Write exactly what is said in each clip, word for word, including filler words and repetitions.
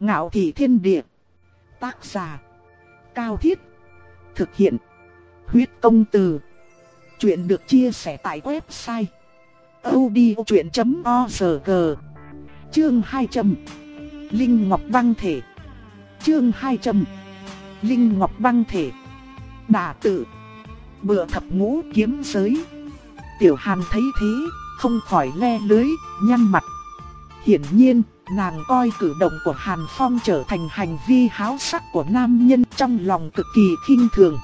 Ngạo Thị Thiên Địa. Tác giả Cao Thiết. Thực hiện Huyết Công Từ. Chuyện được chia sẻ tại website audiochuyện chấm org. Chương hai trăm. Linh Ngọc Băng Thể. Chương hai trăm. Linh Ngọc Băng Thể. Đả tự. Bựa thập ngũ kiếm giới. Tiểu Hàn thấy thế, không khỏi le lưới, nhăn mặt. Hiển nhiên, nàng coi cử động của Hàn Phong trở thành hành vi háo sắc của nam nhân, trong lòng cực kỳ khinh thường.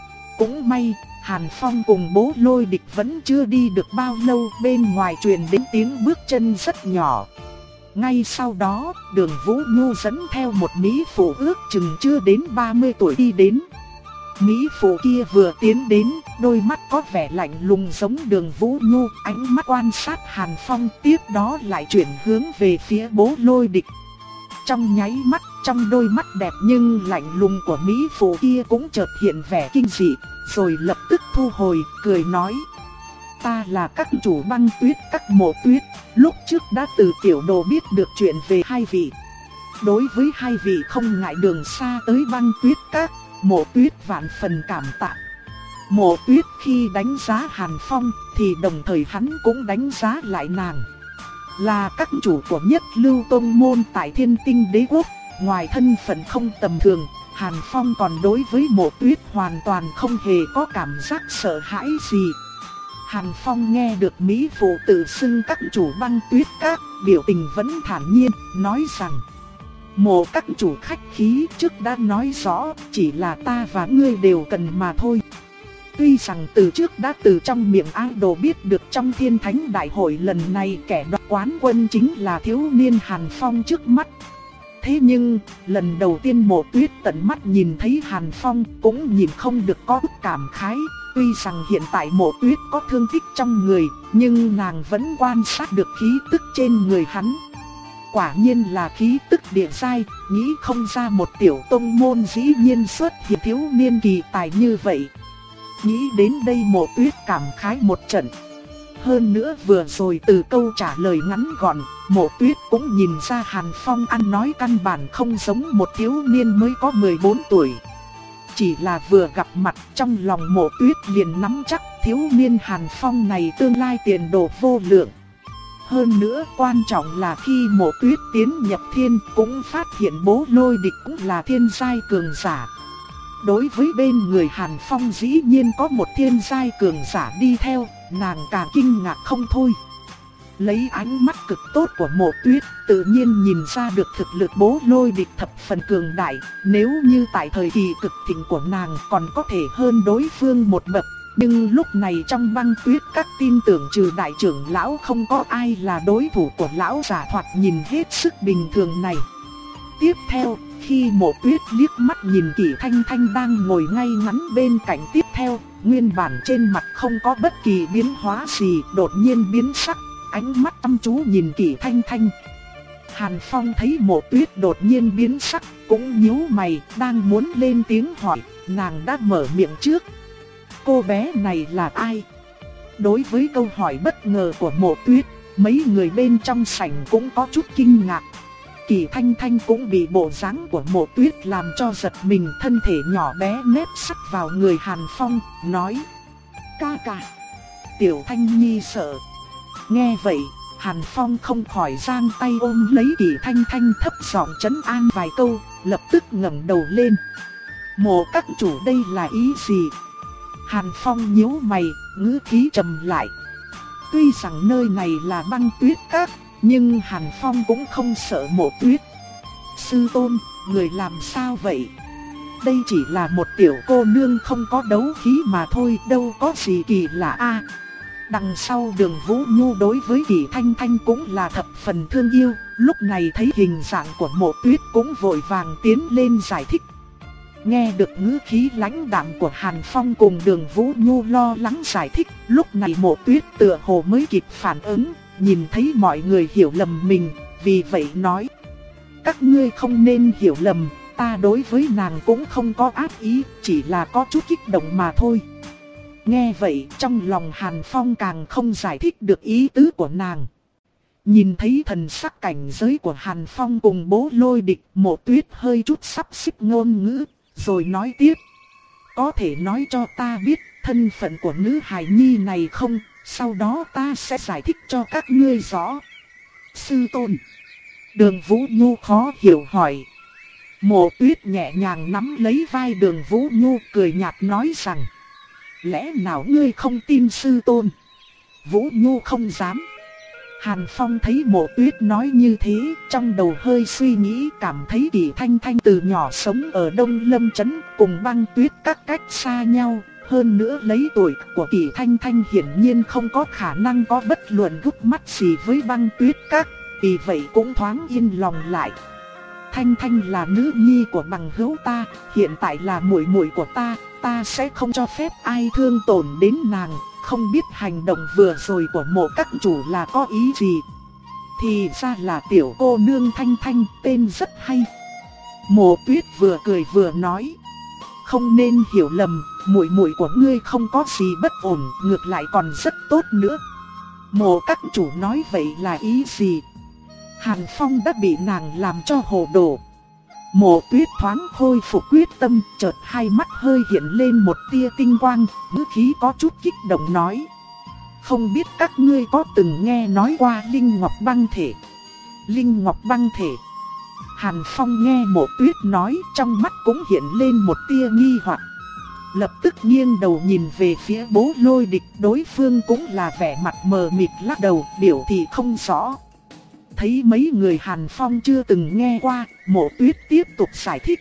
Cũng may, Hàn Phong cùng Bố Lôi Địch vẫn chưa đi được bao lâu, bên ngoài truyền đến tiếng bước chân rất nhỏ. Ngay sau đó, Đường Vũ Nhu dẫn theo một mỹ phụ ước chừng chưa đến ba mươi tuổi đi đến. Mỹ phụ kia vừa tiến đến, đôi mắt có vẻ lạnh lùng giống Đường Vũ Nhu, ánh mắt quan sát Hàn Phong, tiếp đó lại chuyển hướng về phía Bố Lôi Địch. Trong nháy mắt, trong đôi mắt đẹp nhưng lạnh lùng của mỹ phụ kia cũng chợt hiện vẻ kinh dị, rồi lập tức thu hồi, cười nói: "Ta là các chủ Băng Tuyết các Mộ Tuyết, lúc trước đã từ tiểu đồ biết được chuyện về hai vị. Đối với hai vị không ngại đường xa tới Băng Tuyết các, Mộ Tuyết vạn phần cảm tạ." Mộ Tuyết khi đánh giá Hàn Phong thì đồng thời hắn cũng đánh giá lại nàng. Là các chủ của Nhất Lưu Tông Môn tại Thiên Tinh Đế Quốc, ngoài thân phận không tầm thường, Hàn Phong còn đối với Mộ Tuyết hoàn toàn không hề có cảm giác sợ hãi gì. Hàn Phong nghe được mỹ phụ tự xưng các chủ Băng Tuyết các, biểu tình vẫn thản nhiên, nói rằng: "Mộ các chủ khách khí, trước đã nói rõ, chỉ là ta và ngươi đều cần mà thôi." Tuy rằng từ trước đã từ trong miệng Á Đồ biết được trong Thiên Thánh Đại Hội lần này kẻ đoạt quán quân chính là thiếu niên Hàn Phong trước mắt. Thế nhưng, lần đầu tiên Mộ Tuyết tận mắt nhìn thấy Hàn Phong cũng nhìn không được có cảm khái. Tuy rằng hiện tại Mộ Tuyết có thương tích trong người, nhưng nàng vẫn quan sát được khí tức trên người hắn. Quả nhiên là khí tức địa giai, nghĩ không ra một tiểu tông môn dĩ nhiên xuất hiện thiếu niên kỳ tài như vậy. Nghĩ đến đây Mộ Tuyết cảm khái một trận. Hơn nữa vừa rồi từ câu trả lời ngắn gọn, Mộ Tuyết cũng nhìn ra Hàn Phong ăn nói căn bản không giống một thiếu niên mới có mười bốn tuổi. Chỉ là vừa gặp mặt, trong lòng Mộ Tuyết liền nắm chắc thiếu niên Hàn Phong này tương lai tiền đồ vô lượng. Hơn nữa quan trọng là khi Mộ Tuyết tiến nhập thiên cũng phát hiện Bố Lôi Địch cũng là thiên giai cường giả. Đối với bên người Hàn Phong dĩ nhiên có một thiên giai cường giả đi theo, nàng càng kinh ngạc không thôi. Lấy ánh mắt cực tốt của Mộ Tuyết, tự nhiên nhìn ra được thực lực Bố Lôi Địch thập phần cường đại. Nếu như tại thời kỳ cực thịnh của nàng còn có thể hơn đối phương một bậc, nhưng lúc này trong Băng Tuyết các tin tưởng trừ đại trưởng lão không có ai là đối thủ của lão giả thoạt nhìn hết sức bình thường này. Tiếp theo, khi Mộ Tuyết liếc mắt nhìn Kỷ Thanh Thanh đang ngồi ngay ngắn bên cạnh, tiếp theo, nguyên bản trên mặt không có bất kỳ biến hóa gì, đột nhiên biến sắc, ánh mắt chăm chú nhìn Kỷ Thanh Thanh. Hàn Phong thấy Mộ Tuyết đột nhiên biến sắc, cũng nhíu mày, đang muốn lên tiếng hỏi, nàng đã mở miệng trước: "Cô bé này là ai?" Đối với câu hỏi bất ngờ của Mộ Tuyết, mấy người bên trong sảnh cũng có chút kinh ngạc. Kỷ Thanh Thanh cũng bị bộ dáng của Mộ Tuyết làm cho giật mình, thân thể nhỏ bé nép sát vào người Hàn Phong, nói: "Ca ca." Tiểu Thanh Nhi sợ. Nghe vậy, Hàn Phong không khỏi giang tay ôm lấy Kỷ Thanh Thanh, thấp giọng trấn an vài câu, lập tức ngẩng đầu lên. "Mộ các chủ đây là ý gì?" Hàn Phong nhíu mày, ngữ khí trầm lại. Tuy rằng nơi này là Băng Tuyết các, nhưng Hàn Phong cũng không sợ Mộ Tuyết. "Sư tôn, người làm sao vậy? Đây chỉ là một tiểu cô nương không có đấu khí mà thôi, đâu có gì kỳ lạ a." Đằng sau Đường Vũ Nhu đối với Kỷ Thanh Thanh cũng là thập phần thương yêu, lúc này thấy hình dạng của Mộ Tuyết cũng vội vàng tiến lên giải thích. Nghe được ngữ khí lãnh đạm của Hàn Phong cùng Đường Vũ Nhu lo lắng giải thích, lúc này Mộ Tuyết tựa hồ mới kịp phản ứng, nhìn thấy mọi người hiểu lầm mình, vì vậy nói: "Các ngươi không nên hiểu lầm, ta đối với nàng cũng không có ác ý, chỉ là có chút kích động mà thôi." Nghe vậy, trong lòng Hàn Phong càng không giải thích được ý tứ của nàng. Nhìn thấy thần sắc cảnh giới của Hàn Phong cùng Bố Lôi Địch, Mộ Tuyết hơi chút sắp xếp ngôn ngữ, rồi nói tiếp. Có thể nói cho ta biết thân phận của nữ hài nhi này không? Sau đó ta sẽ giải thích cho các ngươi rõ. Sư tôn. Đường Vũ Nhu khó hiểu hỏi. Mộ Tuyết nhẹ nhàng nắm lấy vai Đường Vũ Nhu, cười nhạt nói rằng. Lẽ nào ngươi không tin sư tôn? Vũ Nhu không dám. Hàn Phong thấy Mộ Tuyết nói như thế, trong đầu hơi suy nghĩ, cảm thấy Kỷ Thanh Thanh từ nhỏ sống ở Đông Lâm Trấn, cùng Băng Tuyết các cách xa nhau. Hơn nữa lấy tuổi của Kỷ Thanh Thanh hiển nhiên không có khả năng có bất luận gút mắt gì với Băng Tuyết các, vì vậy cũng thoáng yên lòng lại. Thanh Thanh là nữ nhi của bằng hữu ta, hiện tại là muội muội của ta, ta sẽ không cho phép ai thương tổn đến nàng. Không biết hành động vừa rồi của Mộ các chủ là có ý gì? Thì ra là tiểu cô nương Thanh Thanh, tên rất hay. Mộ Tuyết vừa cười vừa nói. Không nên hiểu lầm, muội muội của ngươi không có gì bất ổn, ngược lại còn rất tốt nữa. Mộ các chủ nói vậy là ý gì? Hàn Phong đã bị nàng làm cho hồ đồ. Mộ Tuyết thoáng khôi phục quyết tâm, chợt hai mắt hơi hiện lên một tia tinh quang, ngữ khí có chút kích động nói. Không biết các ngươi có từng nghe nói qua Linh Ngọc Băng Thể? Linh Ngọc Băng Thể. Hàn Phong nghe Mộ Tuyết nói, trong mắt cũng hiện lên một tia nghi hoặc. Lập tức nghiêng đầu nhìn về phía Bố Lôi Địch, đối phương cũng là vẻ mặt mờ mịt lắc đầu, biểu thị không rõ. Thấy mấy người Hàn Phong chưa từng nghe qua, Mộ Tuyết tiếp tục giải thích.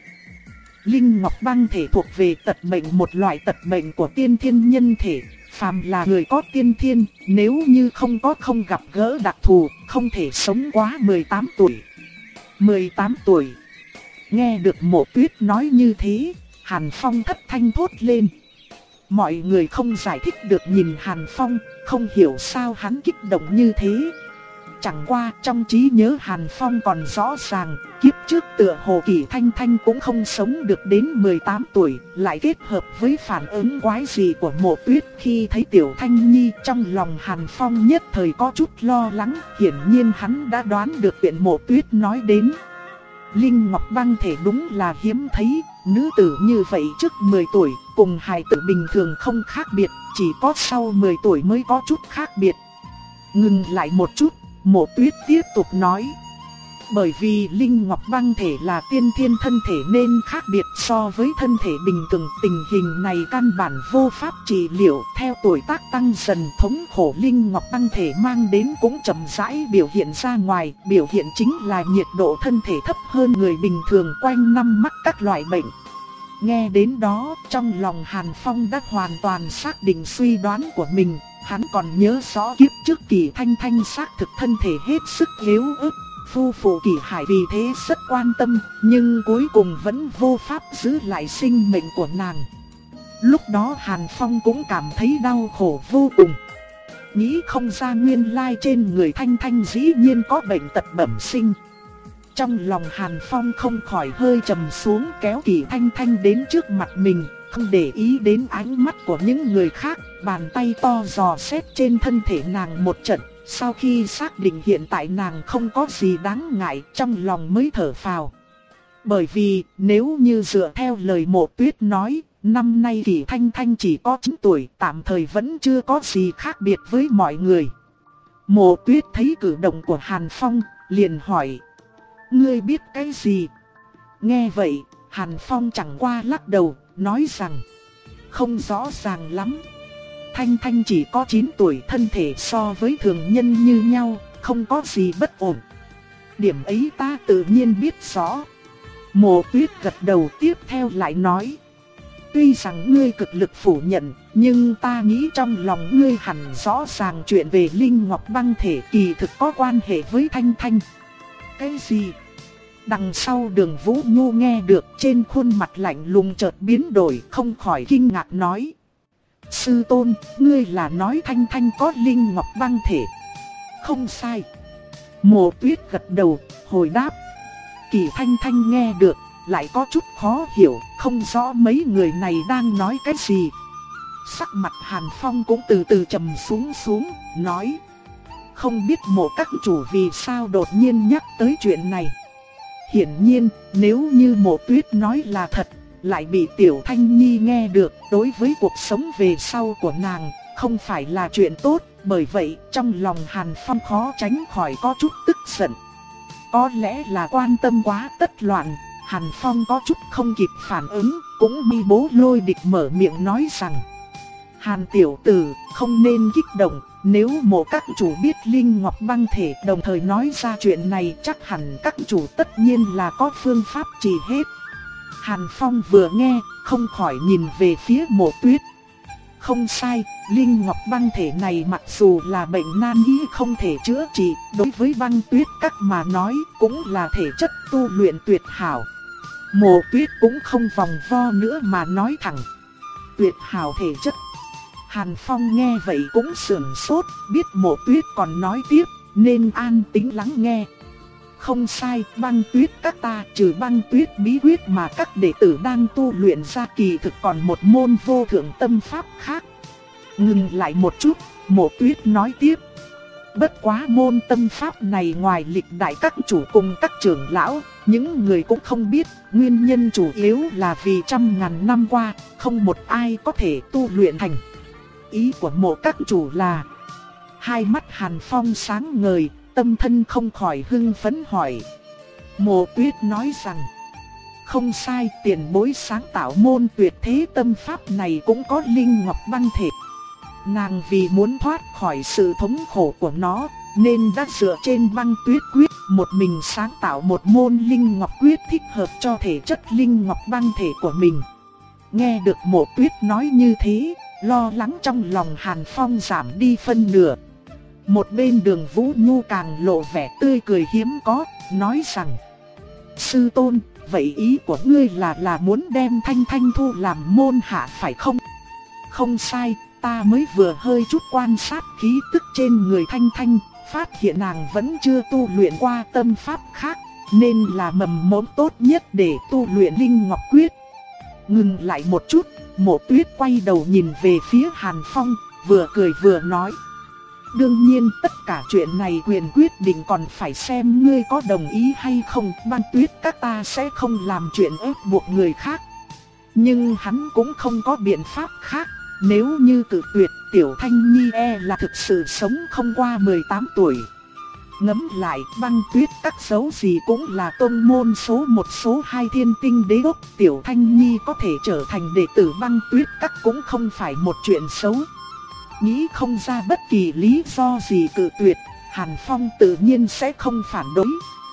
Linh Ngọc Băng Thể thuộc về tật mệnh, một loại tật mệnh của tiên thiên nhân thể. Phàm là người có tiên thiên, nếu như không có không gặp gỡ đặc thù, không thể sống quá mười tám tuổi. mười tám tuổi. Nghe được Mộ Tuyết nói như thế, Hàn Phong thất thanh thốt lên. Mọi người không giải thích được nhìn Hàn Phong, không hiểu sao hắn kích động như thế. Chẳng qua trong trí nhớ Hàn Phong còn rõ ràng, kiếp trước tựa hồ Kỷ Thanh Thanh cũng không sống được đến mười tám tuổi, lại kết hợp với phản ứng quái dị của Mộ Tuyết khi thấy Tiểu Thanh Nhi, trong lòng Hàn Phong nhất thời có chút lo lắng, hiển nhiên hắn đã đoán được chuyện Mộ Tuyết nói đến. Linh Ngọc Băng Thể đúng là hiếm thấy, nữ tử như vậy trước mười tuổi, cùng hài tử bình thường không khác biệt, chỉ có sau mười tuổi mới có chút khác biệt. Ngừng lại một chút, Mộ Tuyết tiếp tục nói. Bởi vì Linh Ngọc Băng Thể là tiên thiên thân thể nên khác biệt so với thân thể bình thường, tình hình này căn bản vô pháp trị liệu. Theo tuổi tác tăng dần, thống khổ Linh Ngọc Băng Thể mang đến cũng chậm rãi biểu hiện ra ngoài. Biểu hiện chính là nhiệt độ thân thể thấp hơn người bình thường, quanh năm mắc các loại bệnh. Nghe đến đó, trong lòng Hàn Phong đã hoàn toàn xác định suy đoán của mình. Hắn còn nhớ rõ kiếp trước Kỷ Thanh Thanh xác thực thân thể hết sức yếu ớt. Phu phụ Kỷ Hải vì thế rất quan tâm, nhưng cuối cùng vẫn vô pháp giữ lại sinh mệnh của nàng. Lúc đó Hàn Phong cũng cảm thấy đau khổ vô cùng. Nghĩ không ra nguyên lai trên người Thanh Thanh dĩ nhiên có bệnh tật bẩm sinh. Trong lòng Hàn Phong không khỏi hơi trầm xuống, kéo Kỷ Thanh Thanh đến trước mặt mình, không để ý đến ánh mắt của những người khác, bàn tay to dò xét trên thân thể nàng một trận. Sau khi xác định hiện tại nàng không có gì đáng ngại, trong lòng mới thở phào. Bởi vì nếu như dựa theo lời Mộ Tuyết nói, năm nay Kỷ Thanh Thanh chỉ có chín tuổi, tạm thời vẫn chưa có gì khác biệt với mọi người. Mộ Tuyết thấy cử động của Hàn Phong, liền hỏi. Ngươi biết cái gì? Nghe vậy, Hàn Phong chẳng qua lắc đầu, nói rằng. Không rõ ràng lắm. Thanh Thanh chỉ có chín tuổi, thân thể so với thường nhân như nhau, không có gì bất ổn. Điểm ấy ta tự nhiên biết rõ. Mộ Tuyết gật đầu, tiếp theo lại nói. Tuy rằng ngươi cực lực phủ nhận, nhưng ta nghĩ trong lòng ngươi hẳn rõ ràng chuyện về Linh Ngọc Băng Thể kỳ thực có quan hệ với Thanh Thanh. Cái gì? Đằng sau Đường Vũ Nhu nghe được, trên khuôn mặt lạnh lùng chợt biến đổi, không khỏi kinh ngạc nói. Sư tôn, ngươi là nói Thanh Thanh có Linh Ngọc Băng Thể? Không sai. Mộ Tuyết gật đầu, hồi đáp. Kỷ Thanh Thanh nghe được, lại có chút khó hiểu, không rõ mấy người này đang nói cái gì. Sắc mặt Hàn Phong cũng từ từ trầm xuống xuống, nói. không biết Mộ các chủ vì sao đột nhiên nhắc tới chuyện này. Hiển nhiên, nếu như Mộ Tuyết nói là thật, lại bị Tiểu Thanh Nhi nghe được, đối với cuộc sống về sau của nàng, không phải là chuyện tốt. Bởi vậy, trong lòng Hàn Phong khó tránh khỏi có chút tức giận. Có lẽ là quan tâm quá tất loạn, Hàn Phong có chút không kịp phản ứng, cũng bị Bố Lôi Địch mở miệng nói rằng: Hàn tiểu tử, không nên kích động, nếu Mộ các chủ biết Linh Ngọc băng thể đồng thời nói ra chuyện này, chắc hẳn các chủ tất nhiên là có phương pháp trị hết. Hàn Phong vừa nghe, không khỏi nhìn về phía Mộ Tuyết. Không sai, Linh Ngọc băng thể này mặc dù là bệnh nan y không thể chữa trị, đối với băng tuyết các mà nói cũng là thể chất tu luyện tuyệt hảo. Mộ Tuyết cũng không vòng vo nữa mà nói thẳng: tuyệt hảo thể chất. Hàn Phong nghe vậy cũng sửng sốt, biết Mộ Tuyết còn nói tiếp, nên an tĩnh lắng nghe. Không sai, băng tuyết các ta trừ băng tuyết bí quyết mà các đệ tử đang tu luyện ra, kỳ thực còn một môn vô thượng tâm pháp khác. Ngừng lại một chút, Mộ Tuyết nói tiếp: bất quá môn tâm pháp này ngoài lịch đại các chủ cùng các trưởng lão, những người cũng không biết, nguyên nhân chủ yếu là vì trăm ngàn năm qua, không một ai có thể tu luyện thành. Ý của Mộ các chủ là... Hai mắt Hàn Phong sáng ngời, tâm thân không khỏi hưng phấn hỏi. Mộ Tuyết nói rằng: không sai, tiền bối sáng tạo môn tuyệt thế tâm pháp này cũng có Linh Ngọc băng thể. Nàng vì muốn thoát khỏi sự thống khổ của nó, nên đã dựa trên băng tuyết quyết, một mình sáng tạo một môn Linh Ngọc quyết thích hợp cho thể chất Linh Ngọc băng thể của mình. Nghe được Mộ Tuyết nói như thế, lo lắng trong lòng Hàn Phong giảm đi phân nửa. Một bên Đường Vũ Nhu càng lộ vẻ tươi cười hiếm có, nói rằng: sư tôn, vậy ý của ngươi là là muốn đem Thanh Thanh thu làm môn hạ phải không? Không sai, ta mới vừa hơi chút quan sát khí tức trên người Thanh Thanh, phát hiện nàng vẫn chưa tu luyện qua tâm pháp khác, nên là mầm mống tốt nhất để tu luyện Linh Ngọc quyết. Ngừng lại một chút, Mộ Tuyết quay đầu nhìn về phía Hàn Phong, vừa cười vừa nói: đương nhiên tất cả chuyện này quyền quyết định còn phải xem ngươi có đồng ý hay không. Băng tuyết các ta sẽ không làm chuyện ép buộc người khác. Nhưng hắn cũng không có biện pháp khác. Nếu như cự tuyệt, Tiểu Thanh Nhi e là thực sự sống không qua mười tám tuổi. Ngẫm lại, băng tuyết các dấu gì cũng là tôn môn số một số hai thiên tinh đế quốc. Tiểu Thanh Nhi có thể trở thành đệ tử băng tuyết các cũng không phải một chuyện xấu. Nghĩ không ra bất kỳ lý do gì cự tuyệt, Hàn Phong tự nhiên sẽ không phản đối.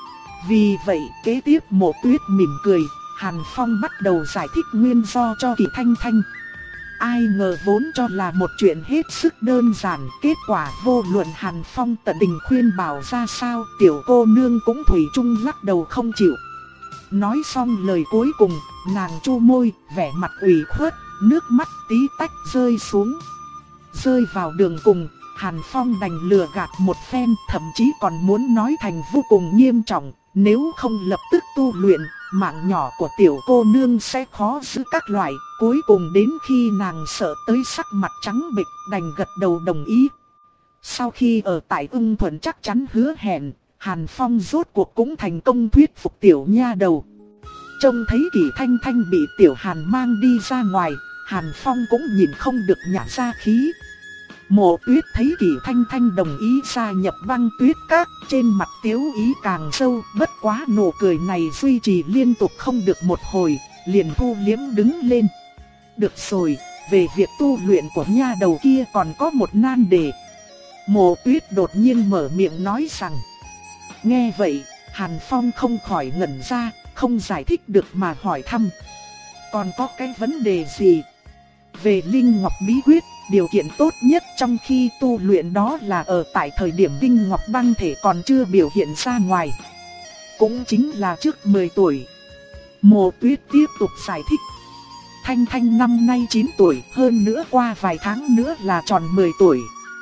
Vì vậy, kế tiếp Mộ Tuyết mỉm cười, Hàn Phong bắt đầu giải thích nguyên do cho Kỳ Thanh Thanh. Ai ngờ vốn cho là một chuyện hết sức đơn giản, kết quả vô luận Hàn Phong tận tình khuyên bảo ra sao, tiểu cô nương cũng thủy chung lắc đầu không chịu. Nói xong lời cuối cùng, nàng chu môi, vẻ mặt ủy khuất, nước mắt tí tách rơi xuống. Rơi vào đường cùng, Hàn Phong đành lừa gạt một phen, thậm chí còn muốn nói thành vô cùng nghiêm trọng, nếu không lập tức tu luyện, mạng nhỏ của tiểu cô nương sẽ khó giữ các loại. Cuối cùng đến khi nàng sợ tới sắc mặt trắng bệch, đành gật đầu đồng ý. Sau khi ở tại Ưng Thuận chắc chắn hứa hẹn, Hàn Phong rốt cuộc cũng thành công thuyết phục tiểu nha đầu. Trông thấy Kỳ Thanh Thanh bị tiểu Hàn mang đi ra ngoài, Hàn Phong cũng nhìn không được nhả ra khí. Mộ Tuyết thấy Kỳ Thanh Thanh đồng ý gia nhập băng tuyết các, trên mặt tiếu ý càng sâu, bất quá nụ cười này duy trì liên tục không được một hồi, liền thu liếm đứng lên. Được rồi, về việc tu luyện của nha đầu kia còn có một nan đề. Mộ Tuyết đột nhiên mở miệng nói rằng. Nghe vậy, Hàn Phong không khỏi ngẩn ra, không giải thích được mà hỏi thăm. Còn có cái vấn đề gì? Về Linh Ngọc bí quyết, điều kiện tốt nhất trong khi tu luyện đó là ở tại thời điểm Linh Ngọc băng thể còn chưa biểu hiện ra ngoài. Cũng chính là trước mười tuổi. Mộ Tuyết tiếp tục giải thích. Thanh Thanh năm nay chín tuổi, hơn nữa qua vài tháng nữa là tròn mười tuổi.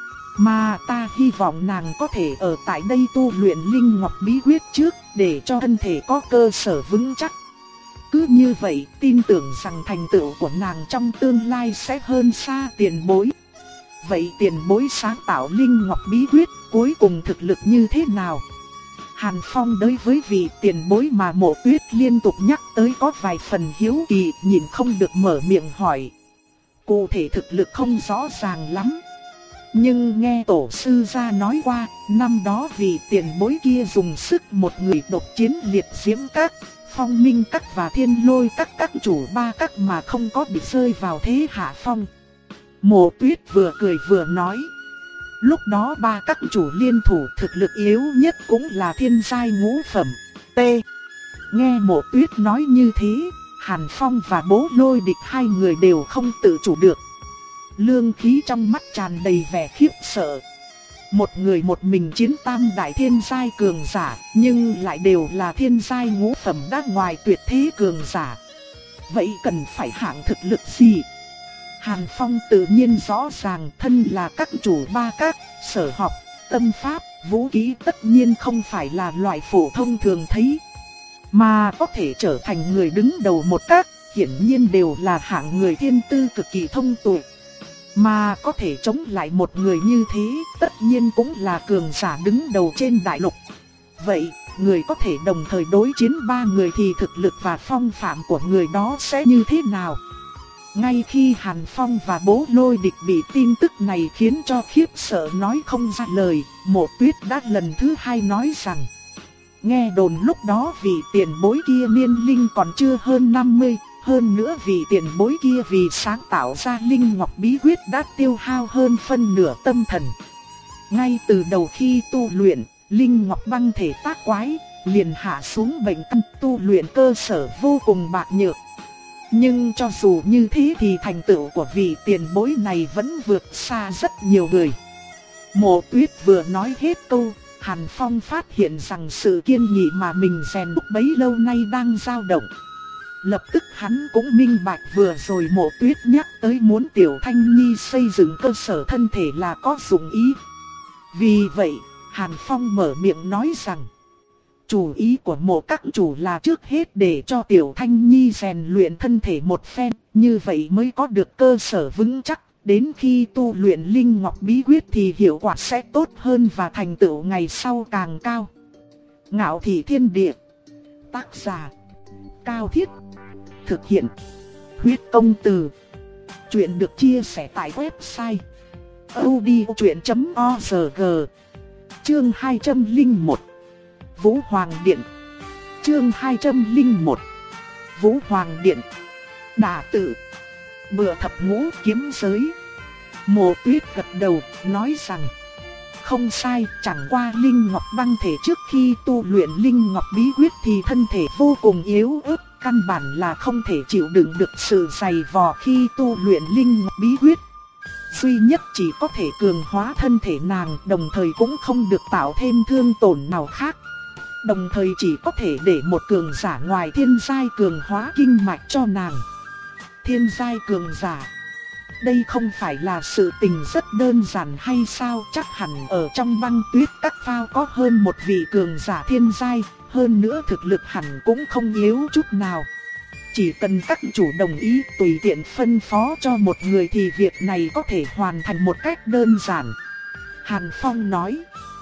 Mà ta hy vọng nàng có thể ở tại đây tu luyện Linh Ngọc bí quyết trước, để cho thân thể có cơ sở vững chắc. Cứ như vậy, tin tưởng rằng thành tựu của nàng trong tương lai sẽ hơn xa tiền bối. vậy tiền bối sáng tạo Linh Ngọc bí quyết cuối cùng thực lực như thế nào? Hàn Phong đối với vị tiền bối mà Mộ Tuyết liên tục nhắc tới có vài phần hiếu kỳ, nhìn không được mở miệng hỏi. Cụ thể thực lực không rõ ràng lắm, nhưng nghe tổ sư gia nói qua, năm đó vị tiền bối kia dùng sức một người độc chiến liệt diễm các, phong minh các và thiên lôi các các chủ ba các mà không có bị rơi vào thế hạ phong. Mộ Tuyết vừa cười vừa nói. Lúc đó ba các chủ liên thủ thực lực yếu nhất cũng là thiên giai ngũ phẩm. T. Nghe Mộ Tuyết nói như thế, Hàn Phong và Bố Lôi Địch hai người đều không tự chủ được. Lương khí trong mắt tràn đầy vẻ khiếp sợ. Một người một mình chiến tam đại thiên giai cường giả, nhưng lại đều là thiên giai ngũ phẩm đã ngoài tuyệt thế cường giả. Vậy cần phải hạng thực lực gì? Hàn Phong tự nhiên rõ ràng, thân là các chủ ba các, sở học, tâm pháp, vũ khí tất nhiên không phải là loại phổ thông thường thấy, mà có thể trở thành người đứng đầu một các, hiển nhiên đều là hạng người thiên tư cực kỳ thông tuệ. Mà có thể chống lại một người như thế, tất nhiên cũng là cường giả đứng đầu trên đại lục. Vậy, người có thể đồng thời đối chiến ba người thì thực lực và phong phạm của người đó sẽ như thế nào? Ngay khi Hàn Phong và Bố Lôi Địch bị tin tức này khiến cho khiếp sợ nói không ra lời, Mộ Tuyết đã lần thứ hai nói rằng: nghe đồn lúc đó vị tiền bối kia niên linh còn chưa hơn năm mươi, hơn nữa vị tiền bối kia vì sáng tạo ra Linh Ngọc bí quyết đã tiêu hao hơn phân nửa tâm thần. Ngay từ đầu khi tu luyện, Linh Ngọc băng thể tác quái, liền hạ xuống bệnh căn, tu luyện cơ sở vô cùng bạc nhược. Nhưng cho dù như thế thì thành tựu của vị tiền bối này vẫn vượt xa rất nhiều người. Mộ Tuyết vừa nói hết câu, Hàn Phong phát hiện rằng sự kiên nghị mà mình rèn đúc bấy lâu nay đang dao động. Lập tức hắn cũng minh bạch vừa rồi Mộ Tuyết nhắc tới muốn Tiểu Thanh Nhi xây dựng cơ sở thân thể là có dụng ý. Vì vậy, Hàn Phong mở miệng nói rằng: chủ ý của Mộ các chủ là trước hết để cho Tiểu Thanh Nhi rèn luyện thân thể một phen, như vậy mới có được cơ sở vững chắc, đến khi tu luyện Linh Ngọc bí quyết thì hiệu quả sẽ tốt hơn và thành tựu ngày sau càng cao. Ngạo Thị Thiên Địa. Tác giả: Cao Thiết. Thực hiện: Huyết Công Từ. Chuyện được chia sẻ tại website audiochuyện chấm org. Chương hai trăm lẻ một. Vũ Hoàng Điện. Chương hai trăm lẻ một. Vũ Hoàng Điện. Đả tự. Bừa thập ngũ kiếm giới. Mộ Tuyết gật đầu, nói rằng: không sai, chẳng qua Linh Ngọc băng thể trước khi tu luyện Linh Ngọc bí quyết thì thân thể vô cùng yếu ớt, căn bản là không thể chịu đựng được sự dày vò khi tu luyện Linh Ngọc bí quyết. Duy nhất chỉ có thể cường hóa thân thể nàng, đồng thời cũng không được tạo thêm thương tổn nào khác. Đồng thời chỉ có thể để một cường giả ngoài thiên giai cường hóa kinh mạch cho nàng. Thiên giai cường giả, đây không phải là sự tình rất đơn giản hay sao? Chắc hẳn ở trong băng tuyết các phao có hơn một vị cường giả thiên giai, hơn nữa thực lực hẳn cũng không yếu chút nào. Chỉ cần các chủ đồng ý tùy tiện phân phó cho một người thì việc này có thể hoàn thành một cách đơn giản. Hàn Phong nói.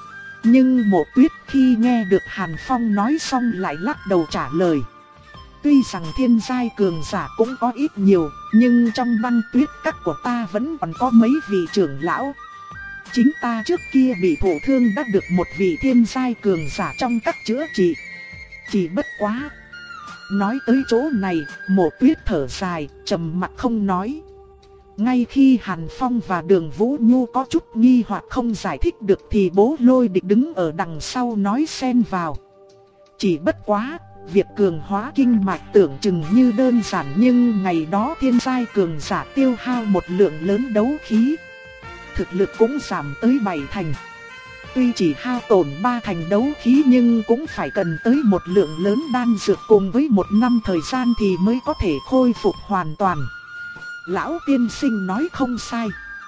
Nhưng Mộ Tuyết khi nghe được Hàn Phong nói xong lại lắc đầu trả lời: tuy rằng thiên giai cường giả cũng có ít nhiều, nhưng trong băng tuyết các của ta vẫn còn có mấy vị trưởng lão. Chính ta trước kia bị thụ thương đã được một vị thiên giai cường giả trong các chữa trị. Chỉ bất quá. Nói tới chỗ này, Mộ Tuyết thở dài, trầm mặt không nói. Ngay khi Hàn Phong và Đường Vũ Nhu có chút nghi hoặc không giải thích được thì Bố Lôi Địch đứng ở đằng sau nói xen vào: chỉ bất quá, việc cường hóa kinh mạch tưởng chừng như đơn giản, nhưng ngày đó thiên giai cường giả tiêu hao một lượng lớn đấu khí, thực lực cũng giảm tới bảy thành. Tuy chỉ hao tổn ba thành đấu khí nhưng cũng phải cần tới một lượng lớn đan dược cùng với một năm thời gian thì mới có thể khôi phục hoàn toàn. Lão tiên sinh nói không sai.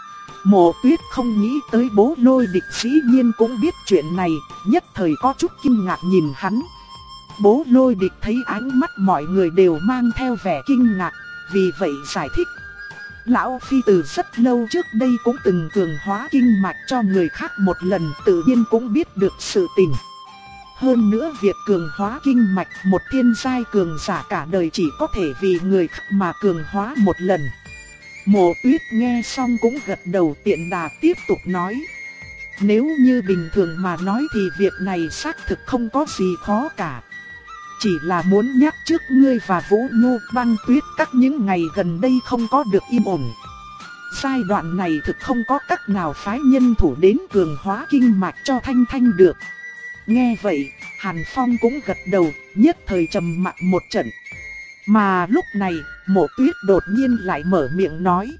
Mộ Tuyết không nghĩ tới Bố Lôi Địch dĩ nhiên cũng biết chuyện này, nhất thời có chút kinh ngạc nhìn hắn. Bố Lôi Địch thấy ánh mắt mọi người đều mang theo vẻ kinh ngạc, vì vậy giải thích: Lão Phi từ rất lâu trước đây cũng từng cường hóa kinh mạch cho người khác một lần, tự nhiên cũng biết được sự tình. Hơn nữa việc cường hóa kinh mạch một thiên giai cường giả cả đời chỉ có thể vì người khác mà cường hóa một lần. Mộ Tuyết nghe xong cũng gật đầu, tiện đà tiếp tục nói. Nếu như bình thường mà nói thì việc này xác thực không có gì khó cả. Chỉ là muốn nhắc trước ngươi và Vũ Nhu, Băng Tuyết các những ngày gần đây không có được yên ổn. Giai đoạn này thực không có cách nào phái nhân thủ đến cường hóa kinh mạch cho Thanh Thanh được. Nghe vậy, Hàn Phong cũng gật đầu, nhất thời trầm mặc một trận. Mà lúc này, Mộ Tuyết đột nhiên lại mở miệng nói.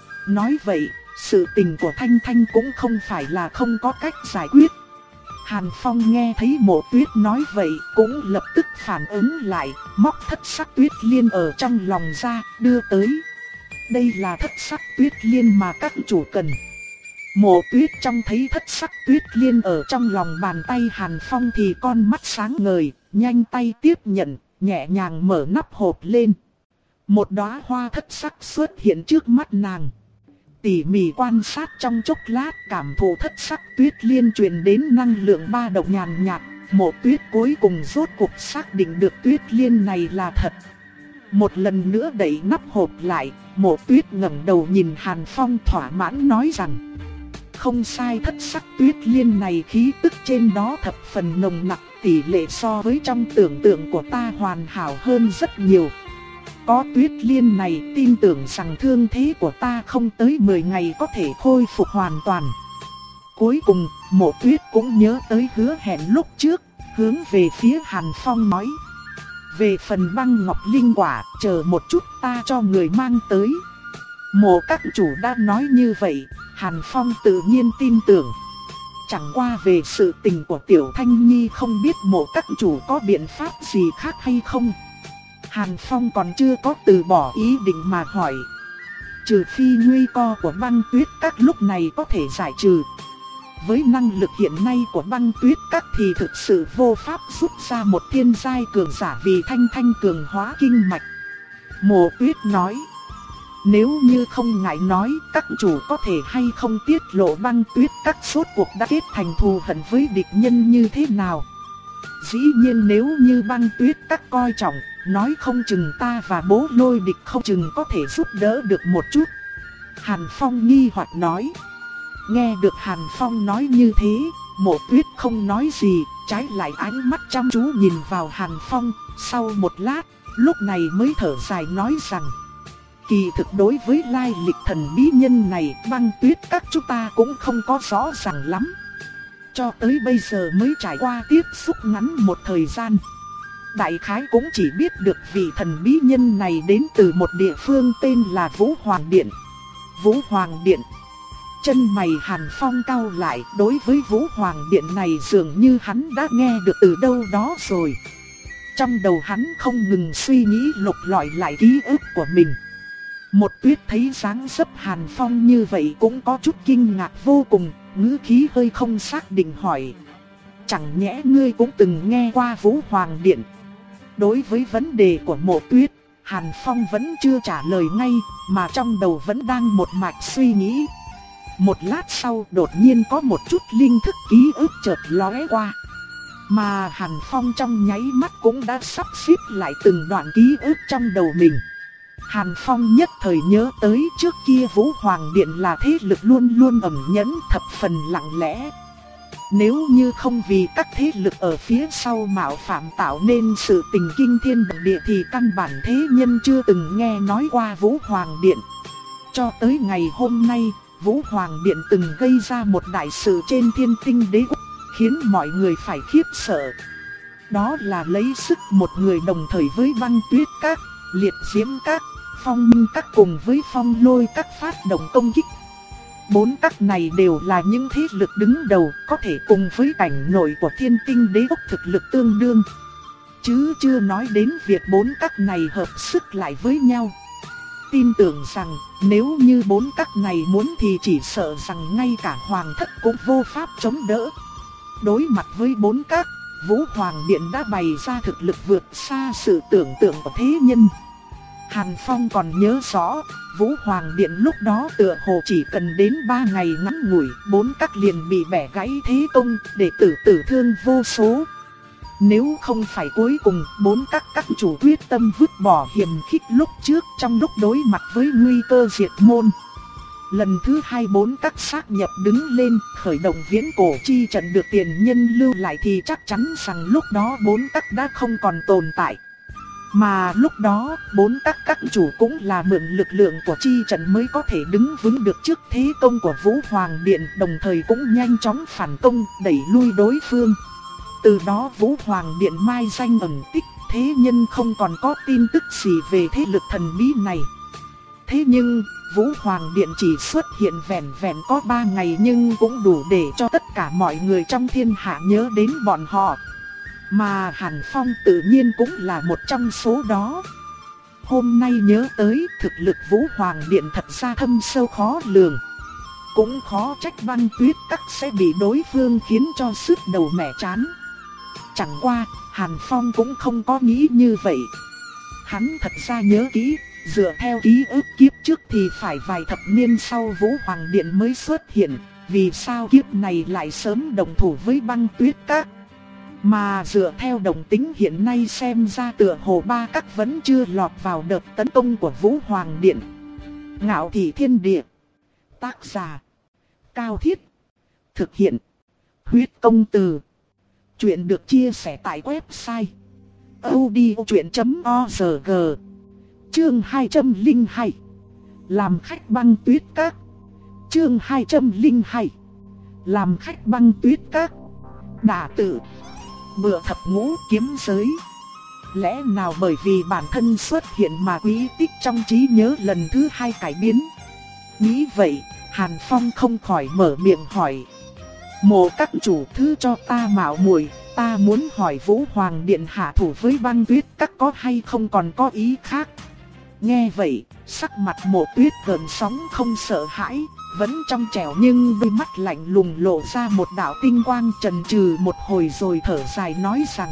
Nói vậy, sự tình của Thanh Thanh cũng không phải là không có cách giải quyết. Hàn Phong nghe thấy Mộ Tuyết nói vậy cũng lập tức phản ứng lại, móc thất sắc tuyết liên ở trong lòng ra, đưa tới. Đây là thất sắc tuyết liên mà các chủ cần. Mộ Tuyết trông thấy thất sắc tuyết liên ở trong lòng bàn tay Hàn Phong thì con mắt sáng ngời, nhanh tay tiếp nhận, nhẹ nhàng mở nắp hộp lên. Một đóa hoa thất sắc xuất hiện trước mắt nàng. Tỉ mỉ quan sát trong chốc lát, cảm thụ thất sắc tuyết liên truyền đến năng lượng ba động nhàn nhạt, Mộ Tuyết cuối cùng rốt cuộc xác định được tuyết liên này là thật. Một lần nữa đậy nắp hộp lại, Mộ Tuyết ngẩng đầu nhìn Hàn Phong thỏa mãn nói rằng: không sai, thất sắc tuyết liên này khí tức trên đó thập phần nồng nặc, tỷ lệ so với trong tưởng tượng của ta hoàn hảo hơn rất nhiều. Có tuyết liên này, tin tưởng rằng thương thế của ta không tới mười ngày có thể khôi phục hoàn toàn. Cuối cùng, Mộ Tuyết cũng nhớ tới hứa hẹn lúc trước, hướng về phía Hàn Phong nói: về phần băng ngọc linh quả, chờ một chút ta cho người mang tới. Mộ các chủ đã nói như vậy, Hàn Phong tự nhiên tin tưởng. Chẳng qua về sự tình của Tiểu Thanh Nhi không biết Mộ các chủ có biện pháp gì khác hay không. Hàn Phong còn chưa có từ bỏ ý định mà hỏi. Trừ phi nguy cơ của Băng Tuyết các lúc này có thể giải trừ. Với năng lực hiện nay của Băng Tuyết các thì thực sự vô pháp rút ra một thiên giai cường giả vì Thanh Thanh cường hóa kinh mạch. Mộ Tuyết nói: nếu như không ngại nói, các chủ có thể hay không tiết lộ Băng Tuyết các rốt cuộc đã kết thành thù hận với địch nhân như thế nào. Dĩ nhiên nếu như Băng Tuyết các coi trọng, nói không chừng ta và Bố Lôi Địch không chừng có thể giúp đỡ được một chút. Hàn Phong nghi hoặc nói. Nghe được Hàn Phong nói như thế, Mộ Tuyết không nói gì, trái lại ánh mắt chăm chú nhìn vào Hàn Phong. Sau một lát, lúc này mới thở dài nói rằng: kỳ thực đối với lai lịch thần bí nhân này, Băng Tuyết các chúng ta cũng không có rõ ràng lắm. Cho tới bây giờ mới trải qua tiếp xúc ngắn một thời gian. Đại khái cũng chỉ biết được vị thần bí nhân này đến từ một địa phương tên là Vũ Hoàng Điện. Vũ Hoàng Điện. Chân mày Hàn Phong cau lại, đối với Vũ Hoàng Điện này dường như hắn đã nghe được từ đâu đó rồi. Trong đầu hắn không ngừng suy nghĩ lục lọi lại ký ức của mình. Một Tuyết thấy dáng dấp Hàn Phong như vậy cũng có chút kinh ngạc vô cùng, ngữ khí hơi không xác định hỏi: chẳng nhẽ ngươi cũng từng nghe qua Vũ Hoàng Điện? Đối với vấn đề của Mộ Tuyết, Hàn Phong vẫn chưa trả lời ngay, mà trong đầu vẫn đang một mạch suy nghĩ. Một lát sau đột nhiên có một chút linh thức ký ức chợt lóe qua. Mà Hàn Phong trong nháy mắt cũng đã sắp xếp lại từng đoạn ký ức trong đầu mình. Hàn Phong nhất thời nhớ tới trước kia Vũ Hoàng Điện là thế lực luôn luôn ẩn nhẫn thập phần lặng lẽ. Nếu như không vì các thế lực ở phía sau mạo phạm tạo nên sự tình kinh thiên động địa thì căn bản thế nhân chưa từng nghe nói qua Vũ Hoàng Điện. Cho tới ngày hôm nay, Vũ Hoàng Điện từng gây ra một đại sự trên Thiên Tinh Đế Quốc, khiến mọi người phải khiếp sợ. Đó là lấy sức một người đồng thời với Băng Tuyết các, Liệt Diễm các, Phong Minh các cùng với Phong Lôi các phát động công kích. Bốn các này đều là những thế lực đứng đầu, có thể cùng với cảnh nội của Thiên Tinh Đế Quốc thực lực tương đương. Chứ chưa nói đến việc bốn các này hợp sức lại với nhau. Tin tưởng rằng nếu như bốn các này muốn thì chỉ sợ rằng ngay cả Hoàng thất cũng vô pháp chống đỡ. Đối mặt với bốn các, Vũ Hoàng Điện đã bày ra thực lực vượt xa sự tưởng tượng của thế nhân. Hàn Phong còn nhớ rõ, Vũ Hoàng Điện lúc đó tựa hồ chỉ cần đến ba ngày ngắn ngủi, bốn các liền bị bẻ gãy thế công, đệ tử tử thương vô số. Nếu không phải cuối cùng bốn các các chủ quyết tâm vứt bỏ hiềm khích lúc trước trong lúc đối mặt với nguy cơ diệt môn. Lần thứ hai bốn các xác nhập đứng lên, khởi động viễn cổ chi trận được tiền nhân lưu lại thì chắc chắn rằng lúc đó bốn các đã không còn tồn tại. Mà lúc đó, bốn các các chủ cũng là mượn lực lượng của chi trận mới có thể đứng vững được trước thế công của Vũ Hoàng Điện, đồng thời cũng nhanh chóng phản công, đẩy lui đối phương. Từ đó Vũ Hoàng Điện mai danh ẩn tích, thế nhân không còn có tin tức gì về thế lực thần bí này. Thế nhưng, Vũ Hoàng Điện chỉ xuất hiện vẻn vẹn có ba ngày nhưng cũng đủ để cho tất cả mọi người trong thiên hạ nhớ đến bọn họ. Mà Hàn Phong tự nhiên cũng là một trong số đó. Hôm nay nhớ tới thực lực Vũ Hoàng Điện thật ra thâm sâu khó lường. Cũng khó trách Băng Tuyết Các sẽ bị đối phương khiến cho sứt đầu mẻ trán. Chẳng qua, Hàn Phong cũng không có nghĩ như vậy. Hắn thật ra nhớ kỹ, dựa theo ký ức kiếp trước thì phải vài thập niên sau Vũ Hoàng Điện mới xuất hiện. Vì sao kiếp này lại sớm đồng thủ với Băng Tuyết Các? Mà dựa theo đồng tính hiện nay xem ra tựa hồ ba các vẫn chưa lọt vào đợt tấn công của Vũ Hoàng Điện. Ngạo Thị Thiên Địa. Tác giả Cao Thiết. Thực hiện Huyết Công Từ. Chuyện được chia sẻ tại website audiochuyện chấm org. Chương hai trăm lẻ hai. Làm khách Băng Tuyết Các. Chương hai trăm lẻ hai. Làm khách Băng Tuyết Các. Đả tử. Bựa thập ngũ kiếm giới. Lẽ nào bởi vì bản thân xuất hiện mà quý tích trong trí nhớ lần thứ hai cải biến? Nghĩ vậy, Hàn Phong không khỏi mở miệng hỏi. Mộ các chủ thứ cho ta mạo muội, ta muốn hỏi Vũ Hoàng Điện hạ thủ với Băng Tuyết Các có hay không còn có ý khác? Nghe vậy, sắc mặt Mộ Tuyết gợn sóng không sợ hãi, vẫn trong trẻo nhưng đôi mắt lạnh lùng lộ ra một đạo tinh quang, chần chừ một hồi rồi thở dài nói rằng: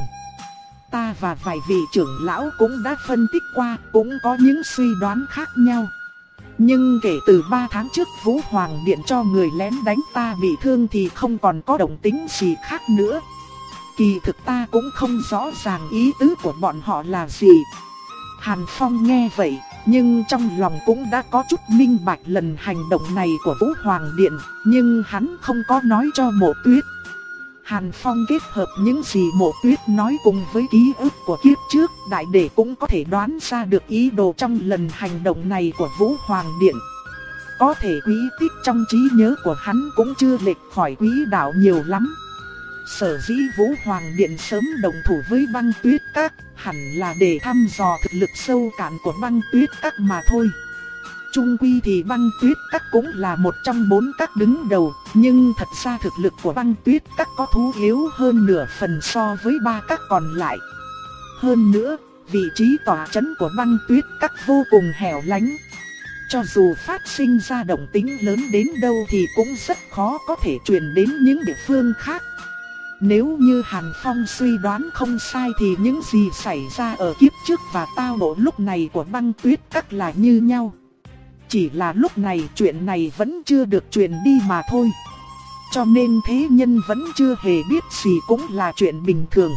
ta và vài vị trưởng lão cũng đã phân tích qua, cũng có những suy đoán khác nhau. Nhưng kể từ ba tháng trước Vũ Hoàng Điện cho người lén đánh ta bị thương thì không còn có động tĩnh gì khác nữa. Kỳ thực ta cũng không rõ ràng ý tứ của bọn họ là gì. Hàn Phong nghe vậy, nhưng trong lòng cũng đã có chút minh bạch lần hành động này của Vũ Hoàng Điện, nhưng hắn không có nói cho Mộ Tuyết. Hàn Phong kết hợp những gì Mộ Tuyết nói cùng với ký ức của kiếp trước, đại để cũng có thể đoán ra được ý đồ trong lần hành động này của Vũ Hoàng Điện. Có thể quý tích trong trí nhớ của hắn cũng chưa lệch khỏi quỹ đạo nhiều lắm. Sở dĩ Vũ Hoàng Điện sớm đồng thủ với Băng Tuyết Các hẳn là để thăm dò thực lực sâu cạn của Băng Tuyết Các mà thôi. Chung quy thì Băng Tuyết Các cũng là một trong bốn các đứng đầu, nhưng thật ra thực lực của Băng Tuyết Các có thú yếu hơn nửa phần so với ba các còn lại. Hơn nữa, vị trí tọa trấn của Băng Tuyết Các vô cùng hẻo lánh. Cho dù phát sinh ra động tĩnh lớn đến đâu thì cũng rất khó có thể truyền đến những địa phương khác. Nếu như Hàn Phong suy đoán không sai thì những gì xảy ra ở kiếp trước và tao ngộ lúc này của Băng Tuyết Các là như nhau. Chỉ là lúc này chuyện này vẫn chưa được truyền đi mà thôi. Cho nên thế nhân vẫn chưa hề biết gì cũng là chuyện bình thường.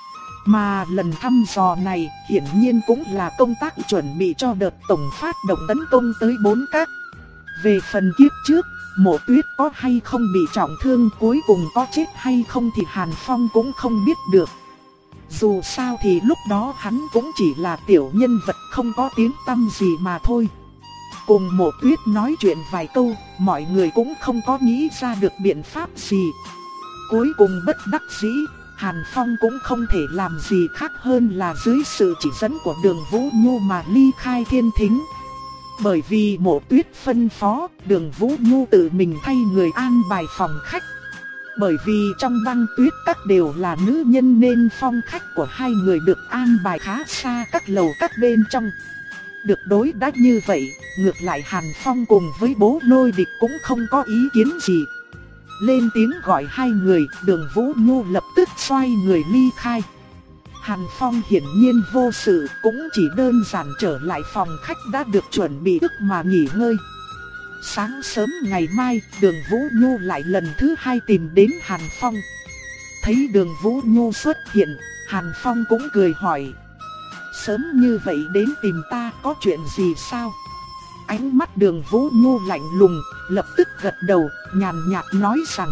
Mà lần thăm dò này hiển nhiên cũng là công tác chuẩn bị cho đợt tổng phát động tấn công tới bốn các. Về phần kiếp trước, Mộ Tuyết có hay không bị trọng thương, cuối cùng có chết hay không thì Hàn Phong cũng không biết được. Dù sao thì lúc đó hắn cũng chỉ là tiểu nhân vật không có tiếng tăm gì mà thôi. Cùng Mộ Tuyết nói chuyện vài câu, mọi người cũng không có nghĩ ra được biện pháp gì. Cuối cùng bất đắc dĩ, Hàn Phong cũng không thể làm gì khác hơn là dưới sự chỉ dẫn của Đường Vũ Nhu mà ly khai Thiên Thính. Bởi vì Mộ Tuyết phân phó, Đường Vũ Nhu tự mình thay người an bài phòng khách. Bởi vì trong Băng Tuyết Các đều là nữ nhân nên phòng khách của hai người được an bài khá xa các lầu các bên trong. Được đối đãi như vậy, ngược lại Hàn Phong cùng với Bố Lôi Địch cũng không có ý kiến gì. Lên tiếng gọi hai người, Đường Vũ Nhu lập tức xoay người ly khai. Hàn Phong hiển nhiên vô sự, cũng chỉ đơn giản trở lại phòng khách đã được chuẩn bị trước mà nghỉ ngơi. Sáng sớm ngày mai, Đường Vũ Nhu lại lần thứ hai tìm đến Hàn Phong. Thấy Đường Vũ Nhu xuất hiện, Hàn Phong cũng cười hỏi. Sớm như vậy đến tìm ta có chuyện gì sao? Ánh mắt Đường Vũ Nhu lạnh lùng, lập tức gật đầu, nhàn nhạt nói rằng.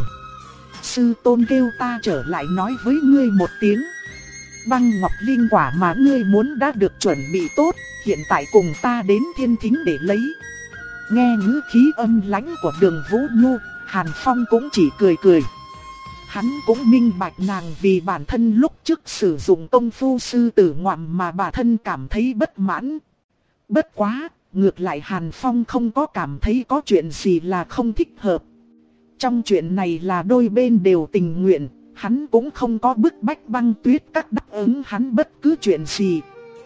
Sư tôn kêu ta trở lại nói với ngươi một tiếng. Băng ngọc linh quả mà ngươi muốn đã được chuẩn bị tốt, hiện tại cùng ta đến Thiên Thính để lấy. Nghe ngữ khí âm lãnh của Đường Vũ Nhu, Hàn Phong cũng chỉ cười cười. Hắn cũng minh bạch nàng vì bản thân lúc trước sử dụng công phu sư tử ngoạm mà bản thân cảm thấy bất mãn. Bất quá, ngược lại Hàn Phong không có cảm thấy có chuyện gì là không thích hợp. Trong chuyện này là đôi bên đều tình nguyện, hắn cũng không có bức bách Băng Tuyết Các đáp ứng hắn bất cứ chuyện gì.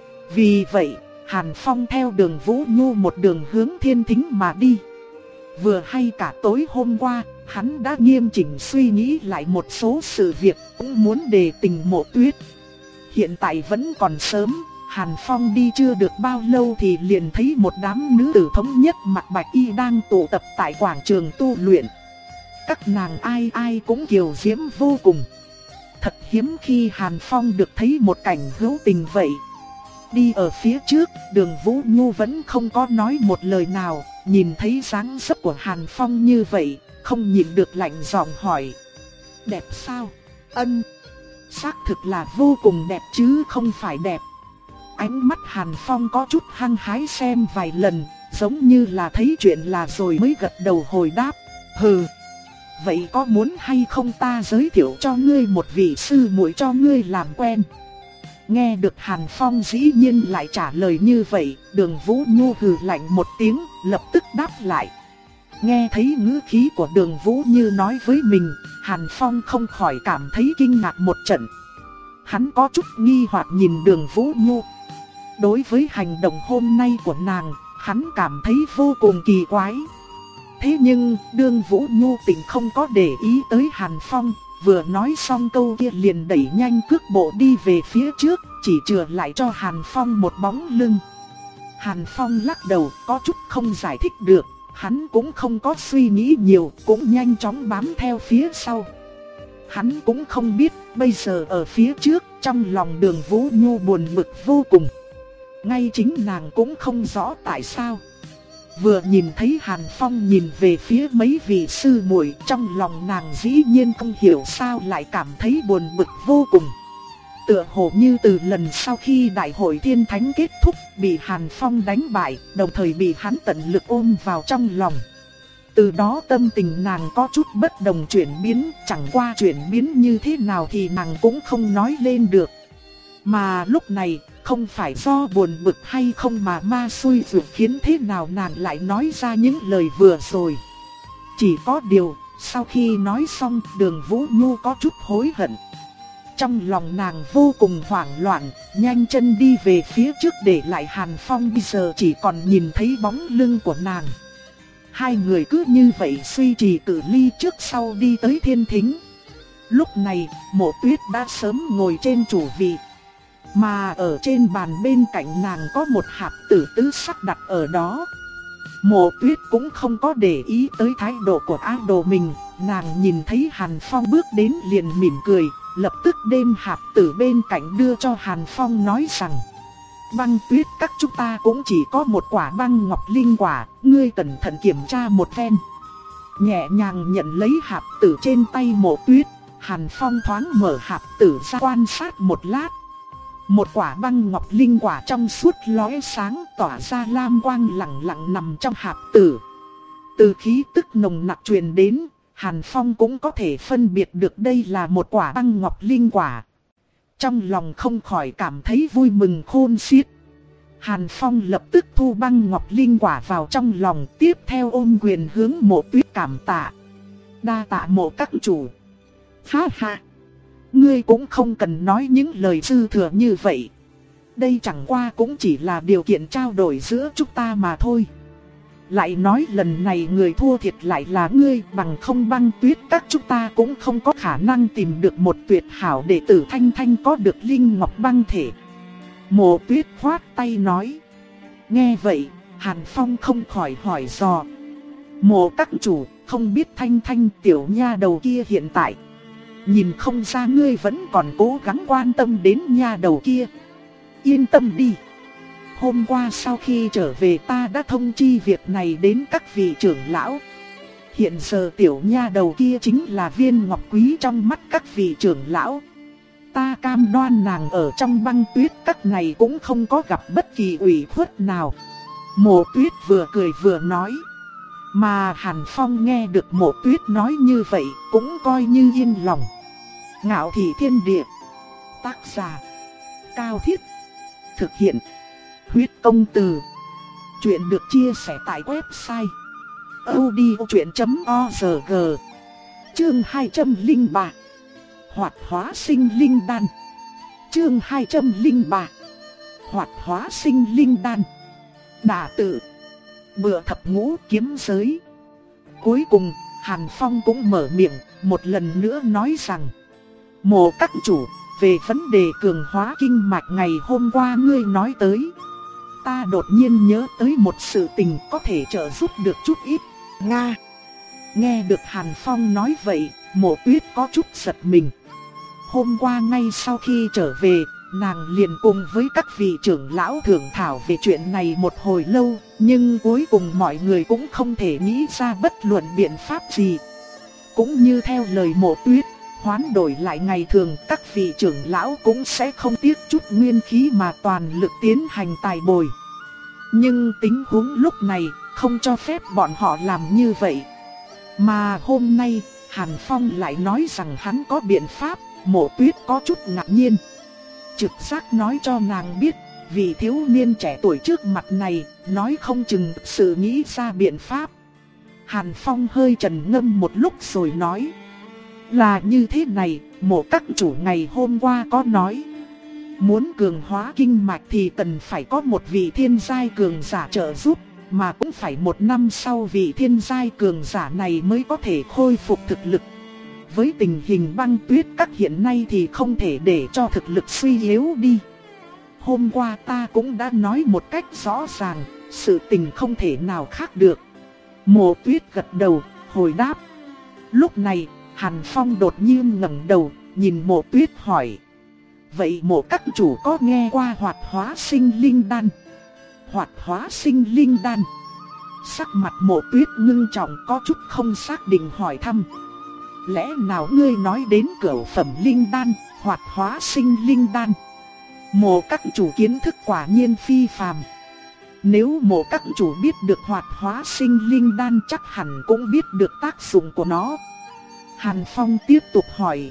Vì vậy, Hàn Phong theo Đường Vũ Nhu một đường hướng Thiên Thính mà đi. Vừa hay cả tối hôm qua, hắn đã nghiêm chỉnh suy nghĩ lại một số sự việc, cũng muốn đề tình Mộ Tuyết. Hiện tại vẫn còn sớm, Hàn Phong đi chưa được bao lâu thì liền thấy một đám nữ tử thống nhất mặc bạch y đang tụ tập tại quảng trường tu luyện. Các nàng ai ai cũng kiều diễm vô cùng. Thật hiếm khi Hàn Phong được thấy một cảnh hữu tình vậy. Đi ở phía trước, Đường Vũ Nhu vẫn không có nói một lời nào, nhìn thấy dáng dấp của Hàn Phong như vậy, không nhịn được lạnh giọng hỏi. Đẹp sao? Ân, xác thực là vô cùng đẹp chứ không phải đẹp. Ánh mắt Hàn Phong có chút hăng hái xem vài lần, giống như là thấy chuyện là rồi mới gật đầu hồi đáp. Hừ, vậy có muốn hay không ta giới thiệu cho ngươi một vị sư muội cho ngươi làm quen? Nghe được Hàn Phong dĩ nhiên lại trả lời như vậy, Đường Vũ Nhu hừ lạnh một tiếng, lập tức đáp lại. Nghe thấy ngữ khí của Đường Vũ Như nói với mình, Hàn Phong không khỏi cảm thấy kinh ngạc một trận. Hắn có chút nghi hoặc nhìn Đường Vũ Nhu. Đối với hành động hôm nay của nàng, hắn cảm thấy vô cùng kỳ quái. Thế nhưng, Đường Vũ Nhu tỉnh không có để ý tới Hàn Phong, vừa nói xong câu kia liền đẩy nhanh cước bộ đi về phía trước, chỉ chừa lại cho Hàn Phong một bóng lưng. Hàn Phong lắc đầu, có chút không giải thích được, hắn cũng không có suy nghĩ nhiều, cũng nhanh chóng bám theo phía sau. Hắn cũng không biết, bây giờ ở phía trước, trong lòng Đường Vũ Nhu buồn bực vô cùng. Ngay chính nàng cũng không rõ tại sao. Vừa nhìn thấy Hàn Phong nhìn về phía mấy vị sư muội, trong lòng nàng dĩ nhiên không hiểu sao lại cảm thấy buồn bực vô cùng. Tựa hồ như từ lần sau khi đại hội Thiên Thánh kết thúc, bị Hàn Phong đánh bại, đồng thời bị hắn tận lực ôm vào trong lòng. Từ đó tâm tình nàng có chút bất đồng chuyển biến, chẳng qua chuyển biến như thế nào thì nàng cũng không nói lên được. Mà lúc này, không phải do buồn bực hay không mà ma xui ruột khiến thế nào nàng lại nói ra những lời vừa rồi. Chỉ có điều, sau khi nói xong, Đường Vũ Nhu có chút hối hận. Trong lòng nàng vô cùng hoảng loạn, nhanh chân đi về phía trước để lại Hàn Phong bây giờ chỉ còn nhìn thấy bóng lưng của nàng. Hai người cứ như vậy suy trì cự ly trước sau đi tới Thiên Thính. Lúc này, Mộ Tuyết đã sớm ngồi trên chủ vị. Mà ở trên bàn bên cạnh nàng có một hạt tử tứ sắc đặt ở đó. Mộ Tuyết cũng không có để ý tới thái độ của á đồ mình. Nàng nhìn thấy Hàn Phong bước đến liền mỉm cười, lập tức đem hạt tử bên cạnh đưa cho Hàn Phong nói rằng: Băng Tuyết Các chúng ta cũng chỉ có một quả băng ngọc linh quả, ngươi cẩn thận kiểm tra một phen. Nhẹ nhàng nhận lấy hạt tử trên tay Mộ Tuyết, Hàn Phong thoáng mở hạt tử ra quan sát một lát. Một quả băng ngọc linh quả trong suốt lóe sáng, tỏa ra lam quang lẳng lặng nằm trong hạt tử. Từ khí tức nồng nặc truyền đến, Hàn Phong cũng có thể phân biệt được đây là một quả băng ngọc linh quả. Trong lòng không khỏi cảm thấy vui mừng khôn xiết. Hàn Phong lập tức thu băng ngọc linh quả vào trong lòng, tiếp theo ôm quyền hướng Mộ Tuyết cảm tạ. Đa tạ Mộ các chủ. Ha ha, ngươi cũng không cần nói những lời dư thừa như vậy. Đây chẳng qua cũng chỉ là điều kiện trao đổi giữa chúng ta mà thôi. Lại nói lần này người thua thiệt lại là ngươi, bằng không Băng Tuyết các chúng ta cũng không có khả năng tìm được một tuyệt hảo đệ tử Thanh Thanh có được linh ngọc băng thể. Mộ Tuyết khoát tay nói. Nghe vậy, Hàn Phong không khỏi hỏi dò. Mộ các chủ, không biết Thanh Thanh tiểu nha đầu kia hiện tại. Nhìn không ra ngươi vẫn còn cố gắng quan tâm đến nha đầu kia. Yên tâm đi. Hôm qua sau khi trở về ta đã thông chi việc này đến các vị trưởng lão. Hiện giờ tiểu nha đầu kia chính là viên ngọc quý trong mắt các vị trưởng lão. Ta cam đoan nàng ở trong Băng Tuyết các này cũng không có gặp bất kỳ ủy khuất nào. Mộ Tuyết vừa cười vừa nói. Mà Hàn Phong nghe được Mộ Tuyết nói như vậy cũng coi như yên lòng. Ngạo Thị Thiên Địa. Tác giả Cao Thiết. Thực hiện Huyết Công Từ. Chuyện được chia sẻ tại website audiochuyện chấm org. Chương hai trăm lẻ ba. Hoạt hóa sinh linh đan. Chương hai trăm lẻ ba. Hoạt hóa sinh linh đan. Đả tự Bựa thập ngũ kiếm giới. Cuối cùng Hàn Phong cũng mở miệng một lần nữa nói rằng. Mộ các chủ, về vấn đề cường hóa kinh mạch ngày hôm qua ngươi nói tới, ta đột nhiên nhớ tới một sự tình có thể trợ giúp được chút ít. Nga. Nghe được Hàn Phong nói vậy, Mộ Tuyết có chút giật mình. Hôm qua ngay sau khi trở về, nàng liền cùng với các vị trưởng lão thưởng thảo về chuyện này một hồi lâu, nhưng cuối cùng mọi người cũng không thể nghĩ ra bất luận biện pháp gì. Cũng như theo lời Mộ Tuyết, hoán đổi lại ngày thường các vị trưởng lão cũng sẽ không tiếc chút nguyên khí mà toàn lực tiến hành tài bồi. Nhưng tình huống lúc này không cho phép bọn họ làm như vậy. Mà hôm nay Hàn Phong lại nói rằng hắn có biện pháp. Mộ Tuyết có chút ngạc nhiên. Trực giác nói cho nàng biết, vị thiếu niên trẻ tuổi trước mặt này nói không chừng sự nghĩ ra biện pháp. Hàn Phong hơi trầm ngâm một lúc rồi nói. Là như thế này, Mộ các chủ ngày hôm qua có nói, muốn cường hóa kinh mạch thì cần phải có một vị thiên giai cường giả trợ giúp, mà cũng phải một năm sau vị thiên giai cường giả này mới có thể khôi phục thực lực. Với tình hình Băng Tuyết các hiện nay thì không thể để cho thực lực suy yếu đi. Hôm qua ta cũng đã nói một cách rõ ràng, sự tình không thể nào khác được. Mộ Tuyết gật đầu, hồi đáp. Lúc này Hàn Phong đột nhiên ngẩng đầu, nhìn Mộ Tuyết hỏi. Vậy Mộ các chủ có nghe qua hoạt hóa sinh linh đan? Hoạt hóa sinh linh đan. Sắc mặt Mộ Tuyết ngưng trọng có chút không xác định hỏi thăm. Lẽ nào ngươi nói đến cửu phẩm linh đan, hoạt hóa sinh linh đan? Mộ các chủ kiến thức quả nhiên phi phàm. Nếu Mộ các chủ biết được hoạt hóa sinh linh đan chắc hẳn cũng biết được tác dụng của nó. Hàn Phong tiếp tục hỏi.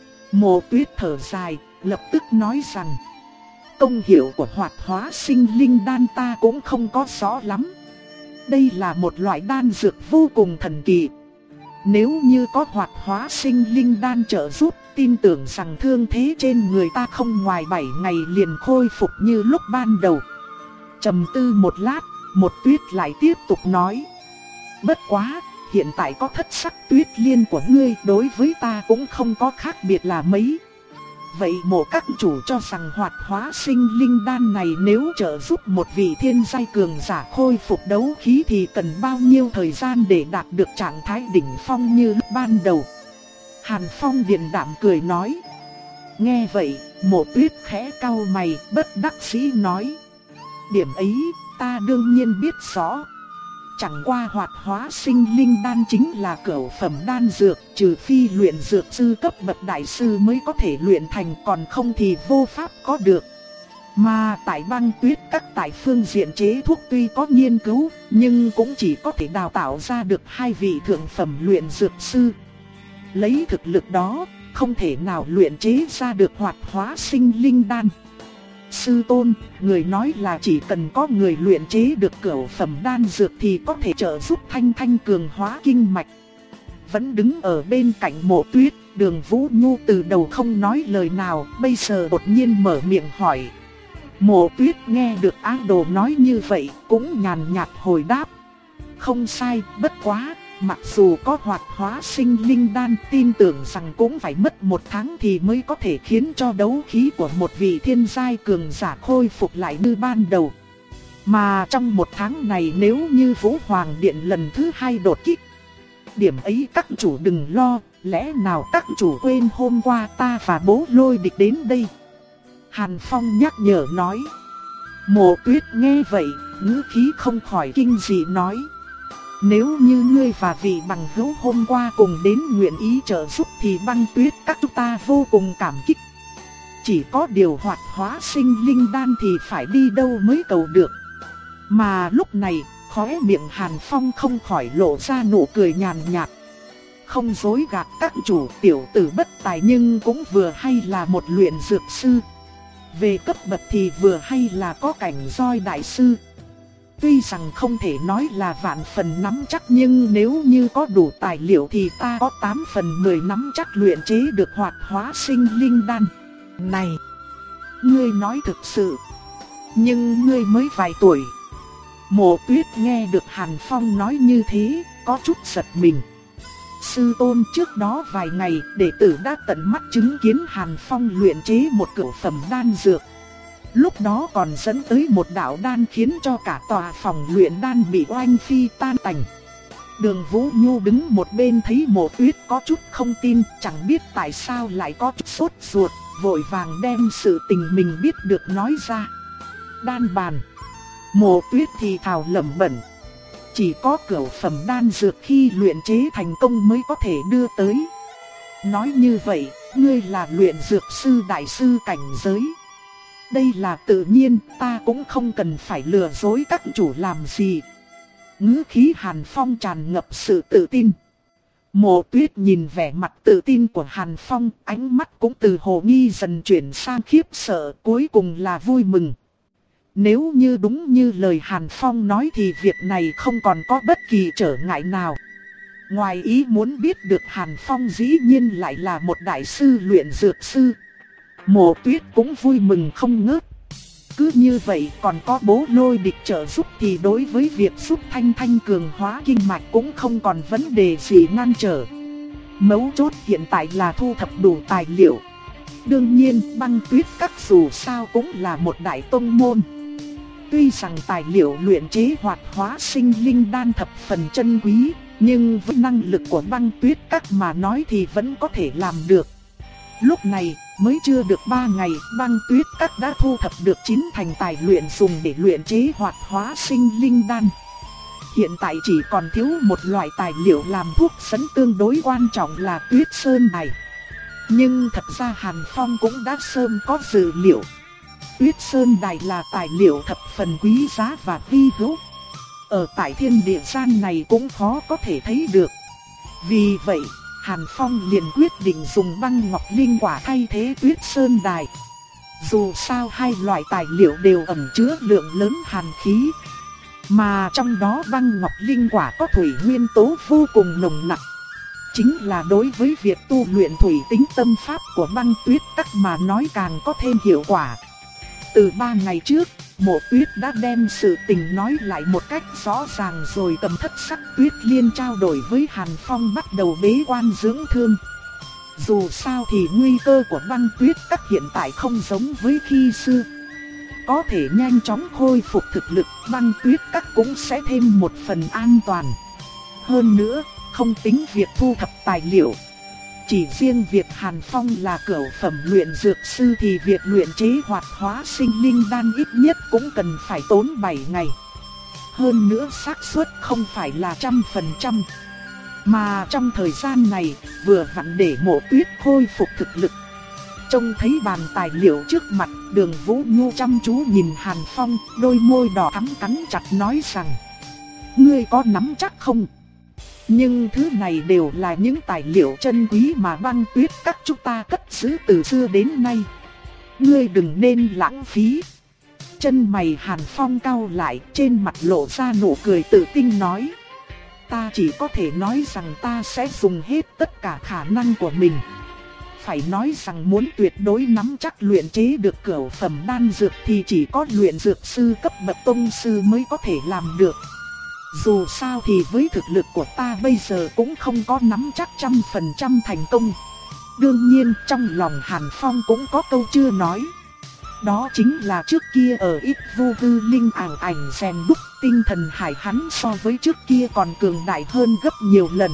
Mộ Tuyết thở dài, lập tức nói rằng. Công hiệu của hoạt hóa sinh linh đan ta cũng không có rõ lắm. Đây là một loại đan dược vô cùng thần kỳ. Nếu như có hoạt hóa sinh linh đan trợ giúp, tin tưởng rằng thương thế trên người ta không ngoài bảy ngày liền khôi phục như lúc ban đầu. Trầm tư một lát, Mộ Tuyết lại tiếp tục nói. Bất quá, hiện tại có thất sắc tuyết liên của ngươi đối với ta cũng không có khác biệt là mấy. Vậy Mộ các chủ cho rằng hoạt hóa sinh linh đan này nếu trợ giúp một vị thiên giai cường giả khôi phục đấu khí thì cần bao nhiêu thời gian để đạt được trạng thái đỉnh phong như lúc ban đầu? Hàn Phong điềm đạm cười nói. Nghe vậy, Mộ Tuyết khẽ cau mày, bất đắc dĩ nói. Điểm ấy, ta đương nhiên biết rõ. Chẳng qua hoạt hóa sinh linh đan chính là cửu phẩm đan dược, trừ phi luyện dược sư cấp bậc đại sư mới có thể luyện thành, còn không thì vô pháp có được. Mà tại Băng Tuyết các tại phương diện chế thuốc tuy có nghiên cứu, nhưng cũng chỉ có thể đào tạo ra được hai vị thượng phẩm luyện dược sư. Lấy thực lực đó, không thể nào luyện chế ra được hoạt hóa sinh linh đan. Sư tôn, người nói là chỉ cần có người luyện chế được cửu phẩm đan dược thì có thể trợ giúp Thanh Thanh cường hóa kinh mạch. Vẫn đứng ở bên cạnh Mộ Tuyết, Đường Vũ Nhu từ đầu không nói lời nào, bây giờ đột nhiên mở miệng hỏi. Mộ Tuyết nghe được Á Đồ nói như vậy, cũng nhàn nhạt hồi đáp. không sai, bất quá, mặc dù có hoạt hóa sinh linh đan, tin tưởng rằng cũng phải mất một tháng thì mới có thể khiến cho đấu khí của một vị thiên giai cường giả khôi phục lại như ban đầu. Mà trong một tháng này nếu như Vũ Hoàng Điện lần thứ hai đột kích, điểm ấy các chủ đừng lo, lẽ nào các chủ quên hôm qua ta và bố Lôi Địch đến đây? Hàn Phong nhắc nhở nói. Mộ Tuyết nghe vậy, ngữ khí không khỏi kinh dị nói. Nếu như ngươi và vị bằng hữu hôm qua cùng đến nguyện ý trợ giúp thì Băng Tuyết các chúng ta vô cùng cảm kích. Chỉ có điều hoạt hóa sinh linh đan thì phải đi đâu mới cầu được. Mà lúc này, khóe miệng Hàn Phong không khỏi lộ ra nụ cười nhàn nhạt. Không dối gạt các chủ, tiểu tử bất tài nhưng cũng vừa hay là một luyện dược sư. Về cấp bậc thì vừa hay là có cảnh roi đại sư. Tuy rằng không thể nói là vạn phần nắm chắc nhưng nếu như có đủ tài liệu thì ta có tám phần mười nắm chắc luyện chế được hoạt hóa sinh linh đan. Này, ngươi nói thực sự, nhưng ngươi mới vài tuổi. Mộ Tuyết nghe được Hàn Phong nói như thế, có chút giật mình. Sư tôn, trước đó vài ngày, đệ tử đã tận mắt chứng kiến Hàn Phong luyện chế một cửu phẩm đan dược. Lúc đó còn dẫn tới một đạo đan khiến cho cả tòa phòng luyện đan bị oanh phi tan tành. Đường Vũ Nhu đứng một bên thấy Mộ Tuyết có chút không tin, chẳng biết tại sao lại có chút sốt ruột, vội vàng đem sự tình mình biết được nói ra. Đan bàn. Mộ Tuyết thì thào lẩm bẩm. Chỉ có cửu phẩm đan dược khi luyện chế thành công mới có thể đưa tới. Nói như vậy, ngươi là luyện dược sư đại sư cảnh giới. Đây là tự nhiên, ta cũng không cần phải lừa dối các chủ làm gì. Ngữ khí Hàn Phong tràn ngập sự tự tin. Mộ Tuyết nhìn vẻ mặt tự tin của Hàn Phong, ánh mắt cũng từ hồ nghi dần chuyển sang khiếp sợ, cuối cùng là vui mừng. Nếu như đúng như lời Hàn Phong nói thì việc này không còn có bất kỳ trở ngại nào. Ngoài ý muốn biết được Hàn Phong dĩ nhiên lại là một đại sư luyện dược sư. Mộ Tuyết cũng vui mừng không ngớt. Cứ như vậy còn có bố Lôi Địch trợ giúp thì đối với việc giúp Thanh Thanh cường hóa kinh mạch cũng không còn vấn đề gì ngăn trở. Mấu chốt hiện tại là thu thập đủ tài liệu. Đương nhiên Băng Tuyết các dù sao cũng là một đại tông môn. Tuy rằng tài liệu luyện chế hoạt hóa sinh linh đan thập phần chân quý, nhưng với năng lực của Băng Tuyết các mà nói thì vẫn có thể làm được. Lúc này, mới chưa được ba ngày, Băng Tuyết các đã thu thập được chín thành tài luyện dùng để luyện chế hoạt hóa sinh linh đan. Hiện tại chỉ còn thiếu một loại tài liệu làm thuốc sấn tương đối quan trọng là tuyết sơn này. Nhưng thật ra Hàn Phong cũng đã sớm có dự liệu. Tuyết sơn đài là tài liệu thập phần quý giá và hy hữu. Ở tại thiên địa gian này cũng khó có thể thấy được. Vì vậy, Hàn Phong liền quyết định dùng băng ngọc linh quả thay thế tuyết sơn đài. Dù sao hai loại tài liệu đều ẩn chứa lượng lớn hàn khí. Mà trong đó băng ngọc linh quả có thủy nguyên tố vô cùng nồng nặc. Chính là đối với việc tu luyện thủy tính tâm pháp của Băng Tuyết các mà nói càng có thêm hiệu quả. Từ ba ngày trước, Mộ Tuyết đã đem sự tình nói lại một cách rõ ràng rồi cầm thất sắc Tuyết Liên trao đổi với Hàn Phong bắt đầu bế quan dưỡng thương. Dù sao thì nguy cơ của Băng Tuyết các hiện tại không giống với khi xưa. Có thể nhanh chóng khôi phục thực lực, Băng Tuyết các cũng sẽ thêm một phần an toàn. Hơn nữa, không tính việc thu thập tài liệu, chỉ riêng việc Hàn Phong là cửu phẩm luyện dược sư thì việc luyện chế hoạt hóa sinh linh đan ít nhất cũng cần phải tốn bảy ngày. Hơn nữa xác suất không phải là trăm phần trăm. Mà trong thời gian này, vừa vặn để Mộ Tuyết khôi phục thực lực. Trông thấy bàn tài liệu trước mặt, Đường Vũ Nhu chăm chú nhìn Hàn Phong, đôi môi đỏ thắm cắn chặt nói rằng: ngươi có nắm chắc không? Nhưng thứ này đều là những tài liệu chân quý mà Băng Tuyết các chúng ta cất giữ từ xưa đến nay. Ngươi đừng nên lãng phí. Chân mày Hàn Phong cau lại, trên mặt lộ ra nụ cười tự tin nói: ta chỉ có thể nói rằng ta sẽ dùng hết tất cả khả năng của mình. Phải nói rằng muốn tuyệt đối nắm chắc luyện chế được cửu phẩm đan dược thì chỉ có luyện dược sư cấp bậc tông sư mới có thể làm được. Dù sao thì với thực lực của ta bây giờ cũng không có nắm chắc trăm phần trăm thành công. Đương nhiên trong lòng Hàn Phong cũng có câu chưa nói. Đó chính là trước kia ở ít vu hư linh ảo ảnh rèn đúc tinh thần hải hắn so với trước kia còn cường đại hơn gấp nhiều lần.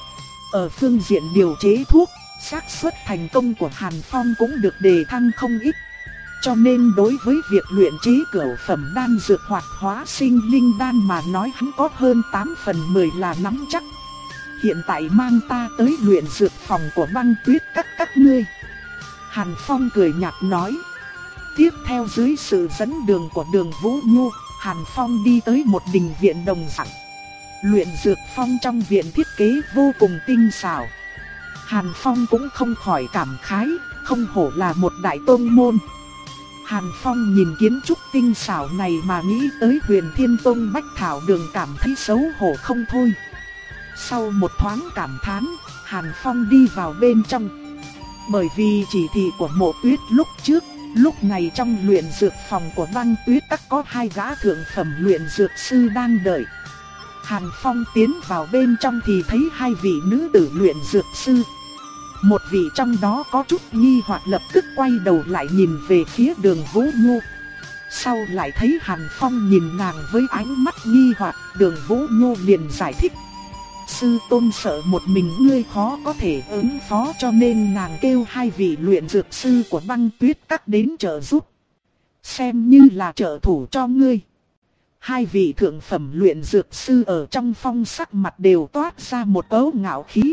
Ở phương diện điều chế thuốc, xác suất thành công của Hàn Phong cũng được đề thăng không ít. Cho nên đối với việc luyện chế cửu phẩm đan dược hoặc hóa sinh linh đan mà nói hắn có hơn tám phần mười là nắm chắc. Hiện tại mang ta tới luyện dược phòng của Băng Tuyết các các ngươi. Hàn Phong cười nhạt nói. Tiếp theo dưới sự dẫn đường của Đường Vũ Nhu, Hàn Phong đi tới một đình viện đồng dạng. Luyện dược phong trong viện thiết kế vô cùng tinh xảo. Hàn Phong cũng không khỏi cảm khái, không hổ là một đại tôn môn. Hàn Phong nhìn kiến trúc tinh xảo này mà nghĩ tới Huyền Thiên Tông Bách Thảo Đường cảm thấy xấu hổ không thôi. Sau một thoáng cảm thán, Hàn Phong đi vào bên trong. Bởi vì chỉ thị của Mộ Tuyết lúc trước, lúc này trong luyện dược phòng của Băng Tuyết các có hai gã thượng phẩm luyện dược sư đang đợi. Hàn Phong tiến vào bên trong thì thấy hai vị nữ tử luyện dược sư. Một vị trong đó có chút nghi hoặc lập tức quay đầu lại nhìn về phía Đường Vũ Nhu. Sau lại thấy Hàn Phong nhìn nàng với ánh mắt nghi hoặc, Đường Vũ Nhu liền giải thích. Sư tôn sợ một mình ngươi khó có thể ứng phó cho nên nàng kêu hai vị luyện dược sư của Băng Tuyết các đến trợ giúp. Xem như là trợ thủ cho ngươi. Hai vị thượng phẩm luyện dược sư ở trong phong sắc mặt đều toát ra một cấu ngạo khí.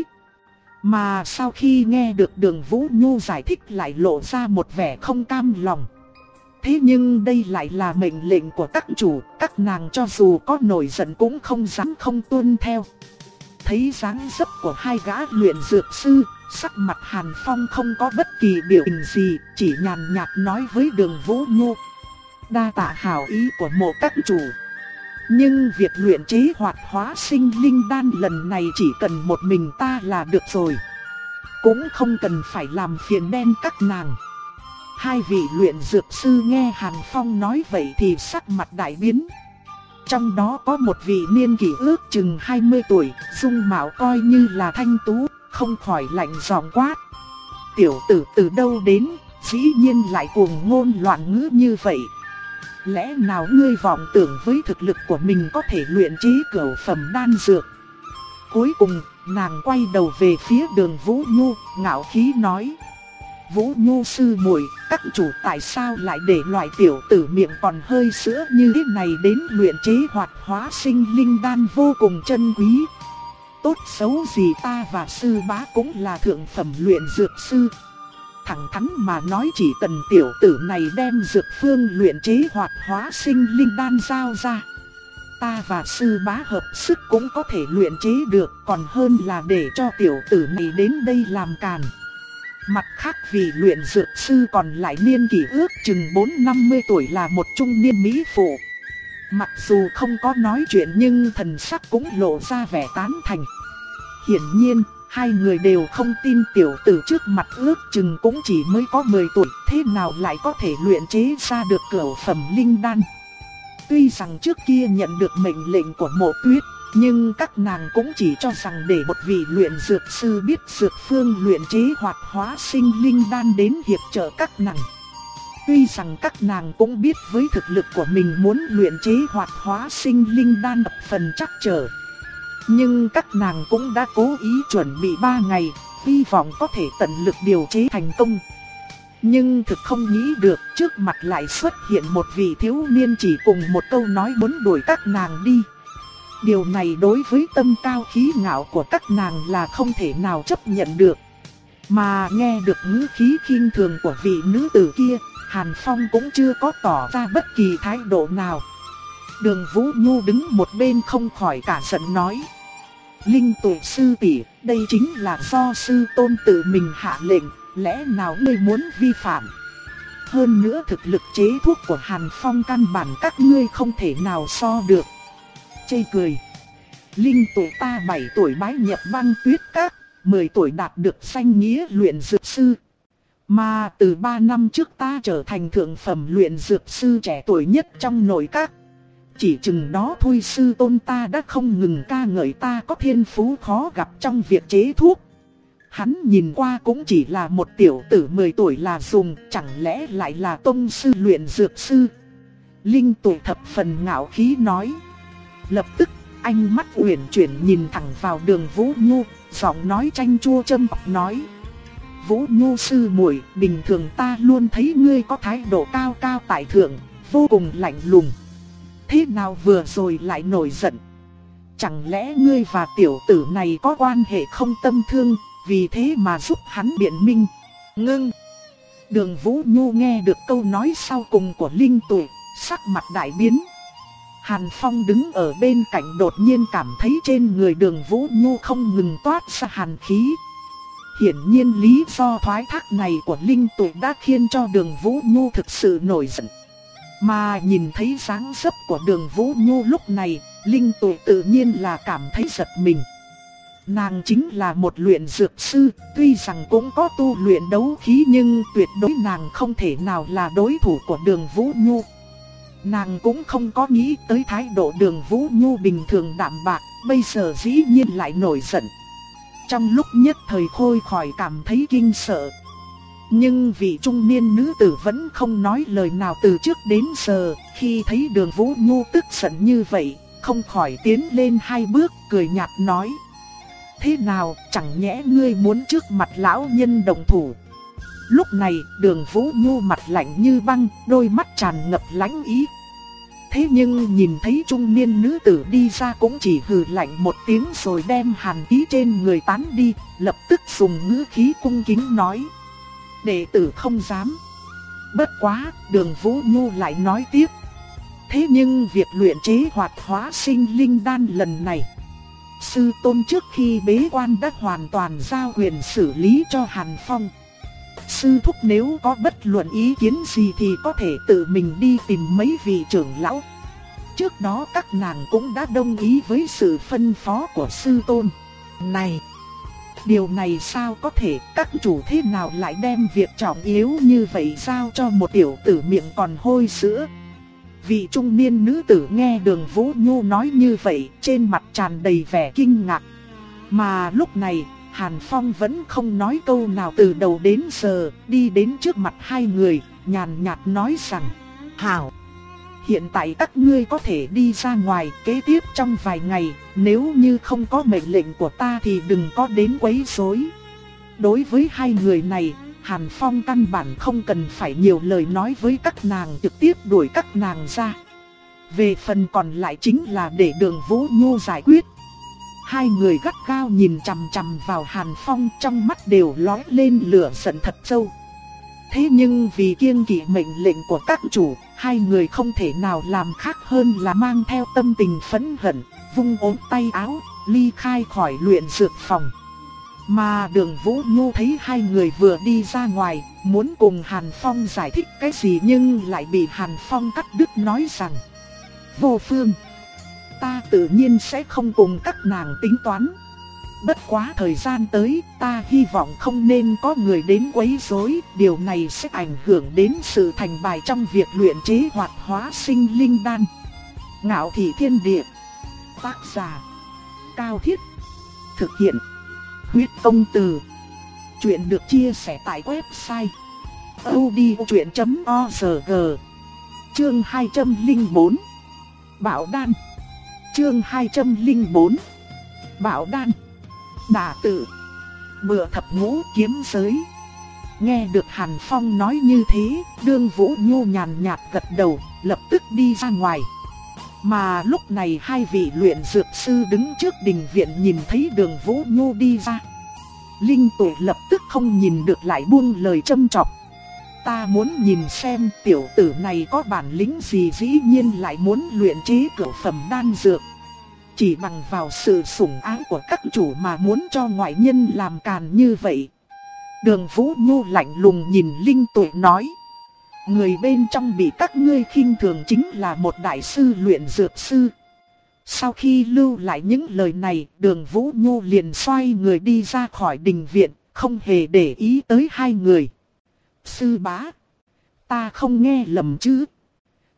Mà sau khi nghe được Đường Vũ Nhu giải thích lại lộ ra một vẻ không cam lòng. Thế nhưng đây lại là mệnh lệnh của các chủ, các nàng cho dù có nổi giận cũng không dám không tuân theo. Thấy dáng dấp của hai gã luyện dược sư, sắc mặt Hàn Phong không có bất kỳ biểu tình gì, chỉ nhàn nhạt nói với Đường Vũ Nhu. Đa tạ hảo ý của Mộ các chủ. Nhưng việc luyện chế hoạt hóa sinh linh đan lần này chỉ cần một mình ta là được rồi. Cũng không cần phải làm phiền đen các nàng. Hai vị luyện dược sư nghe Hàn Phong nói vậy thì sắc mặt đại biến. Trong đó có một vị niên kỷ ước chừng hai mươi tuổi, dung mạo coi như là thanh tú, không khỏi lạnh giọng quát. Tiểu tử từ đâu đến, dĩ nhiên lại cuồng ngôn loạn ngữ như vậy. Lẽ nào ngươi vọng tưởng với thực lực của mình có thể luyện chế cửu phẩm đan dược? Cuối cùng, nàng quay đầu về phía Đường Vũ Nhu, ngạo khí nói. Vũ Nhu sư muội, các chủ tại sao lại để loại tiểu tử miệng còn hơi sữa như thế này đến luyện chế hoạt hóa sinh linh đan vô cùng chân quý? Tốt xấu gì ta và sư bá cũng là thượng phẩm luyện dược sư. Thẳng thắn mà nói chỉ cần tiểu tử này đem dược phương luyện chế hoạt hóa sinh linh đan giao ra, ta và sư bá hợp sức cũng có thể luyện chế được, còn hơn là để cho tiểu tử này đến đây làm càn. Mặt khác vì luyện dược sư còn lại niên kỷ ước chừng bốn năm mươi tuổi là một trung niên mỹ phụ. Mặc dù không có nói chuyện nhưng thần sắc cũng lộ ra vẻ tán thành. Hiển nhiên, hai người đều không tin tiểu tử trước mặt ước chừng cũng chỉ mới có mười tuổi, thế nào lại có thể luyện chế ra được cửu phẩm linh đan. Tuy rằng trước kia nhận được mệnh lệnh của Mộ Tuyết, nhưng các nàng cũng chỉ cho rằng để một vị luyện dược sư biết dược phương luyện chế hoạt hóa sinh linh đan đến hiệp trợ các nàng. Tuy rằng các nàng cũng biết với thực lực của mình muốn luyện chế hoạt hóa sinh linh đan thập phần chắc trở, nhưng các nàng cũng đã cố ý chuẩn bị ba ngày, hy vọng có thể tận lực điều chế thành công. Nhưng thực không nghĩ được trước mặt lại xuất hiện một vị thiếu niên chỉ cùng một câu nói muốn đuổi các nàng đi. Điều này đối với tâm cao khí ngạo của các nàng là không thể nào chấp nhận được. Mà nghe được ngữ khí khinh thường của vị nữ tử kia, Hàn Phong cũng chưa có tỏ ra bất kỳ thái độ nào. Đường Vũ Nhu đứng một bên không khỏi cả giận nói. Linh Tuệ sư tỷ, đây chính là do sư tôn tự mình hạ lệnh, lẽ nào ngươi muốn vi phạm? Hơn nữa thực lực chế thuốc của Hàn Phong căn bản các ngươi không thể nào so được. Chê cười. Linh Tuệ ta bảy tuổi bái nhập Băng Tuyết các, mười tuổi đạt được danh nghĩa luyện dược sư. Mà từ ba năm trước ta trở thành thượng phẩm luyện dược sư trẻ tuổi nhất trong nội các. chỉ chừng đó thôi sư tôn ta đã không ngừng ca ngợi ta có thiên phú khó gặp trong việc chế thuốc. Hắn nhìn qua cũng chỉ là một tiểu tử mười tuổi là dùng, chẳng lẽ lại là tông sư luyện dược sư. Linh Tụ thập phần ngạo khí nói. Lập tức, ánh mắt uyển chuyển nhìn thẳng vào Đường Vũ Nhu, giọng nói chanh chua châm chọc nói. Vũ Nhu sư muội, bình thường ta luôn thấy ngươi có thái độ cao cao tại thượng, vô cùng lạnh lùng. Thế nào vừa rồi lại nổi giận? Chẳng lẽ ngươi và tiểu tử này có quan hệ không tâm thương, vì thế mà giúp hắn biện minh? Ngưng! Đường Vũ Nhu nghe được câu nói sau cùng của Linh Tụ, sắc mặt đại biến. Hàn Phong đứng ở bên cạnh đột nhiên cảm thấy trên người Đường Vũ Nhu không ngừng toát ra hàn khí. Hiển nhiên lý do thoái thác này của Linh Tụ đã khiến cho Đường Vũ Nhu thực sự nổi giận. Mà nhìn thấy dáng dấp của Đường Vũ Nhu lúc này, Linh Tụ tự nhiên là cảm thấy giật mình. Nàng chính là một luyện dược sư, tuy rằng cũng có tu luyện đấu khí nhưng tuyệt đối nàng không thể nào là đối thủ của Đường Vũ Nhu. Nàng cũng không có nghĩ tới thái độ Đường Vũ Nhu bình thường đạm bạc, bây giờ dĩ nhiên lại nổi giận. Trong lúc nhất thời Khôi khỏi cảm thấy kinh sợ. Nhưng vị trung niên nữ tử vẫn không nói lời nào từ trước đến giờ, khi thấy Đường Vũ Nhu tức giận như vậy, không khỏi tiến lên hai bước cười nhạt nói. Thế nào, chẳng nhẽ ngươi muốn trước mặt lão nhân đồng thủ? Lúc này, Đường Vũ Nhu mặt lạnh như băng, đôi mắt tràn ngập lãnh ý. Thế nhưng nhìn thấy trung niên nữ tử đi ra cũng chỉ hừ lạnh một tiếng rồi đem hàn khí trên người tán đi, lập tức dùng ngữ khí cung kính nói. Đệ tử không dám. Bất quá, Đường Vũ Nhu lại nói tiếp. Thế nhưng việc luyện chế hoạt hóa sinh linh đan lần này, sư tôn trước khi bế quan đã hoàn toàn giao quyền xử lý cho Hàn Phong. Sư thúc nếu có bất luận ý kiến gì thì có thể tự mình đi tìm mấy vị trưởng lão. Trước đó các nàng cũng đã đồng ý với sự phân phó của sư tôn. Này, điều này sao có thể, các chủ thế nào lại đem việc trọng yếu như vậy giao cho một tiểu tử miệng còn hôi sữa? Vị trung niên nữ tử nghe Đường Vũ Nhu nói như vậy, trên mặt tràn đầy vẻ kinh ngạc. Mà lúc này, Hàn Phong vẫn không nói câu nào từ đầu đến giờ, đi đến trước mặt hai người, nhàn nhạt nói rằng: Hảo, hiện tại các ngươi có thể đi ra ngoài, kế tiếp trong vài ngày, nếu như không có mệnh lệnh của ta thì đừng có đến quấy rối. Đối với hai người này, Hàn Phong căn bản không cần phải nhiều lời nói với các nàng, trực tiếp đuổi các nàng ra. Về phần còn lại chính là để Đường Vũ Nhu giải quyết. Hai người gắt gao nhìn chằm chằm vào Hàn Phong, trong mắt đều lóe lên lửa giận thật sâu. Thế nhưng vì kiêng kỵ mệnh lệnh của các chủ, hai người không thể nào làm khác hơn là mang theo tâm tình phẫn hận, vung ốm tay áo, ly khai khỏi luyện dược phòng. Mà Đường Vũ Nhu thấy hai người vừa đi ra ngoài, muốn cùng Hàn Phong giải thích cái gì nhưng lại bị Hàn Phong cắt đứt nói rằng: Vô Phương, ta tự nhiên sẽ không cùng các nàng tính toán. Bất quá thời gian tới, ta hy vọng không nên có người đến quấy rối, điều này sẽ ảnh hưởng đến sự thành bại trong việc luyện chế hoạt hóa sinh linh đan. Ngạo Thị Thiên Địa. Tác giả: Cao Thiết. Thực hiện: Huyết Công Từ. Chuyện được chia sẻ tại website audiochuyện chấm org. Chương hai trăm lẻ bốn. Bảo đan. Chương hai trăm lẻ bốn. Bảo đan. Đả tự. Bựa thập ngũ kiếm giới. Nghe được Hàn Phong nói như thế, Đường Vũ Nhu nhàn nhạt gật đầu, lập tức đi ra ngoài. Mà lúc này hai vị luyện dược sư đứng trước đình viện nhìn thấy Đường Vũ Nhu đi ra. Linh Tụ lập tức không nhìn được lại buông lời châm chọc. Ta muốn nhìn xem tiểu tử này có bản lĩnh gì dĩ nhiên lại muốn luyện chế cửu phẩm đan dược. Chỉ bằng vào sự sủng ái của các chủ mà muốn cho ngoại nhân làm càn như vậy. Đường Vũ Nhu lạnh lùng nhìn Linh Tụ nói: Người bên trong bị các ngươi khinh thường chính là một đại sư luyện dược sư. Sau khi lưu lại những lời này, Đường Vũ Nhu liền xoay người đi ra khỏi đình viện, không hề để ý tới hai người. Sư bá, ta không nghe lầm chứ?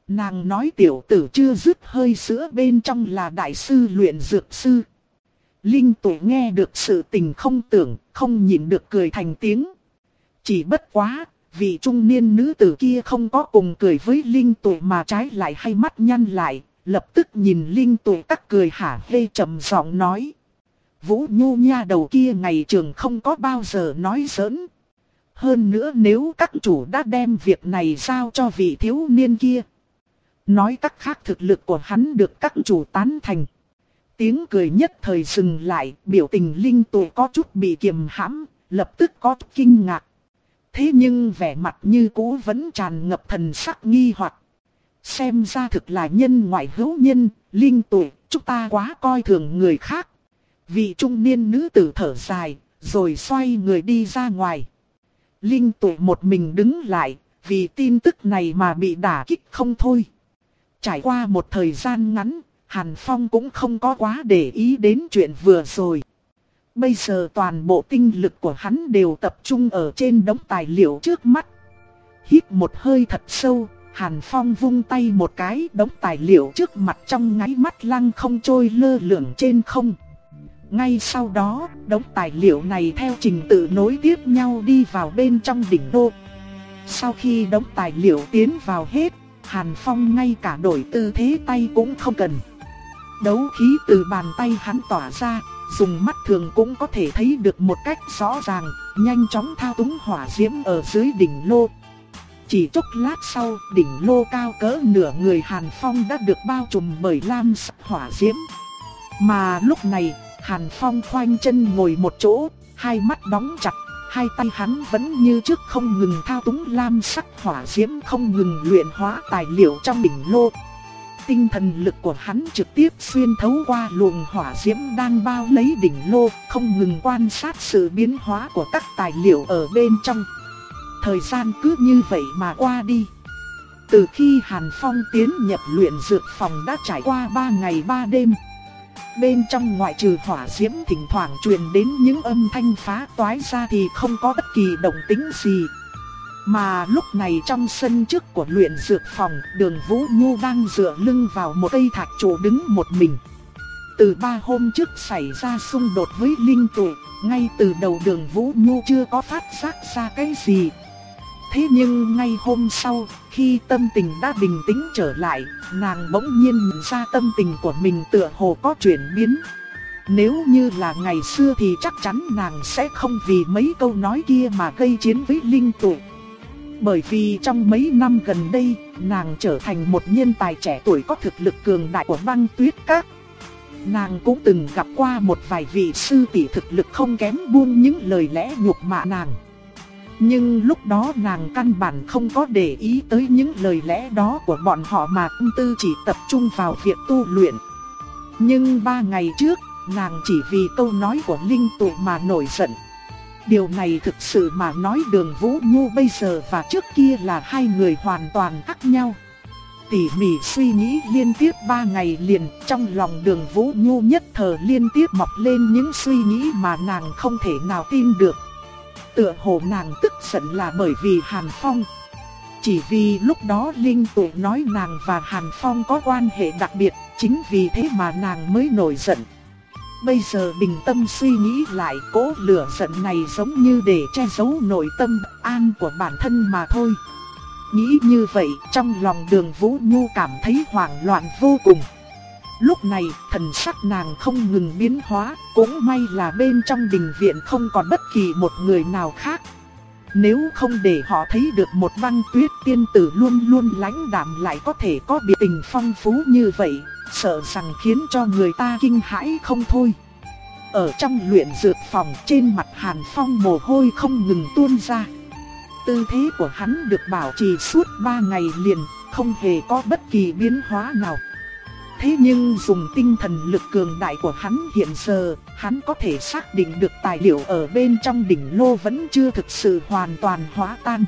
Nàng nói tiểu tử chưa dứt hơi sữa bên trong là đại sư luyện dược sư. Linh Tuệ nghe được sự tình không tưởng, không nhịn được cười thành tiếng. Chỉ bất quá, vị trung niên nữ tử kia không có cùng cười với Linh Tuệ mà trái lại hay mắt nhăn lại, lập tức nhìn Linh Tuệ tắc cười hả hê trầm giọng nói. Vũ Nhu nha đầu kia ngày trường không có bao giờ nói giỡn. Hơn nữa nếu các chủ đã đem việc này giao cho vị thiếu niên kia. Nói cách khác thực lực của hắn được các chủ tán thành. Tiếng cười nhất thời dừng lại, biểu tình Linh Tuệ có chút bị kiềm hãm, lập tức có chút kinh ngạc. Thế nhưng vẻ mặt như cũ vẫn tràn ngập thần sắc nghi hoặc. Xem ra thực là nhân ngoại hữu nhân, Linh Tuệ, chúng ta quá coi thường người khác. Vị trung niên nữ tử thở dài, rồi xoay người đi ra ngoài. Linh Tuệ một mình đứng lại, vì tin tức này mà bị đả kích không thôi. Trải qua một thời gian ngắn, Hàn Phong cũng không có quá để ý đến chuyện vừa rồi. Bây giờ toàn bộ tinh lực của hắn đều tập trung ở trên đống tài liệu trước mắt. Hít một hơi thật sâu, Hàn Phong vung tay một cái, đống tài liệu trước mặt trong nháy mắt lăng không trôi lơ lửng trên không. Ngay sau đó, đống tài liệu này theo trình tự nối tiếp nhau đi vào bên trong đỉnh lô. Sau khi đống tài liệu tiến vào hết, Hàn Phong ngay cả đổi tư thế tay cũng không cần. Đấu khí từ bàn tay hắn tỏa ra, dùng mắt thường cũng có thể thấy được một cách rõ ràng, nhanh chóng thao túng hỏa diễm ở dưới đỉnh lô. Chỉ chốc lát sau, đỉnh lô cao cỡ nửa người Hàn Phong đã được bao trùm bởi lam sắc hỏa diễm. Mà lúc này, Hàn Phong khoanh chân ngồi một chỗ, hai mắt đóng chặt, hai tay hắn vẫn như trước không ngừng thao túng lam sắc hỏa diễm, không ngừng luyện hóa tài liệu trong đỉnh lô. Tinh thần lực của hắn trực tiếp xuyên thấu qua luồng hỏa diễm đang bao lấy đỉnh lô, không ngừng quan sát sự biến hóa của các tài liệu ở bên trong. Thời gian cứ như vậy mà qua đi. Từ khi Hàn Phong tiến nhập luyện dược phòng đã trải qua ba ngày ba đêm. Bên trong ngoại trừ hỏa diễm thỉnh thoảng truyền đến những âm thanh phá toái ra thì không có bất kỳ động tĩnh gì. Mà lúc này trong sân trước của luyện dược phòng, Đường Vũ Nhu đang dựa lưng vào một cây thạch trụ đứng một mình. Từ ba hôm trước xảy ra xung đột với Linh Tuệ, ngay từ đầu Đường Vũ Nhu chưa có phát giác ra cái gì. Thế nhưng ngay hôm sau, khi tâm tình đã bình tĩnh trở lại, nàng bỗng nhiên nhận ra tâm tình của mình tựa hồ có chuyển biến. Nếu như là ngày xưa thì chắc chắn nàng sẽ không vì mấy câu nói kia mà gây chiến với Linh Tuệ. Bởi vì trong mấy năm gần đây, nàng trở thành một nhân tài trẻ tuổi có thực lực cường đại của Băng Tuyết Các. Nàng cũng từng gặp qua một vài vị sư tỷ thực lực không kém buông những lời lẽ nhục mạ nàng. Nhưng lúc đó nàng căn bản không có để ý tới những lời lẽ đó của bọn họ mà tâm tư chỉ tập trung vào việc tu luyện. Nhưng ba ngày trước, nàng chỉ vì câu nói của Linh Tuệ mà nổi giận. Điều này thực sự mà nói Đường Vũ Nhu bây giờ và trước kia là hai người hoàn toàn khác nhau. Tỉ mỉ suy nghĩ liên tiếp ba ngày liền, trong lòng Đường Vũ Nhu nhất thời liên tiếp mọc lên những suy nghĩ mà nàng không thể nào tin được. Tựa hồ nàng tức giận là bởi vì Hàn Phong. Chỉ vì lúc đó Linh Tuệ nói nàng và Hàn Phong có quan hệ đặc biệt, chính vì thế mà nàng mới nổi giận. Bây giờ bình tâm suy nghĩ lại, cỗ lửa giận này giống như để che giấu nội tâm bất an của bản thân mà thôi. Nghĩ như vậy, trong lòng Đường Vũ Nhu cảm thấy hoảng loạn vô cùng. Lúc này, thần sắc nàng không ngừng biến hóa, cũng may là bên trong đình viện không còn bất kỳ một người nào khác. Nếu không để họ thấy được một Băng Tuyết tiên tử luôn luôn lãnh đạm lại có thể có biểu tình phong phú như vậy, sợ rằng khiến cho người ta kinh hãi không thôi. Ở trong luyện dược phòng, trên mặt Hàn Phong mồ hôi không ngừng tuôn ra. Tư thế của hắn được bảo trì suốt ba ngày liền, không hề có bất kỳ biến hóa nào. Thế nhưng dùng tinh thần lực cường đại của hắn hiện giờ, hắn có thể xác định được tài liệu ở bên trong đỉnh lô vẫn chưa thực sự hoàn toàn hóa tan.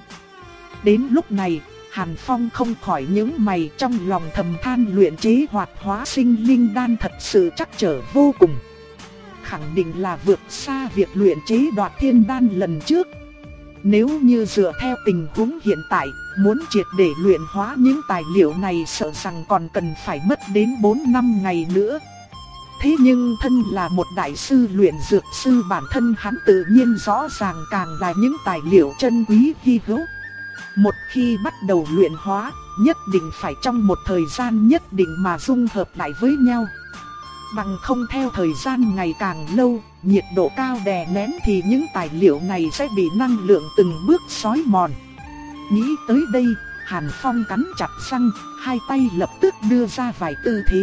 Đến lúc này, Hàn Phong không khỏi nhướng mày, trong lòng thầm than luyện chế hoạt hóa sinh linh đan thật sự trắc trở vô cùng. Khẳng định là vượt xa việc luyện chế đoạt thiên đan lần trước. Nếu như dựa theo tình huống hiện tại, muốn triệt để luyện hóa những tài liệu này sợ rằng còn cần phải mất đến bốn năm ngày nữa. Thế nhưng thân là một đại sư luyện dược sư, bản thân hắn tự nhiên rõ ràng càng là những tài liệu chân quý hy hữu. Một khi bắt đầu luyện hóa, nhất định phải trong một thời gian nhất định mà dung hợp lại với nhau. Bằng không theo thời gian ngày càng lâu, nhiệt độ cao đè nén thì những tài liệu này sẽ bị năng lượng từng bước xói mòn. Nghĩ tới đây, Hàn Phong cắn chặt răng, hai tay lập tức đưa ra vài tư thế.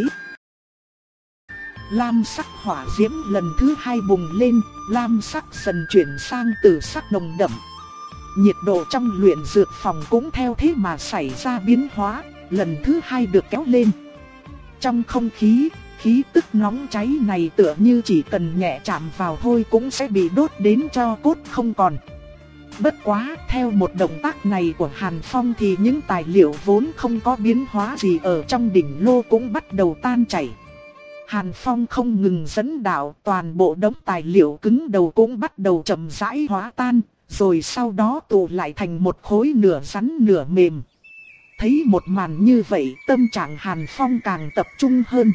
Lam sắc hỏa diễm lần thứ hai bùng lên, lam sắc dần chuyển sang tử sắc nồng đậm. Nhiệt độ trong luyện dược phòng cũng theo thế mà xảy ra biến hóa, lần thứ hai được kéo lên. Trong không khí, khí tức nóng cháy này tựa như chỉ cần nhẹ chạm vào thôi cũng sẽ bị đốt đến tro cốt không còn. Bất quá, theo một động tác này của Hàn Phong thì những tài liệu vốn không có biến hóa gì ở trong đỉnh lô cũng bắt đầu tan chảy. Hàn Phong không ngừng dẫn đạo, toàn bộ đống tài liệu cứng đầu cũng bắt đầu chậm rãi hóa tan, rồi sau đó tụ lại thành một khối nửa rắn nửa mềm. Thấy một màn như vậy, tâm trạng Hàn Phong càng tập trung hơn.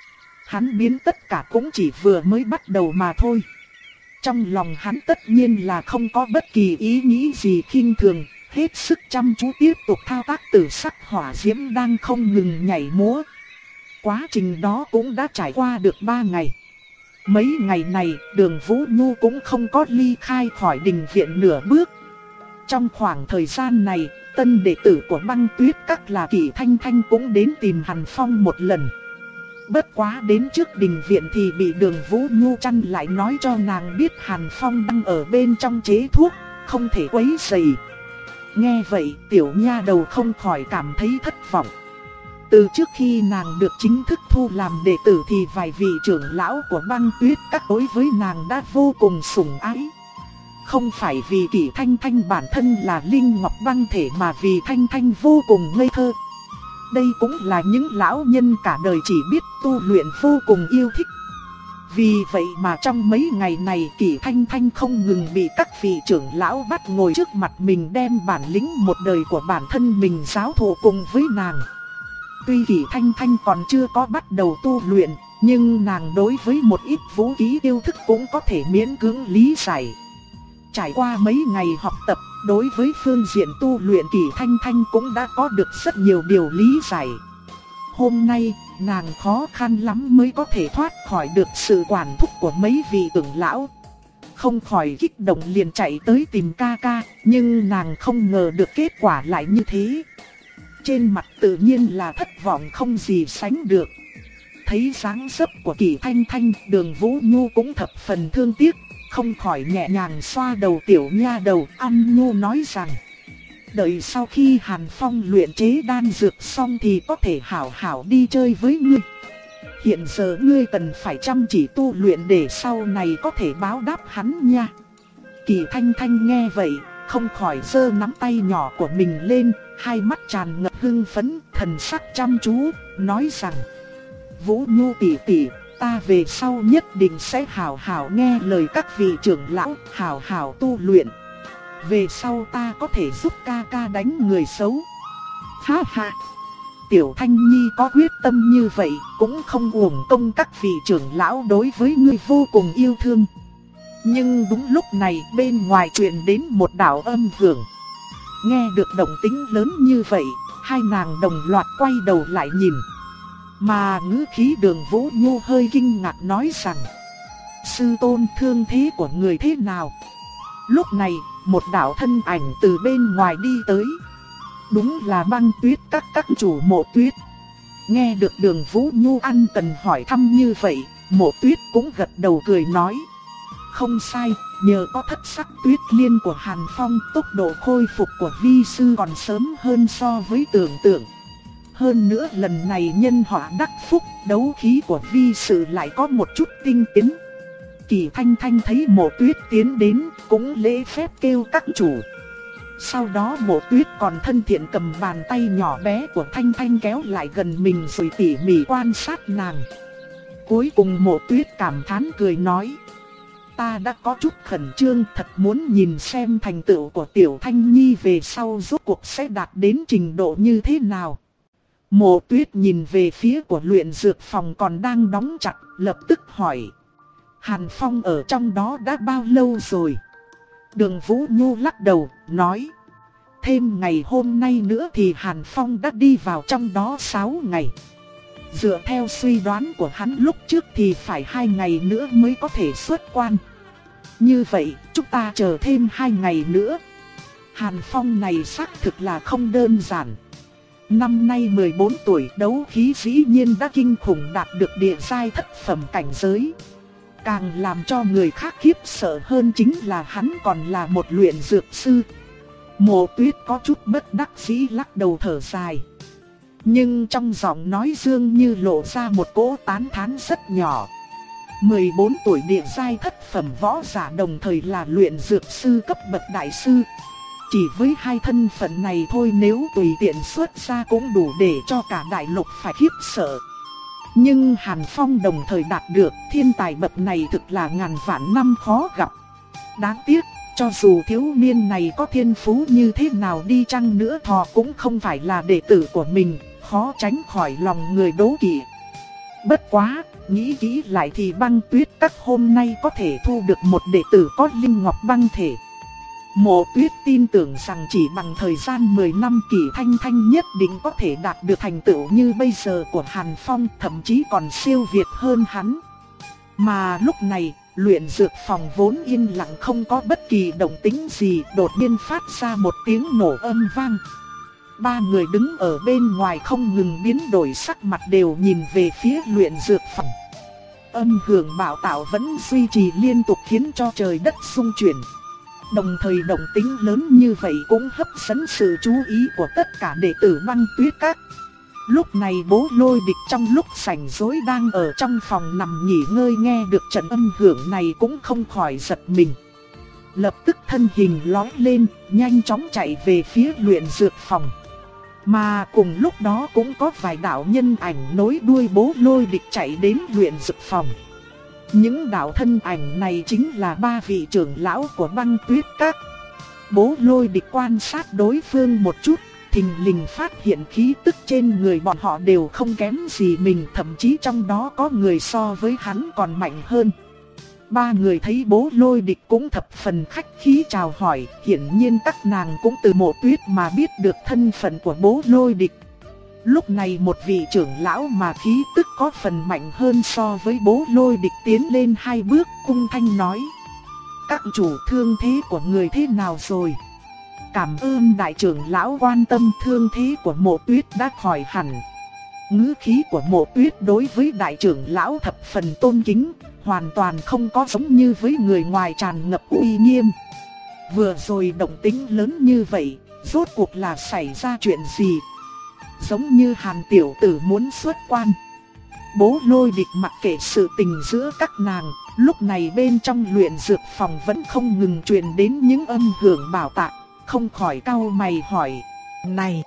Hắn biến tất cả cũng chỉ vừa mới bắt đầu mà thôi. Trong lòng hắn tất nhiên là không có bất kỳ ý nghĩ gì khinh thường, hết sức chăm chú tiếp tục thao tác tử sắc hỏa diễm đang không ngừng nhảy múa. Quá trình đó cũng đã trải qua được ba ngày. Mấy ngày này, Đường Vũ Nhu cũng không có ly khai khỏi đình viện nửa bước. Trong khoảng thời gian này, tân đệ tử của Băng Tuyết Các là Kỷ Thanh Thanh cũng đến tìm Hàn Phong một lần. Bất quá đến trước đình viện thì bị Đường Vũ Nhu chặn lại, nói cho nàng biết Hàn Phong đang ở bên trong chế thuốc, không thể quấy rầy. Nghe vậy, tiểu nha đầu không khỏi cảm thấy thất vọng. Từ trước khi nàng được chính thức thu làm đệ tử thì vài vị trưởng lão của Băng Tuyết Các đối với nàng đã vô cùng sủng ái. Không phải vì Kỷ Thanh Thanh bản thân là Linh Ngọc Băng thể mà vì Thanh Thanh vô cùng ngây thơ. Đây cũng là những lão nhân cả đời chỉ biết tu luyện vô cùng yêu thích. Vì vậy mà trong mấy ngày này Kỷ Thanh Thanh không ngừng bị các vị trưởng lão bắt ngồi trước mặt mình đem bản lĩnh một đời của bản thân mình giáo thụ cùng với nàng. Tuy Kỷ Thanh Thanh còn chưa có bắt đầu tu luyện, nhưng nàng đối với một ít vũ khí yêu thức cũng có thể miễn cưỡng lý giải. Trải qua mấy ngày học tập, đối với phương diện tu luyện Kỷ Thanh Thanh cũng đã có được rất nhiều điều lý giải. Hôm nay, nàng khó khăn lắm mới có thể thoát khỏi được sự quản thúc của mấy vị trưởng lão. Không khỏi kích động liền chạy tới tìm ca ca, nhưng nàng không ngờ được kết quả lại như thế. Trên mặt tự nhiên là thất vọng không gì sánh được. Thấy dáng dấp của Kỷ Thanh Thanh, Đường Vũ Nhu cũng thập phần thương tiếc, không khỏi nhẹ nhàng xoa đầu tiểu nha đầu, ăn nhu nói rằng: đợi sau khi Hàn Phong luyện chế đan dược xong thì có thể hảo hảo đi chơi với ngươi. Hiện giờ ngươi cần phải chăm chỉ tu luyện để sau này có thể báo đáp hắn nha. Kỷ Thanh Thanh nghe vậy, không khỏi giơ nắm tay nhỏ của mình lên, hai mắt tràn ngập hưng phấn, thần sắc chăm chú, nói rằng: Vũ Nhu tỷ tỷ, ta về sau nhất định sẽ hảo hảo nghe lời các vị trưởng lão, hảo hảo tu luyện. Về sau ta có thể giúp ca ca đánh người xấu. Ha ha! Tiểu Thanh Nhi có quyết tâm như vậy, cũng không uổng công các vị trưởng lão đối với ngươi vô cùng yêu thương. Nhưng đúng lúc này bên ngoài truyền đến một đạo âm hưởng. Nghe được động tĩnh lớn như vậy, hai nàng đồng loạt quay đầu lại nhìn. Mà ngữ khí Đường Vũ Nhu hơi kinh ngạc nói rằng: sư tôn, thương thế của người thế nào? Lúc này, một đạo thân ảnh từ bên ngoài đi tới. Đúng là Băng Tuyết Các các chủ Mộ Tuyết. Nghe được Đường Vũ Nhu ăn cần hỏi thăm như vậy, Mộ Tuyết cũng gật đầu cười nói: không sai, nhờ có thất sắc tuyết liên của Hàn Phong, tốc độ khôi phục của vi sư còn sớm hơn so với tưởng tượng. Hơn nữa lần này nhân họa đắc phúc, đấu khí của vi sư lại có một chút tinh tiến. Kỷ Thanh Thanh thấy Mộ Tuyết tiến đến, cũng lễ phép kêu các chủ. Sau đó Mộ Tuyết còn thân thiện cầm bàn tay nhỏ bé của Thanh Thanh kéo lại gần mình rồi tỉ mỉ quan sát nàng. Cuối cùng Mộ Tuyết cảm thán cười nói: ta đã có chút khẩn trương, thật muốn nhìn xem thành tựu của Tiểu Thanh Nhi về sau rốt cuộc sẽ đạt đến trình độ như thế nào. Mộ Tuyết nhìn về phía của luyện dược phòng còn đang đóng chặt, lập tức hỏi. Hàn Phong ở trong đó đã bao lâu rồi? Đường Vũ Nhu lắc đầu, nói. Thêm ngày hôm nay nữa thì Hàn Phong đã đi vào trong đó sáu ngày. Dựa theo suy đoán của hắn lúc trước thì phải hai ngày nữa mới có thể xuất quan. Như vậy, chúng ta chờ thêm hai ngày nữa. Hàn Phong này xác thực là không đơn giản. Năm nay mười bốn tuổi, đấu khí dĩ nhiên đã kinh khủng, đạt được địa giai thất phẩm cảnh giới. Càng làm cho người khác khiếp sợ hơn chính là hắn còn là một luyện dược sư. Mộ Tuyết có chút bất đắc dĩ lắc đầu thở dài. Nhưng trong giọng nói dường như lộ ra một cỗ tán thán rất nhỏ. mười bốn tuổi địa giai thất phẩm võ giả đồng thời là luyện dược sư cấp bậc đại sư. Chỉ với hai thân phận này thôi, nếu tùy tiện xuất ra cũng đủ để cho cả đại lục phải khiếp sợ. Nhưng Hàn Phong đồng thời đạt được thiên tài bậc này thực là ngàn vạn năm khó gặp. Đáng tiếc, cho dù thiếu niên này có thiên phú như thế nào đi chăng nữa, thọ cũng không phải là đệ tử của mình, khó tránh khỏi lòng người đố kỵ. Bất quá, nghĩ kỹ lại thì Băng Tuyết Các hôm nay có thể thu được một đệ tử có linh ngọc băng thể. Mộ Tuyết tin tưởng rằng chỉ bằng thời gian mười năm Kỷ Thanh Thanh nhất định có thể đạt được thành tựu như bây giờ của Hàn Phong, thậm chí còn siêu việt hơn hắn. Mà lúc này, luyện dược phòng vốn yên lặng không có bất kỳ động tĩnh gì, đột nhiên phát ra một tiếng nổ âm vang. Ba người đứng ở bên ngoài không ngừng biến đổi sắc mặt, đều nhìn về phía luyện dược phòng. Âm hưởng bạo tạo vẫn duy trì liên tục khiến cho trời đất xung chuyển. Đồng thời động tĩnh lớn như vậy cũng hấp dẫn sự chú ý của tất cả đệ tử Băng Tuyết Các. Lúc này Bố Lôi Địch trong lúc rảnh rỗi đang ở trong phòng nằm nghỉ ngơi, nghe được trận âm hưởng này cũng không khỏi giật mình. Lập tức thân hình lói lên, nhanh chóng chạy về phía luyện dược phòng. Mà cùng lúc đó cũng có vài đạo nhân ảnh nối đuôi Bố Lôi Địch chạy đến luyện dược phòng. Những đạo thân ảnh này chính là ba vị trưởng lão của Băng Tuyết Các. Bố Lôi Địch quan sát đối phương một chút, thình lình phát hiện khí tức trên người bọn họ đều không kém gì mình, thậm chí trong đó có người so với hắn còn mạnh hơn. Ba người thấy Bố Lôi Địch cũng thập phần khách khí chào hỏi, hiển nhiên các nàng cũng từ Mộ Tuyết mà biết được thân phận của Bố Lôi Địch. Lúc này một vị trưởng lão mà khí tức có phần mạnh hơn so với Bố Lôi Địch tiến lên hai bước, cung thanh nói: các chủ, thương thế của người thế nào rồi? Cảm ơn đại trưởng lão quan tâm, thương thế của Mộ Tuyết đã khỏi hẳn. Ngữ khí của Mộ Tuyết đối với đại trưởng lão thập phần tôn kính, hoàn toàn không có giống như với người ngoài tràn ngập uy nghiêm. Vừa rồi động tĩnh lớn như vậy, rốt cuộc là xảy ra chuyện gì? Giống như Hàn tiểu tử muốn xuất quan. Bố Lôi Địch mặc kệ sự tình giữa các nàng, lúc này bên trong luyện dược phòng vẫn không ngừng truyền đến những âm hưởng bảo tạc, không khỏi cau mày hỏi: Này,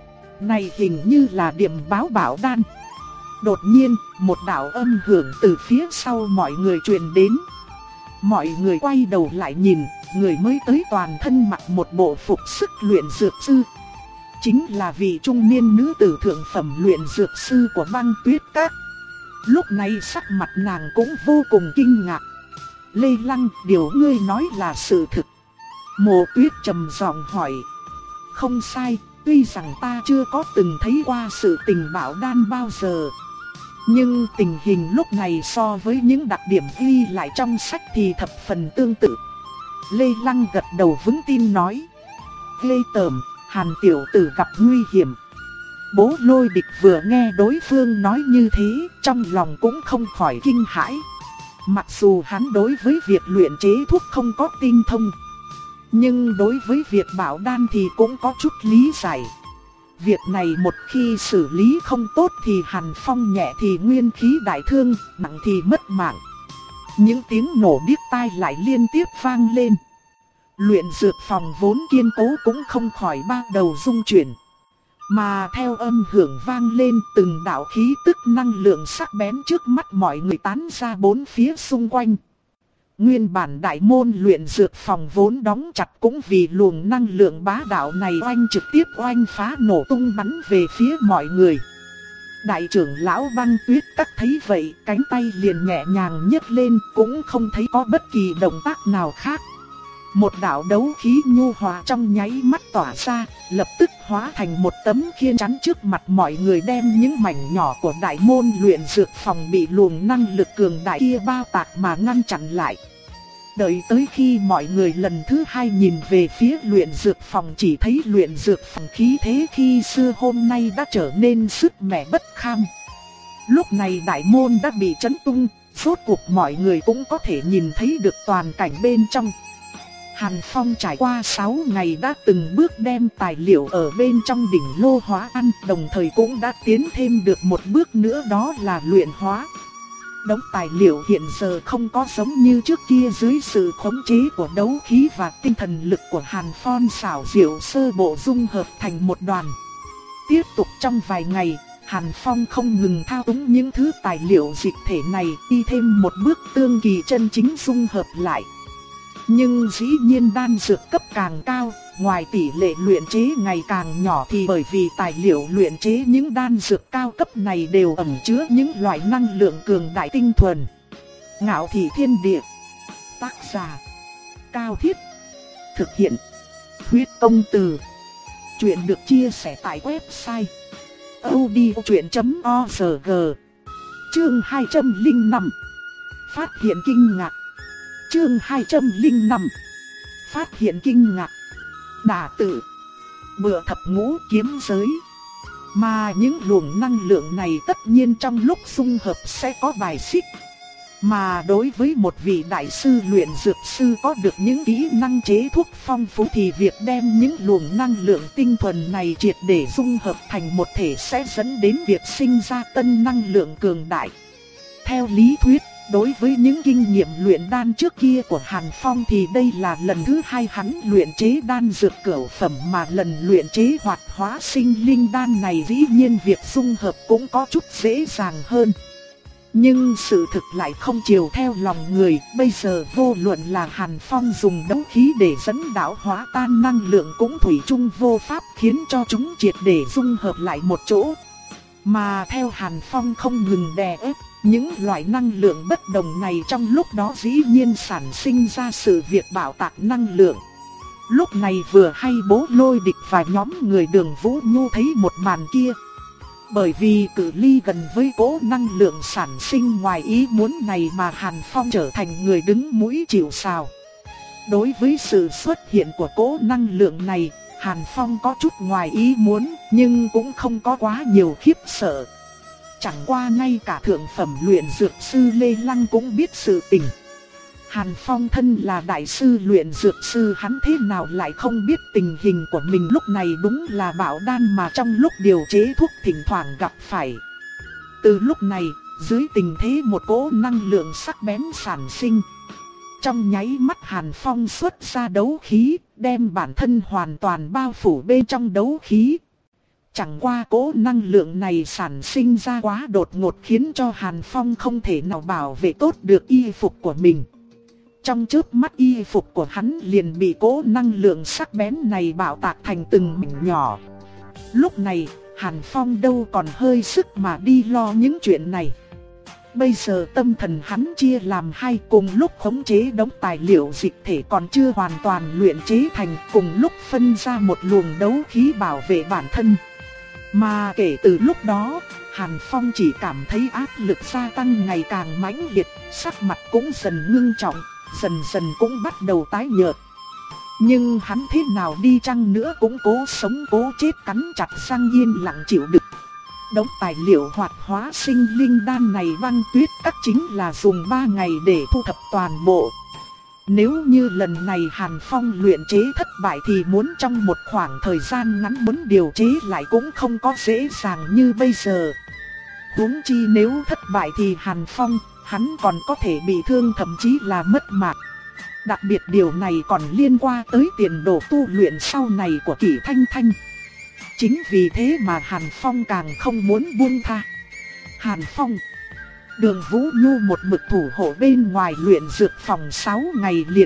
này hình như là điểm báo bảo đan. Đột nhiên, một đạo âm hưởng từ phía sau mọi người truyền đến. Mọi người quay đầu lại nhìn, người mới tới toàn thân mặc một bộ phục sức luyện dược sư. Chính là vị trung niên nữ tử thượng phẩm luyện dược sư của Băng Tuyết Các. Lúc này sắc mặt nàng cũng vô cùng kinh ngạc. Lê Lăng, điều ngươi nói là sự thực? Mộ Tuyết trầm giọng hỏi. Không sai, tuy rằng ta chưa có từng thấy qua sự tình bảo đan bao giờ, nhưng tình hình lúc này so với những đặc điểm ghi lại trong sách thì thập phần tương tự. Lê Lăng gật đầu vững tin nói. Ghê tởm, Hàn tiểu tử gặp nguy hiểm. Bố Lôi Địch vừa nghe đối phương nói như thế, trong lòng cũng không khỏi kinh hãi. Mặc dù hắn đối với việc luyện chế thuốc không có tinh thông, nhưng đối với việc bảo đan thì cũng có chút lý giải. Việc này một khi xử lý không tốt thì Hàn Phong nhẹ thì nguyên khí đại thương, nặng thì mất mạng. Những tiếng nổ điếc tai lại liên tiếp vang lên. Luyện dược phòng vốn kiên cố cũng không khỏi ban đầu rung chuyển. Mà theo âm hưởng vang lên, từng đạo khí tức năng lượng sắc bén trước mắt mọi người tán ra bốn phía xung quanh. Nguyên bản đại môn luyện dược phòng vốn đóng chặt cũng vì luồng năng lượng bá đạo này oanh trực tiếp oanh phá nổ tung bắn về phía mọi người. Đại trưởng lão Băng Tuyết Các thấy vậy, cánh tay liền nhẹ nhàng nhấc lên, cũng không thấy có bất kỳ động tác nào khác. Một đạo đấu khí nhu hòa trong nháy mắt tỏa ra, lập tức hóa thành một tấm khiên chắn trước mặt mọi người, đem những mảnh nhỏ của đại môn luyện dược phòng bị luồng năng lực cường đại kia bao tạc mà ngăn chặn lại. Đợi tới khi mọi người lần thứ hai nhìn về phía luyện dược phòng, chỉ thấy luyện dược phòng khí thế khi xưa hôm nay đã trở nên sức mẻ bất kham. Lúc này đại môn đã bị chấn tung, rốt cuộc mọi người cũng có thể nhìn thấy được toàn cảnh bên trong. Hàn Phong trải qua sáu ngày đã từng bước đem tài liệu ở bên trong đỉnh lô hóa ăn, đồng thời cũng đã tiến thêm được một bước nữa, đó là luyện hóa. Đống tài liệu hiện giờ không có giống như trước kia, dưới sự khống chế của đấu khí và tinh thần lực của Hàn Phong xảo diệu sơ bộ dung hợp thành một đoàn. Tiếp tục trong vài ngày, Hàn Phong không ngừng thao túng những thứ tài liệu dịch thể này, đi thêm một bước tương kỳ chân chính dung hợp lại. Nhưng dĩ nhiên đan dược cấp càng cao, ngoài tỷ lệ luyện chế ngày càng nhỏ thì bởi vì tài liệu luyện chế những đan dược cao cấp này đều ẩn chứa những loại năng lượng cường đại tinh thuần. Ngạo Thị Thiên Địa. Tác giả: Cao Thiết. Thực hiện: Huyết Công Từ. Chuyện được chia sẻ tại website audiochuyện chấm org. Chương hai trăm lẻ năm. Phát hiện kinh ngạc. Chương hai trăm lẻ năm. Phát hiện kinh ngạc. Đả tử, Bựa Thập Ngũ kiếm giới. Mà những luồng năng lượng này tất nhiên trong lúc dung hợp sẽ có bài xích. Mà đối với một vị đại sư luyện dược sư có được những kỹ năng chế thuốc phong phú thì việc đem những luồng năng lượng tinh thuần này triệt để dung hợp thành một thể sẽ dẫn đến việc sinh ra tân năng lượng cường đại. Theo lý thuyết, đối với những kinh nghiệm luyện đan trước kia của Hàn Phong thì đây là lần thứ hai hắn luyện chế đan dược cửu phẩm, mà lần luyện chế hoạt hóa sinh linh đan này dĩ nhiên việc dung hợp cũng có chút dễ dàng hơn. Nhưng sự thực lại không chiều theo lòng người, bây giờ vô luận là Hàn Phong dùng đấu khí để dẫn đạo hóa tan năng lượng cũng thủy chung vô pháp khiến cho chúng triệt để dung hợp lại một chỗ. Mà theo Hàn Phong không ngừng đè ép, những loại năng lượng bất đồng này trong lúc đó dĩ nhiên sản sinh ra sự việc bạo tạc năng lượng. Lúc này vừa hay Bố Lôi Địch và nhóm người Đường Vũ Nhu thấy một màn kia. Bởi vì cự ly gần với cỗ năng lượng sản sinh ngoài ý muốn này mà Hàn Phong trở thành người đứng mũi chịu sào. Đối với sự xuất hiện của cỗ năng lượng này, Hàn Phong có chút ngoài ý muốn, nhưng cũng không có quá nhiều khiếp sợ. Chẳng qua ngay cả thượng phẩm luyện dược sư Lê Lăng cũng biết sự tình. Hàn Phong thân là đại sư luyện dược sư, hắn thế nào lại không biết tình hình của mình lúc này đúng là bạo đan mà trong lúc điều chế thuốc thỉnh thoảng gặp phải. Từ lúc này, dưới tình thế một cỗ năng lượng sắc bén sản sinh. Trong nháy mắt Hàn Phong xuất ra đấu khí, đem bản thân hoàn toàn bao phủ bên trong đấu khí. Chẳng qua cỗ năng lượng này sản sinh ra quá đột ngột khiến cho Hàn Phong không thể nào bảo vệ tốt được y phục của mình. Trong chớp mắt y phục của hắn liền bị cỗ năng lượng sắc bén này bạo tạc thành từng mảnh nhỏ. Lúc này, Hàn Phong đâu còn hơi sức mà đi lo những chuyện này. Bây giờ tâm thần hắn chia làm hai, cùng lúc khống chế đống tài liệu dịch thể còn chưa hoàn toàn luyện chế thành, cùng lúc phân ra một luồng đấu khí bảo vệ bản thân. Mà kể từ lúc đó, Hàn Phong chỉ cảm thấy áp lực gia tăng ngày càng mãnh liệt, sắc mặt cũng dần ngưng trọng, dần dần cũng bắt đầu tái nhợt. Nhưng hắn thế nào đi chăng nữa cũng cố sống cố chết cắn chặt răng yên lặng chịu đựng. Đống tài liệu hoạt hóa sinh linh đan này Băng Tuyết Các chính là dùng ba ngày để thu thập toàn bộ. Nếu như lần này Hàn Phong luyện chế thất bại thì muốn trong một khoảng thời gian ngắn muốn điều chế lại cũng không có dễ dàng như bây giờ. Huống chi nếu thất bại thì Hàn Phong, hắn còn có thể bị thương, thậm chí là mất mạng. Đặc biệt điều này còn liên quan tới tiền đồ tu luyện sau này của Kỷ Thanh Thanh. Chính vì thế mà Hàn Phong càng không muốn buông tha. Hàn Phong, Đường Vũ Nhu một mực thủ hộ bên ngoài luyện dược phòng sáu ngày liền.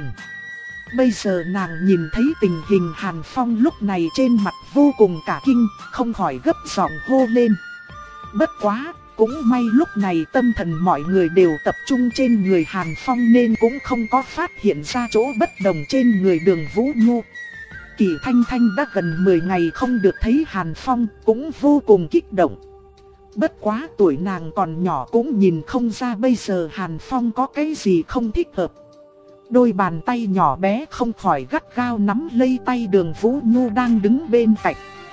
Bây giờ nàng nhìn thấy tình hình Hàn Phong lúc này trên mặt vô cùng cả kinh, không khỏi gấp giọng hô lên. Bất quá, cũng may lúc này tâm thần mọi người đều tập trung trên người Hàn Phong nên cũng không có phát hiện ra chỗ bất đồng trên người Đường Vũ Nhu. Kỳ Thanh Thanh đã gần mười ngày không được thấy Hàn Phong, cũng vô cùng kích động. Bất quá tuổi nàng còn nhỏ cũng nhìn không ra bây giờ Hàn Phong có cái gì không thích hợp. Đôi bàn tay nhỏ bé không khỏi gắt gao nắm lấy tay Đường Vũ Nhu đang đứng bên cạnh.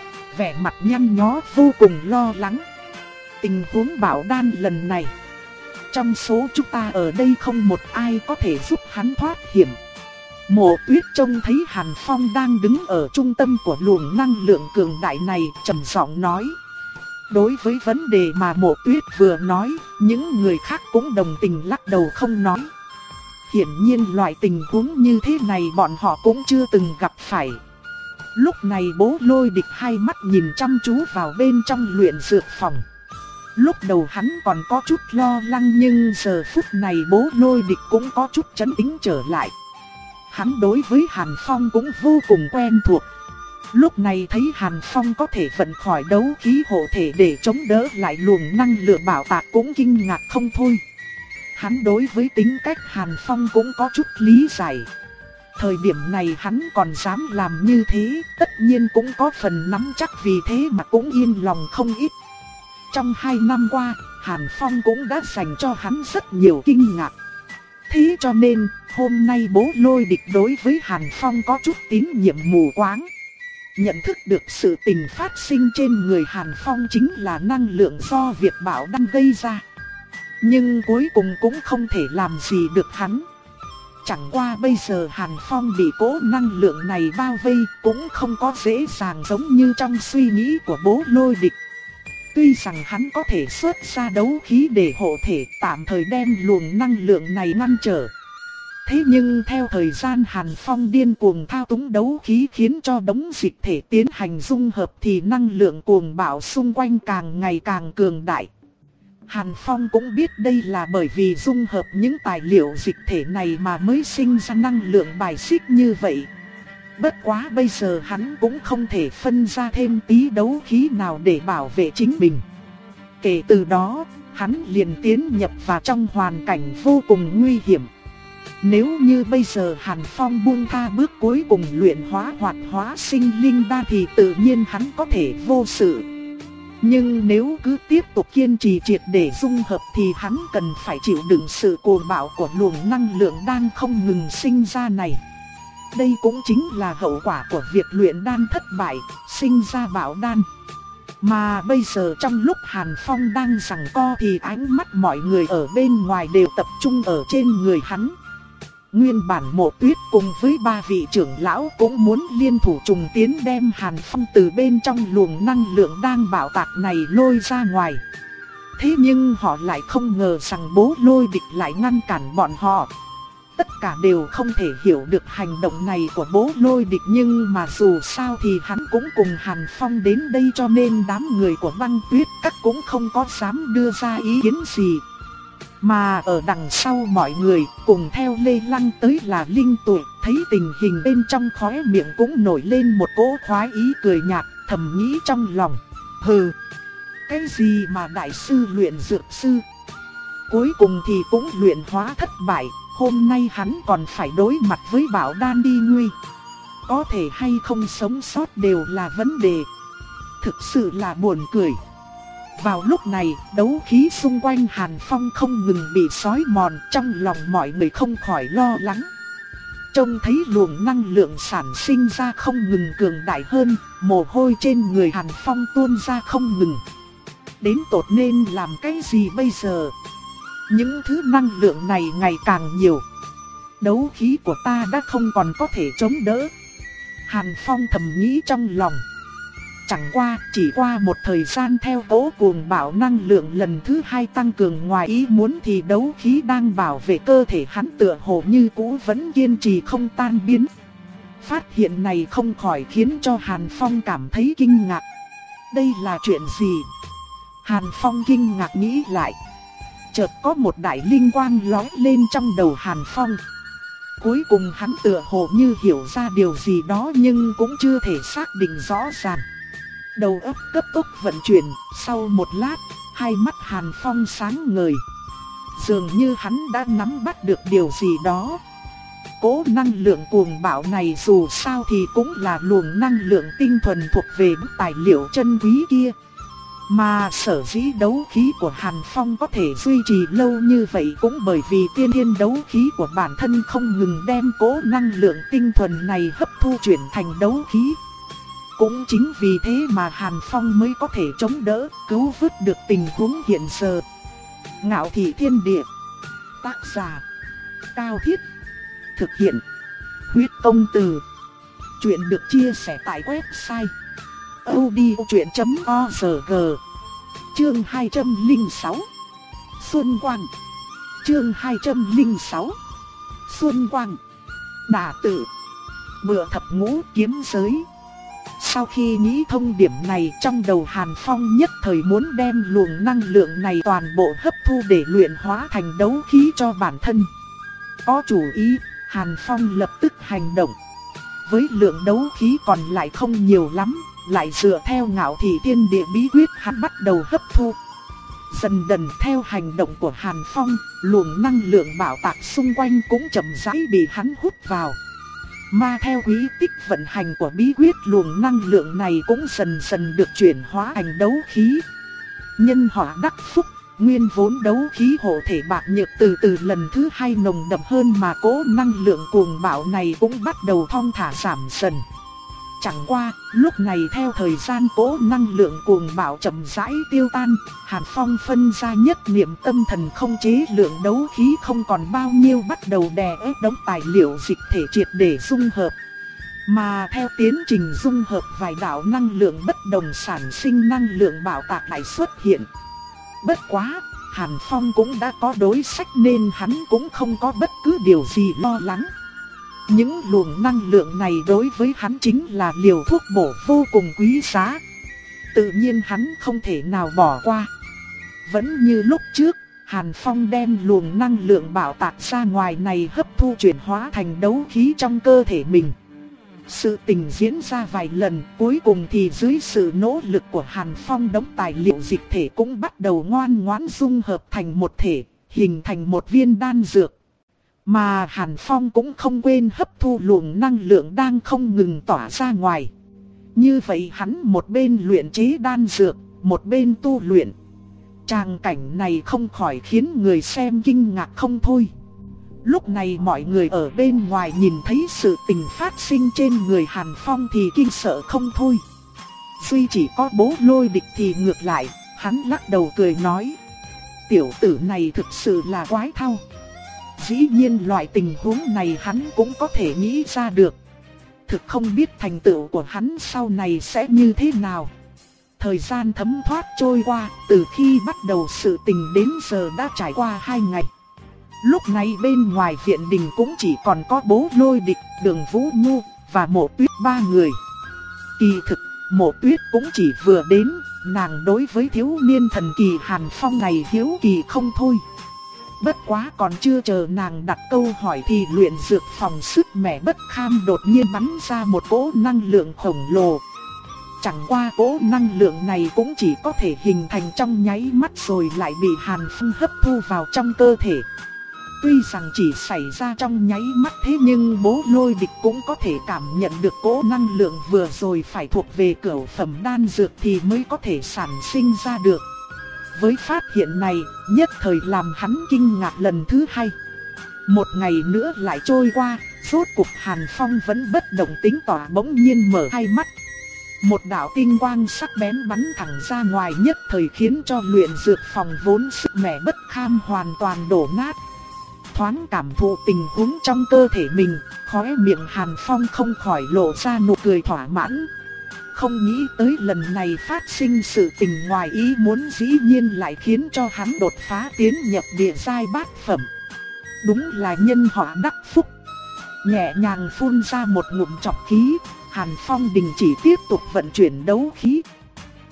Vẻ mặt nhăn nhó vô cùng lo lắng. Tình huống Bảo Đan lần này, trong số chúng ta ở đây không một ai có thể giúp hắn thoát hiểm. Mộ Tuyết trông thấy Hàn Phong đang đứng ở trung tâm của luồng năng lượng cường đại này, trầm giọng nói. Đối với vấn đề mà Mộ Tuyết vừa nói, những người khác cũng đồng tình lắc đầu không nói. Hiển nhiên loại tình huống như thế này bọn họ cũng chưa từng gặp phải. Lúc này Bố Lôi Địch hai mắt nhìn chăm chú vào bên trong luyện dược phòng. Lúc đầu hắn còn có chút lo lắng nhưng giờ phút này Bố Lôi Địch cũng có chút trấn tĩnh trở lại. Hắn đối với Hàn Phong cũng vô cùng quen thuộc. Lúc này thấy Hàn Phong có thể vận khỏi đấu khí hộ thể để chống đỡ lại luồng năng lượng bảo tạc cũng kinh ngạc không thôi. Hắn đối với tính cách Hàn Phong cũng có chút lý giải. Thời điểm này hắn còn dám làm như thế, tất nhiên cũng có phần nắm chắc, vì thế mà cũng yên lòng không ít. Trong hai năm qua, Hàn Phong cũng đã dành cho hắn rất nhiều kinh ngạc. Thế cho nên, hôm nay Bố Lôi Địch đối với Hàn Phong có chút tín nhiệm mù quáng. Nhận thức được sự tình phát sinh trên người Hàn Phong chính là năng lượng do việc Bảo Đan gây ra. Nhưng cuối cùng cũng không thể làm gì được hắn. Chẳng qua bây giờ Hàn Phong bị cỗ năng lượng này bao vây cũng không có dễ dàng giống như trong suy nghĩ của Bố Lôi Địch. Tuy rằng hắn có thể xuất ra đấu khí để hộ thể tạm thời đem luồng năng lượng này ngăn trở. Thế nhưng theo thời gian Hàn Phong điên cuồng thao túng đấu khí khiến cho đống dịch thể tiến hành dung hợp thì năng lượng cuồng bạo xung quanh càng ngày càng cường đại. Hàn Phong cũng biết đây là bởi vì dung hợp những tài liệu dịch thể này mà mới sinh ra năng lượng bài xích như vậy. Bất quá bây giờ hắn cũng không thể phân ra thêm tí đấu khí nào để bảo vệ chính mình. Kể từ đó, hắn liền tiến nhập vào trong hoàn cảnh vô cùng nguy hiểm. Nếu như bây giờ Hàn Phong buông tha bước cuối cùng luyện hóa hoạt hóa sinh linh đan thì tự nhiên hắn có thể vô sự. Nhưng nếu cứ tiếp tục kiên trì triệt để dung hợp thì hắn cần phải chịu đựng sự cuồng bạo của luồng năng lượng đang không ngừng sinh ra này. Đây cũng chính là hậu quả của việc luyện đan thất bại, sinh ra bạo đan. Mà bây giờ trong lúc Hàn Phong đang giằng co thì ánh mắt mọi người ở bên ngoài đều tập trung ở trên người hắn. Nguyên bản Mộ Tuyết cùng với ba vị trưởng lão cũng muốn liên thủ trùng tiến đem Hàn Phong từ bên trong luồng năng lượng đang bạo tạc này lôi ra ngoài. Thế nhưng họ lại không ngờ rằng Bố Lôi Địch lại ngăn cản bọn họ. Tất cả đều không thể hiểu được hành động này của Bố Lôi Địch, nhưng mà dù sao thì hắn cũng cùng Hàn Phong đến đây cho nên đám người của Băng Tuyết Các cũng không có dám đưa ra ý kiến gì. Mà ở đằng sau mọi người cùng theo Lê Lăng tới là Linh Tụ, thấy tình hình bên trong khóe miệng cũng nổi lên một cỗ khoái ý cười nhạt, thầm nghĩ trong lòng. Hừ, cái gì mà đại sư luyện dược sư, cuối cùng thì cũng luyện hóa thất bại. Hôm nay hắn còn phải đối mặt với Bảo Đan đi nguy. Có thể hay không sống sót đều là vấn đề. Thực sự là buồn cười. Vào lúc này, đấu khí xung quanh Hàn Phong không ngừng bị xói mòn, trong lòng mọi người không khỏi lo lắng. Trông thấy luồng năng lượng sản sinh ra không ngừng cường đại hơn, mồ hôi trên người Hàn Phong tuôn ra không ngừng. Đến tột nên làm cái gì bây giờ? Những thứ năng lượng này ngày càng nhiều. Đấu khí của ta đã không còn có thể chống đỡ. Hàn Phong thầm nghĩ trong lòng. Chẳng qua, chỉ qua một thời gian theo cỗ cuồng bạo năng lượng lần thứ hai tăng cường ngoài ý muốn thì đấu khí đang bảo vệ cơ thể hắn tựa hồ như cũ vẫn kiên trì không tan biến. Phát hiện này không khỏi khiến cho Hàn Phong cảm thấy kinh ngạc. Đây là chuyện gì? Hàn Phong kinh ngạc nghĩ lại. chợt có một đại linh quang lóe lên trong đầu Hàn Phong. Cuối cùng hắn tựa hồ như hiểu ra điều gì đó nhưng cũng chưa thể xác định rõ ràng. Đầu óc cấp tốc vận chuyển, sau một lát, hai mắt Hàn Phong sáng ngời. Dường như hắn đã nắm bắt được điều gì đó. Cỗ năng lượng cuồng bạo này dù sao thì cũng là luồng năng lượng tinh thuần thuộc về tài liệu chân quý kia. Mà sở dĩ đấu khí của Hàn Phong có thể duy trì lâu như vậy cũng bởi vì tiên thiên đấu khí của bản thân không ngừng đem cỗ năng lượng tinh thuần này hấp thu chuyển thành đấu khí. Cũng chính vì thế mà Hàn Phong mới có thể chống đỡ, cứu vớt được tình huống hiện giờ. Ngạo Thị Thiên Địa. Tác giả Cao Thiết. Thực hiện Huyết Công Từ. Chuyện được chia sẻ tại website audiochuyện chấm org. Chương hai trăm lẻ sáu Xuân Quang. Chương hai trăm lẻ sáu Xuân Quang. Đả Tự. Bựa thập ngũ kiếm giới. Sau khi nghĩ thông điểm này, trong đầu Hàn Phong nhất thời muốn đem luồng năng lượng này toàn bộ hấp thu để luyện hóa thành đấu khí cho bản thân. Có chủ ý, Hàn Phong lập tức hành động. Với lượng đấu khí còn lại không nhiều lắm, lại dựa theo Ngạo Thị Thiên Địa bí quyết hắn bắt đầu hấp thu. Dần dần theo hành động của Hàn Phong, luồng năng lượng bạo tạc xung quanh cũng chậm rãi bị hắn hút vào. Mà theo quý tích vận hành của bí quyết, luồng năng lượng này cũng dần dần được chuyển hóa thành đấu khí. Nhân họa đắc phúc, nguyên vốn đấu khí hộ thể bạc nhược từ từ lần thứ hai nồng đậm hơn mà cỗ năng lượng cuồng bạo này cũng bắt đầu thong thả giảm dần. Chẳng qua, lúc này theo thời gian cỗ năng lượng cuồng bạo chậm rãi tiêu tan, Hàn Phong phân ra nhất niệm tâm thần không chế lượng đấu khí không còn bao nhiêu, bắt đầu đè ép đống tài liệu dịch thể triệt để dung hợp. Mà theo tiến trình dung hợp, vài đạo năng lượng bất đồng sản sinh năng lượng bạo tạc lại xuất hiện. Bất quá, Hàn Phong cũng đã có đối sách nên hắn cũng không có bất cứ điều gì lo lắng. Những luồng năng lượng này đối với hắn chính là liều thuốc bổ vô cùng quý giá. Tự nhiên hắn không thể nào bỏ qua. Vẫn như lúc trước, Hàn Phong đem luồng năng lượng bạo tạc ra ngoài này hấp thu chuyển hóa thành đấu khí trong cơ thể mình. Sự tình diễn ra vài lần, cuối cùng thì dưới sự nỗ lực của Hàn Phong, đống tài liệu dịch thể cũng bắt đầu ngoan ngoãn dung hợp thành một thể, hình thành một viên đan dược. Mà Hàn Phong cũng không quên hấp thu luồng năng lượng đang không ngừng tỏa ra ngoài. Như vậy hắn một bên luyện chế đan dược, một bên tu luyện. Tràng cảnh này không khỏi khiến người xem kinh ngạc không thôi. Lúc này mọi người ở bên ngoài nhìn thấy sự tình phát sinh trên người Hàn Phong thì kinh sợ không thôi. Duy chỉ có Bố Lôi Địch thì ngược lại, hắn lắc đầu cười nói: tiểu tử này thực sự là quái thao. Dĩ nhiên loại tình huống này hắn cũng có thể nghĩ ra được. Thực không biết thành tựu của hắn sau này sẽ như thế nào. Thời gian thấm thoát trôi qua, từ khi bắt đầu sự tình đến giờ đã trải qua hai ngày. Lúc này bên ngoài viện đình cũng chỉ còn có Bố Lôi Địch, Đường Vũ Nhu và Mộ Tuyết ba người. Kỳ thực, Mộ Tuyết cũng chỉ vừa đến, nàng đối với thiếu niên thần kỳ Hàn Phong này hiếu kỳ không thôi. Bất quá còn chưa chờ nàng đặt câu hỏi thì luyện dược phòng sức mẻ bất kham đột nhiên bắn ra một cỗ năng lượng khổng lồ. Chẳng qua cỗ năng lượng này cũng chỉ có thể hình thành trong nháy mắt rồi lại bị Hàn Phong hấp thu vào trong cơ thể. Tuy rằng chỉ xảy ra trong nháy mắt thế nhưng Bố Lôi Địch cũng có thể cảm nhận được cỗ năng lượng vừa rồi phải thuộc về cửu phẩm đan dược thì mới có thể sản sinh ra được. Với phát hiện này, nhất thời làm hắn kinh ngạc lần thứ hai. Một ngày nữa lại trôi qua, rốt cuộc Hàn Phong vẫn bất động tính tỏa, bỗng nhiên mở hai mắt. Một đạo tinh quang sắc bén bắn thẳng ra ngoài, nhất thời khiến cho luyện dược phòng vốn sức mẻ bất kham hoàn toàn đổ nát. Thoáng cảm thụ tình huống trong cơ thể mình, khóe miệng Hàn Phong không khỏi lộ ra nụ cười thỏa mãn. Không nghĩ tới lần này phát sinh sự tình ngoài ý muốn, dĩ nhiên lại khiến cho hắn đột phá tiến nhập địa giai bát phẩm. Đúng là nhân họa đắc phúc. Nhẹ nhàng phun ra một ngụm trọc khí, Hàn Phong đình chỉ tiếp tục vận chuyển đấu khí.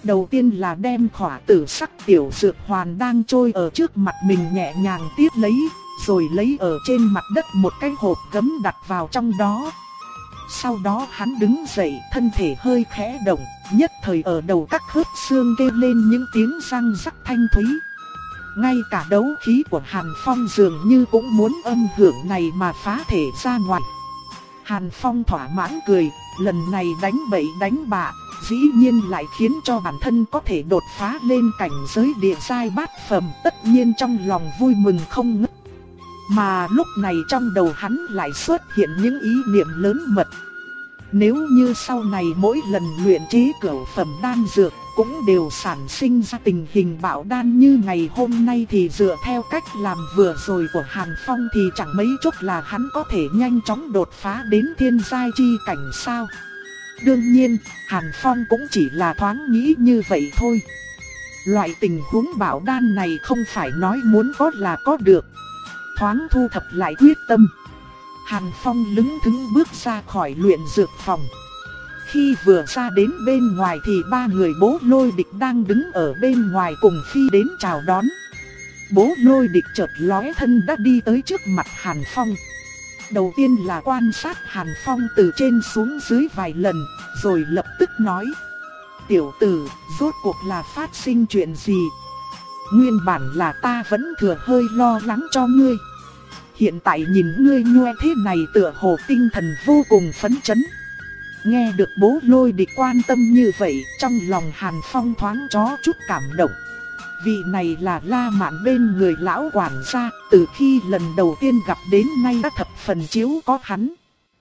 Đầu tiên là đem khỏa tử sắc tiểu dược hoàn đang trôi ở trước mặt mình nhẹ nhàng tiếp lấy, rồi lấy ở trên mặt đất một cái hộp gấm đặt vào trong đó. Sau đó hắn đứng dậy, thân thể hơi khẽ động, nhất thời ở đầu các khớp xương kêu lên những tiếng răng rắc thanh thúy. Ngay cả đấu khí của Hàn Phong dường như cũng muốn âm hưởng này mà phá thể ra ngoài. Hàn Phong thỏa mãn cười, lần này đánh bậy đánh bạ, dĩ nhiên lại khiến cho bản thân có thể đột phá lên cảnh giới địa giai bát phẩm, tất nhiên trong lòng vui mừng không ngớt. Mà lúc này trong đầu hắn lại xuất hiện những ý niệm lớn mật. Nếu như sau này mỗi lần luyện chế cửu phẩm đan dược cũng đều sản sinh ra tình hình bạo đan như ngày hôm nay thì dựa theo cách làm vừa rồi của Hàn Phong thì chẳng mấy chốc là hắn có thể nhanh chóng đột phá đến thiên giai chi cảnh sao. Đương nhiên, Hàn Phong cũng chỉ là thoáng nghĩ như vậy thôi. Loại tình huống bạo đan này không phải nói muốn có là có được. Thoáng thu thập lại quyết tâm, Hàn Phong lững thững bước ra khỏi luyện dược phòng. Khi vừa ra đến bên ngoài thì ba người Bố Lôi Địch đang đứng ở bên ngoài cùng phi đến chào đón. Bố Lôi Địch chợt lóe thân đã đi tới trước mặt Hàn Phong. Đầu tiên là quan sát Hàn Phong từ trên xuống dưới vài lần, rồi lập tức nói: "Tiểu tử, rốt cuộc là phát sinh chuyện gì? Nguyên bản là ta vẫn thừa hơi lo lắng cho ngươi. Hiện tại nhìn ngươi nhoe thế này tựa hồ tinh thần vô cùng phấn chấn." Nghe được Bố Lôi Địch quan tâm như vậy, trong lòng Hàn Phong thoáng chó chút cảm động. Vị này là La Mạn bên người lão quản gia, từ khi lần đầu tiên gặp đến nay đã thập phần chiếu có hắn.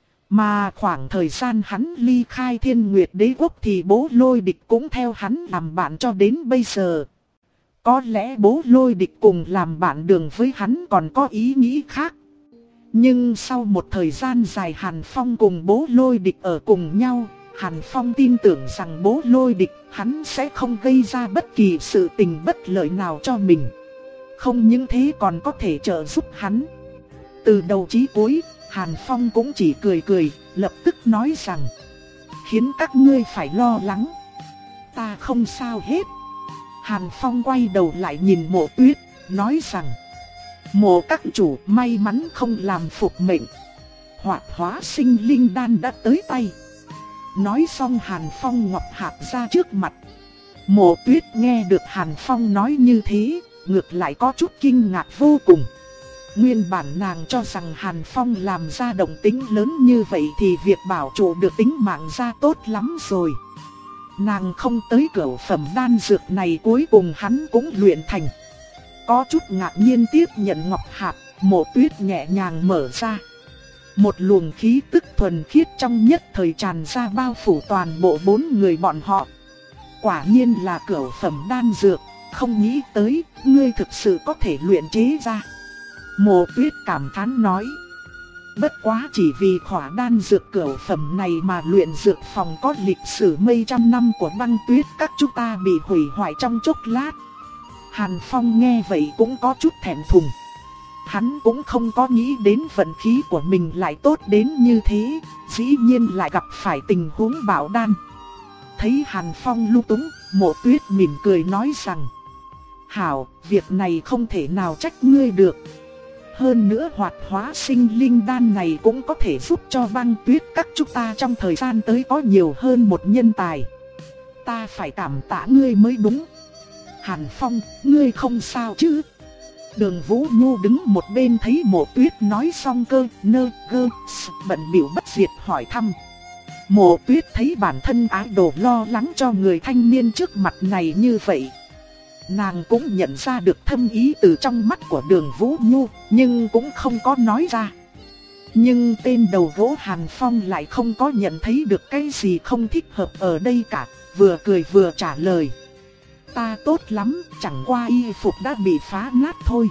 Mà khoảng thời gian hắn ly khai Thiên Nguyệt Đế Quốc thì Bố Lôi Địch cũng theo hắn làm bạn cho đến bây giờ. Có lẽ Bố Lôi Địch cùng làm bạn đường với hắn còn có ý nghĩ khác. Nhưng sau một thời gian dài Hàn Phong cùng Bố Lôi Địch ở cùng nhau, Hàn Phong tin tưởng rằng Bố Lôi Địch hắn sẽ không gây ra bất kỳ sự tình bất lợi nào cho mình. Không những thế còn có thể trợ giúp hắn. Từ đầu chí cuối, Hàn Phong cũng chỉ cười cười, lập tức nói rằng: "Khiến các ngươi phải lo lắng, ta không sao hết." Hàn Phong quay đầu lại nhìn Mộ Tuyết, nói rằng: "Mộ các chủ may mắn không làm phục mệnh. Hoạt hóa sinh linh đan đã tới tay." Nói xong Hàn Phong ngọc hạt ra trước mặt. Mộ Tuyết nghe được Hàn Phong nói như thế, ngược lại có chút kinh ngạc vô cùng. Nguyên bản nàng cho rằng Hàn Phong làm ra động tĩnh lớn như vậy thì việc bảo trụ được tính mạng ra tốt lắm rồi. Nàng không tới cửu phẩm đan dược này cuối cùng hắn cũng luyện thành. Có chút ngạc nhiên tiếp nhận ngọc hạt, Mộ Tuyết nhẹ nhàng mở ra. Một luồng khí tức thuần khiết trong nhất thời tràn ra bao phủ toàn bộ bốn người bọn họ. Quả nhiên là cửu phẩm đan dược, không nghĩ tới ngươi thực sự có thể luyện chế ra. Mộ Tuyết cảm thán nói: "Bất quá chỉ vì khỏa đan dược cửu phẩm này mà luyện dược phòng có lịch sử mấy trăm năm của Băng Tuyết các chúng ta bị hủy hoại trong chốc lát." Hàn Phong nghe vậy cũng có chút thẹn thùng. Hắn cũng không có nghĩ đến vận khí của mình lại tốt đến như thế, dĩ nhiên lại gặp phải tình huống bạo đan. Thấy Hàn Phong lung túng, Mộ Tuyết mỉm cười nói rằng: "Hảo, việc này không thể nào trách ngươi được. Hơn nữa hoạt hóa sinh linh đan này cũng có thể giúp cho Băng Tuyết các chúng ta trong thời gian tới có nhiều hơn một nhân tài. Ta phải cảm tạ ngươi mới đúng." "Hàn Phong, ngươi không sao chứ?" Đường Vũ Nhu đứng một bên thấy Mộ Tuyết nói xong cơ nơ gơ bận bịu bất diệt hỏi thăm. Mộ Tuyết thấy bản thân ái đồ lo lắng cho người thanh niên trước mặt này như vậy. Nàng cũng nhận ra được thâm ý từ trong mắt của Đường Vũ Nhu, nhưng cũng không có nói ra. Nhưng tên đầu gỗ Hàn Phong lại không có nhận thấy được cái gì không thích hợp ở đây cả, vừa cười vừa trả lời: "Ta tốt lắm, chẳng qua y phục đã bị phá nát thôi.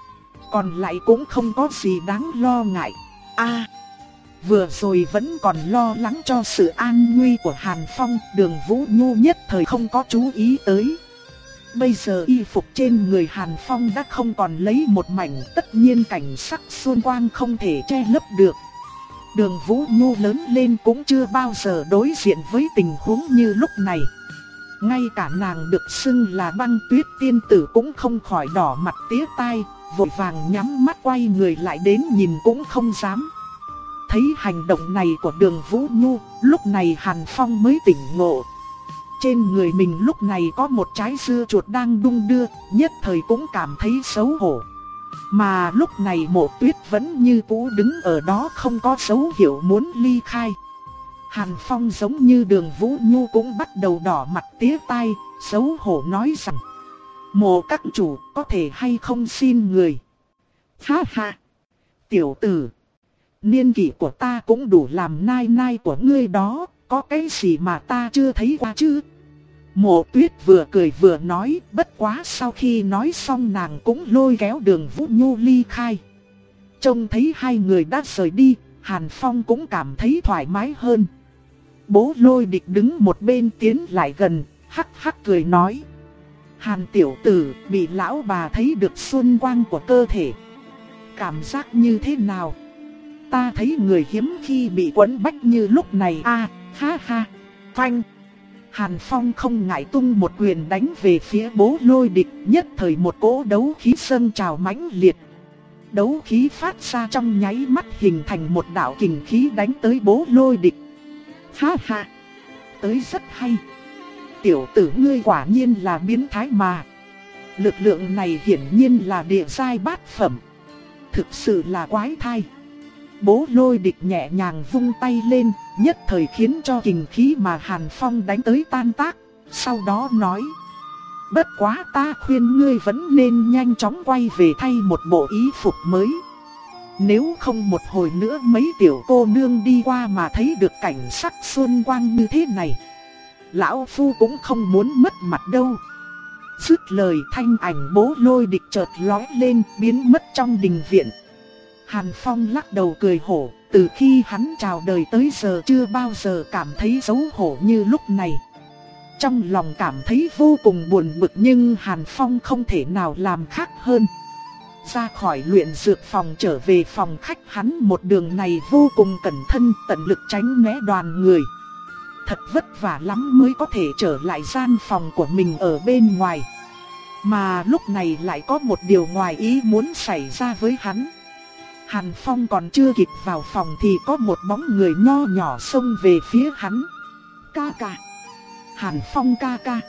Còn lại cũng không có gì đáng lo ngại." A, vừa rồi vẫn còn lo lắng cho sự an nguy của Hàn Phong, Đường Vũ Nhu nhất thời không có chú ý tới. Bây giờ y phục trên người Hàn Phong đã không còn lấy một mảnh, tất nhiên cảnh sắc xuân quang không thể che lấp được. Đường Vũ Nhu lớn lên cũng chưa bao giờ đối diện với tình huống như lúc này. ngay cả nàng được xưng là Băng Tuyết tiên tử cũng không khỏi đỏ mặt tía tai, vội vàng nhắm mắt quay người lại đến nhìn cũng không dám. Thấy hành động này của Đường Vũ Nhu, lúc này Hàn Phong mới tỉnh ngộ. Trên người mình lúc này có một trái dưa chuột đang đung đưa, nhất thời cũng cảm thấy xấu hổ. Mà lúc này Mộ Tuyết vẫn như cũ đứng ở đó không có dấu hiệu muốn ly khai. Hàn Phong giống như Đường Vũ Nhu cũng bắt đầu đỏ mặt tía tai, xấu hổ nói rằng: Mộ các chủ có thể hay không xin người. Ha ha, tiểu tử, niên kỷ của ta cũng đủ làm nai nai của ngươi đó, có cái gì mà ta chưa thấy qua chứ. Mộ Tuyết vừa cười vừa nói, bất quá sau khi nói xong nàng cũng lôi kéo Đường Vũ Nhu ly khai. Trông thấy hai người đã rời đi, Hàn Phong cũng cảm thấy thoải mái hơn. Bố Lôi Địch đứng một bên tiến lại gần, hắc hắc cười nói: Hàn tiểu tử, bị lão bà thấy được xuân quang của cơ thể, cảm giác như thế nào? Ta thấy người hiếm khi bị quấn bách như lúc này a, à, ha ha. Phanh. Hàn Phong không ngại tung một quyền đánh về phía Bố Lôi Địch, nhất thời một cỗ đấu khí dâng trào mãnh liệt. Đấu khí phát ra trong nháy mắt hình thành một đạo kình khí đánh tới Bố Lôi Địch. Ha ha, tới rất hay. Tiểu tử ngươi quả nhiên là biến thái mà. Lực lượng này hiển nhiên là địa giai bát phẩm, thực sự là quái thai. Bố Lôi Địch nhẹ nhàng vung tay lên, nhất thời khiến cho kình khí mà Hàn Phong đánh tới tan tác. Sau đó nói: Bất quá ta khuyên ngươi vẫn nên nhanh chóng quay về thay một bộ y phục mới. Nếu không một hồi nữa mấy tiểu cô nương đi qua mà thấy được cảnh sắc xuân quang như thế này, lão phu cũng không muốn mất mặt đâu. Dứt lời, thanh ảnh Bố Lôi Địch chợt lóe lên, biến mất trong đình viện. Hàn Phong lắc đầu cười khổ, từ khi hắn chào đời tới giờ chưa bao giờ cảm thấy xấu hổ như lúc này. Trong lòng cảm thấy vô cùng buồn bực, nhưng Hàn Phong không thể nào làm khác hơn. Ra khỏi luyện dược phòng trở về phòng khách, hắn một đường này vô cùng cẩn thận, tận lực tránh né đoàn người. Thật vất vả lắm mới có thể trở lại gian phòng của mình ở bên ngoài. Mà lúc này lại có một điều ngoài ý muốn xảy ra với hắn. Hàn Phong còn chưa kịp vào phòng thì có một bóng người nho nhỏ xông về phía hắn. Ca ca, Hàn Phong ca ca.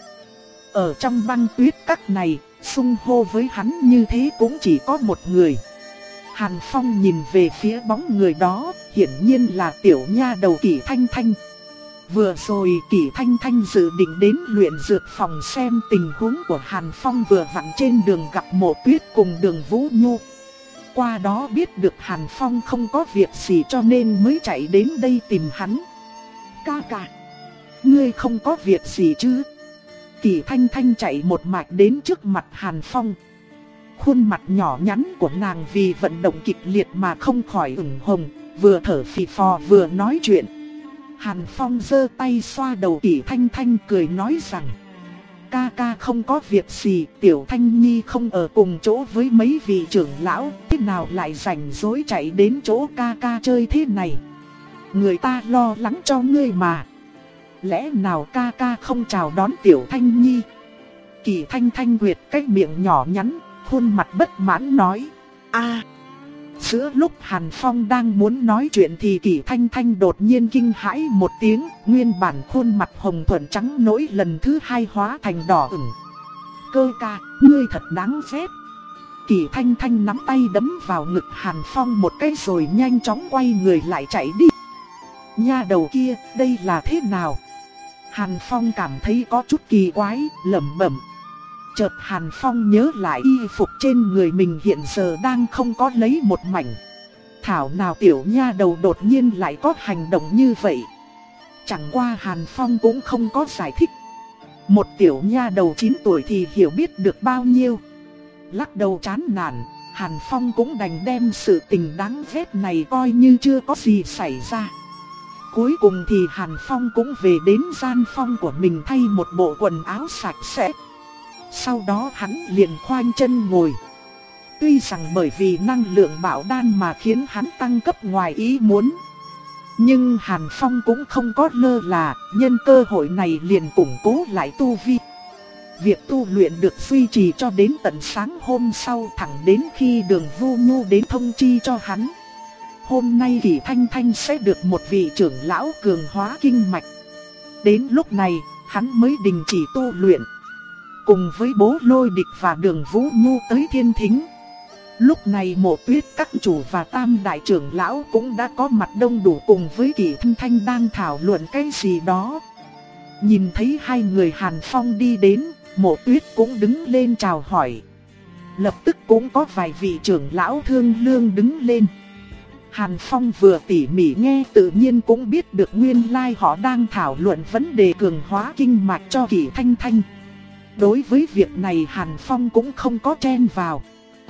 Ở trong Băng Tuyết các này, xưng hô với hắn như thế cũng chỉ có một người. Hàn Phong nhìn về phía bóng người đó, hiển nhiên là tiểu nha đầu Kỷ Thanh Thanh. Vừa rồi Kỷ Thanh Thanh dự định đến luyện dược phòng xem tình huống của Hàn Phong, vừa vặn trên đường gặp Mộ Tuyết cùng Đường Vũ Nhu. Qua đó biết được Hàn Phong không có việc gì cho nên mới chạy đến đây tìm hắn. Ca ca, ngươi không có việc gì chứ? Kỷ Thanh Thanh chạy một mạch đến trước mặt Hàn Phong. Khuôn mặt nhỏ nhắn của nàng vì vận động kịch liệt mà không khỏi ửng hồng, vừa thở phì phò vừa nói chuyện. Hàn Phong giơ tay xoa đầu Kỷ Thanh Thanh cười nói rằng: Ca ca không có việc gì, Tiểu Thanh Nhi không ở cùng chỗ với mấy vị trưởng lão, thế nào lại rảnh rỗi chạy đến chỗ ca ca chơi thế này? Người ta lo lắng cho ngươi mà. Lẽ nào ca ca không chào đón Tiểu Thanh Nhi? Kỷ Thanh Thanh quyệt cái miệng nhỏ nhắn, khuôn mặt bất mãn nói: A. Giữa lúc Hàn Phong đang muốn nói chuyện thì Kỷ Thanh Thanh đột nhiên kinh hãi một tiếng, nguyên bản khuôn mặt hồng thuận trắng nỗi lần thứ hai hóa thành đỏ ửng. Cơ ca, ngươi thật đáng ghét. Kỷ Thanh Thanh nắm tay đấm vào ngực Hàn Phong một cái rồi nhanh chóng quay người lại chạy đi. Nha đầu kia, đây là thế nào? Hàn Phong cảm thấy có chút kỳ quái, lẩm bẩm. Chợt Hàn Phong nhớ lại y phục trên người mình hiện giờ đang không có lấy một mảnh. Thảo nào tiểu nha đầu đột nhiên lại có hành động như vậy. Chẳng qua Hàn Phong cũng không có giải thích. Một tiểu nha đầu chín tuổi thì hiểu biết được bao nhiêu. Lắc đầu chán nản, Hàn Phong cũng đành đem sự tình đáng ghét này coi như chưa có gì xảy ra. Cuối cùng thì Hàn Phong cũng về đến gian phòng của mình thay một bộ quần áo sạch sẽ. Sau đó hắn liền khoanh chân ngồi. Tuy rằng bởi vì năng lượng bảo đan mà khiến hắn tăng cấp ngoài ý muốn, Nhưng Hàn Phong cũng không có lơ là, nhân cơ hội này liền củng cố lại tu vi. Việc tu luyện được duy trì cho đến tận sáng hôm sau, thẳng đến khi Đường Vu Nhu đến thông chi cho hắn. Hôm nay Kỷ Thanh Thanh sẽ được một vị trưởng lão cường hóa kinh mạch. Đến lúc này, hắn mới đình chỉ tu luyện. Cùng với Bố Lôi Địch và Đường Vũ Nhu tới Thiên Thính. Lúc này Mộ Tuyết các chủ và Tam đại trưởng lão cũng đã có mặt đông đủ, cùng với Kỷ Thanh Thanh đang thảo luận cái gì đó. Nhìn thấy hai người Hàn Phong đi đến, Mộ Tuyết cũng đứng lên chào hỏi. Lập tức cũng có vài vị trưởng lão thương lương đứng lên. Hàn Phong vừa tỉ mỉ nghe tự nhiên cũng biết được nguyên lai họ đang thảo luận vấn đề cường hóa kinh mạch cho Kỷ Thanh Thanh. Đối với việc này Hàn Phong cũng không có chen vào.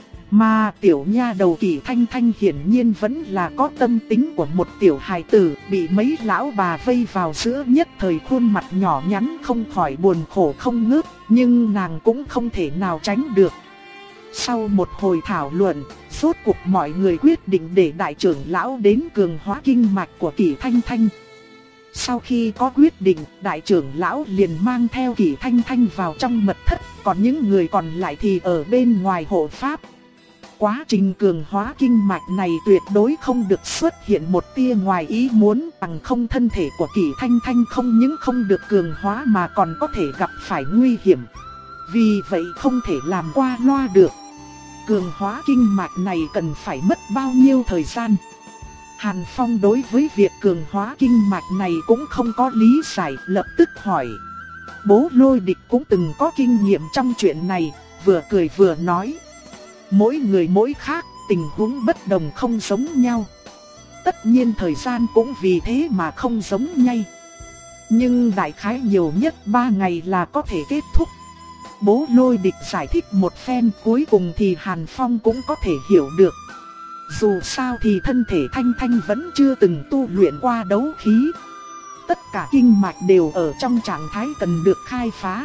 Mà tiểu nha đầu Kỷ Thanh Thanh hiển nhiên vẫn là có tâm tính của một tiểu hài tử, bị mấy lão bà vây vào giữa, nhất thời khuôn mặt nhỏ nhắn không khỏi buồn khổ không ngớt, nhưng nàng cũng không thể nào tránh được. Sau một hồi thảo luận, rốt cuộc mọi người quyết định để đại trưởng lão đến cường hóa kinh mạch của Kỷ Thanh Thanh. Sau khi có quyết định, đại trưởng lão liền mang theo Kỷ Thanh Thanh vào trong mật thất, còn những người còn lại thì ở bên ngoài hộ pháp. Quá trình cường hóa kinh mạch này tuyệt đối không được xuất hiện một tia ngoài ý muốn, bằng không thân thể của Kỷ Thanh Thanh không những không được cường hóa mà còn có thể gặp phải nguy hiểm. Vì vậy không thể làm qua loa được. Cường hóa kinh mạch này cần phải mất bao nhiêu thời gian? Hàn Phong đối với việc cường hóa kinh mạch này cũng không có lý giải, lập tức hỏi. Bố Lôi Địch cũng từng có kinh nghiệm trong chuyện này, vừa cười vừa nói. Mỗi người mỗi khác, tình huống bất đồng không giống nhau. Tất nhiên thời gian cũng vì thế mà không giống nhau. Nhưng đại khái nhiều nhất ba ngày là có thể kết thúc. Bố Lôi Địch giải thích một phen, cuối cùng thì Hàn Phong cũng có thể hiểu được. Dù sao thì thân thể Thanh Thanh vẫn chưa từng tu luyện qua đấu khí. Tất cả kinh mạch đều ở trong trạng thái cần được khai phá.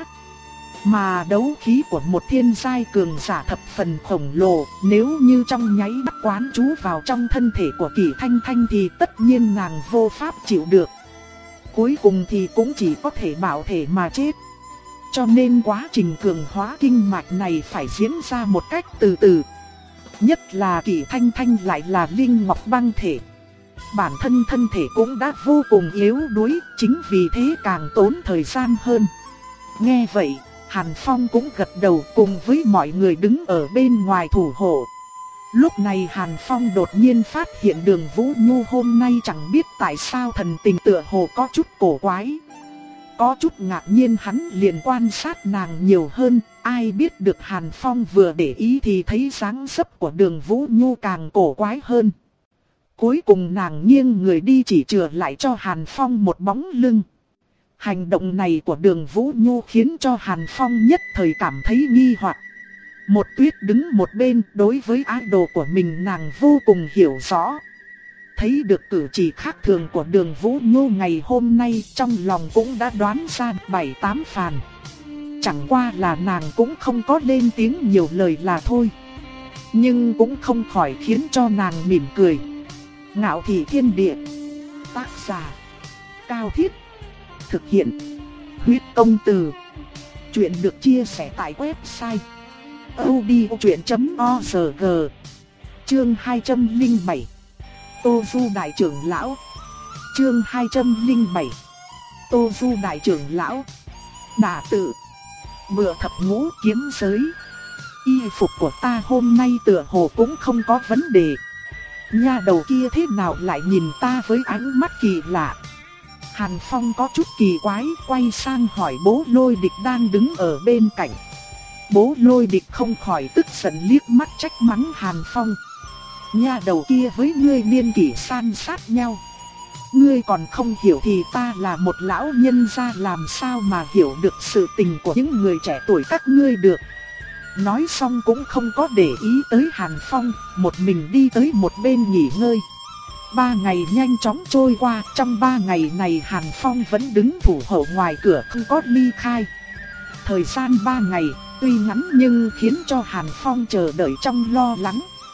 Mà đấu khí của một thiên giai cường giả thập phần khổng lồ, nếu như trong nháy mắt quán trú vào trong thân thể của Kỷ Thanh Thanh thì tất nhiên nàng vô pháp chịu được. Cuối cùng thì cũng chỉ có thể bảo thể mà chết. Cho nên quá trình cường hóa kinh mạch này phải diễn ra một cách từ từ. Nhất là Kỷ Thanh Thanh lại là linh ngọc băng thể. Bản thân thân thể cũng đã vô cùng yếu đuối, chính vì thế càng tốn thời gian hơn. Nghe vậy, Hàn Phong cũng gật đầu cùng với mọi người đứng ở bên ngoài thủ hộ. Lúc này Hàn Phong đột nhiên phát hiện Đường Vũ Nhu hôm nay chẳng biết tại sao thần tình tựa hồ có chút cổ quái. Có chút ngạc nhiên, hắn liền quan sát nàng nhiều hơn, ai biết được Hàn Phong vừa để ý thì thấy dáng dấp của Đường Vũ Nhu càng cổ quái hơn. Cuối cùng nàng nghiêng người đi chỉ chừa lại cho Hàn Phong một bóng lưng. Hành động này của Đường Vũ Nhu khiến cho Hàn Phong nhất thời cảm thấy nghi hoặc. Một Tuyết đứng một bên, đối với idol của mình nàng vô cùng hiểu rõ. Thấy được cử chỉ khác thường của Đường Vũ Nhu ngày hôm nay, trong lòng cũng đã đoán ra bảy tám phần. Chẳng qua là nàng cũng không có lên tiếng nhiều lời là thôi. Nhưng cũng không khỏi khiến cho nàng mỉm cười. Ngạo Thị Thiên Địa. Tác giả Cao Thiết. Thực hiện Huyết Công Từ. Chuyện được chia sẻ tại website audiochuyện chấm org. Chương hai trăm lẻ bảy. Tô Du Đại Trưởng Lão. Chương hai trăm lẻ bảy. Tô Du Đại Trưởng Lão. Đả tự. Bựa thập ngũ kiếm giới. Y phục của ta hôm nay tựa hồ cũng không có vấn đề. Nha đầu kia thế nào lại nhìn ta với ánh mắt kỳ lạ. Hàn Phong có chút kỳ quái, quay sang hỏi Bố Lôi Địch đang đứng ở bên cạnh. Bố Lôi Địch không khỏi tức giận liếc mắt trách mắng Hàn Phong. Nha đầu kia với ngươi niên kỷ san sát nhau. Ngươi còn không hiểu thì ta là một lão nhân gia, làm sao mà hiểu được sự tình của những người trẻ tuổi các ngươi được. Nói xong cũng không có để ý tới Hàn Phong, một mình đi tới một bên nghỉ ngơi. Ba ngày nhanh chóng trôi qua, trong ba ngày này Hàn Phong vẫn đứng thủ hộ ngoài cửa không có ly khai. Thời gian ba ngày, tuy ngắn nhưng khiến cho Hàn Phong chờ đợi trong lo lắng.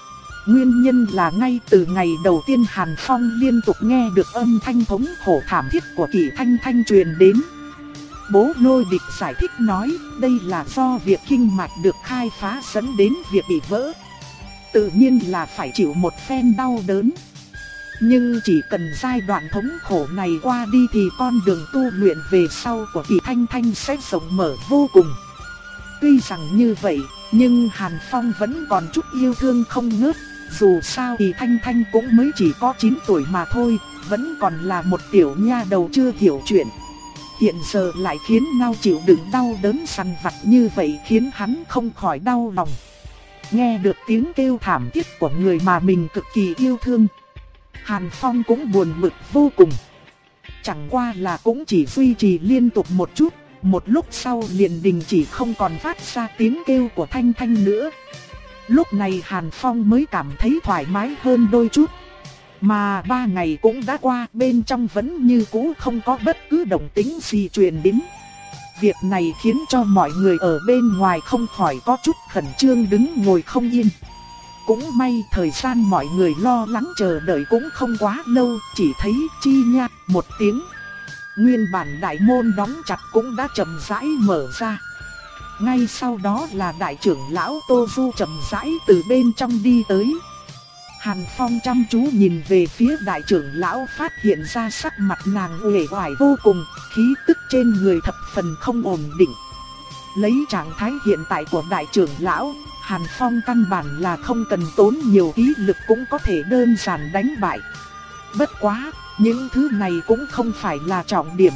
Nguyên nhân là ngay từ ngày đầu tiên Hàn Phong liên tục nghe được âm thanh thống khổ thảm thiết của Kỷ Thanh Thanh truyền đến. Bố Lôi Địch giải thích nói, đây là do việc kinh mạch được khai phá dẫn đến việc bị vỡ. Tự nhiên là phải chịu một phen đau đớn. Nhưng chỉ cần giai đoạn thống khổ này qua đi thì con đường tu luyện về sau của Kỷ Thanh Thanh sẽ rộng mở vô cùng. Tuy rằng như vậy, nhưng Hàn Phong vẫn còn chút yêu thương không ngớt. Dù sao thì Thanh Thanh cũng mới chỉ có chín tuổi mà thôi, vẫn còn là một tiểu nha đầu chưa hiểu chuyện. Hiện giờ lại khiến Ngao chịu đựng đau đớn sằn vặt như vậy khiến hắn không khỏi đau lòng. Nghe được tiếng kêu thảm thiết của người mà mình cực kỳ yêu thương, Hàn Phong cũng buồn bực vô cùng. Chẳng qua là cũng chỉ duy trì liên tục một chút, một lúc sau liền đình chỉ không còn phát ra tiếng kêu của Thanh Thanh nữa. Lúc này Hàn Phong mới cảm thấy thoải mái hơn đôi chút. Mà ba ngày cũng đã qua, bên trong vẫn như cũ không có bất cứ động tĩnh gì truyền đến. Việc này khiến cho mọi người ở bên ngoài không khỏi có chút khẩn trương đứng ngồi không yên. Cũng may thời gian mọi người lo lắng chờ đợi cũng không quá lâu, chỉ thấy chi nha một tiếng. Nguyên bản đại môn đóng chặt cũng đã chậm rãi mở ra. Ngay sau đó là đại trưởng lão Tô Du chậm rãi từ bên trong đi tới. Hàn Phong chăm chú nhìn về phía đại trưởng lão, phát hiện ra sắc mặt nàng uể oải vô cùng, khí tức trên người thập phần không ổn định. Lấy trạng thái hiện tại của đại trưởng lão, Hàn Phong căn bản là không cần tốn nhiều khí lực cũng có thể đơn giản đánh bại. Bất quá, những thứ này cũng không phải là trọng điểm.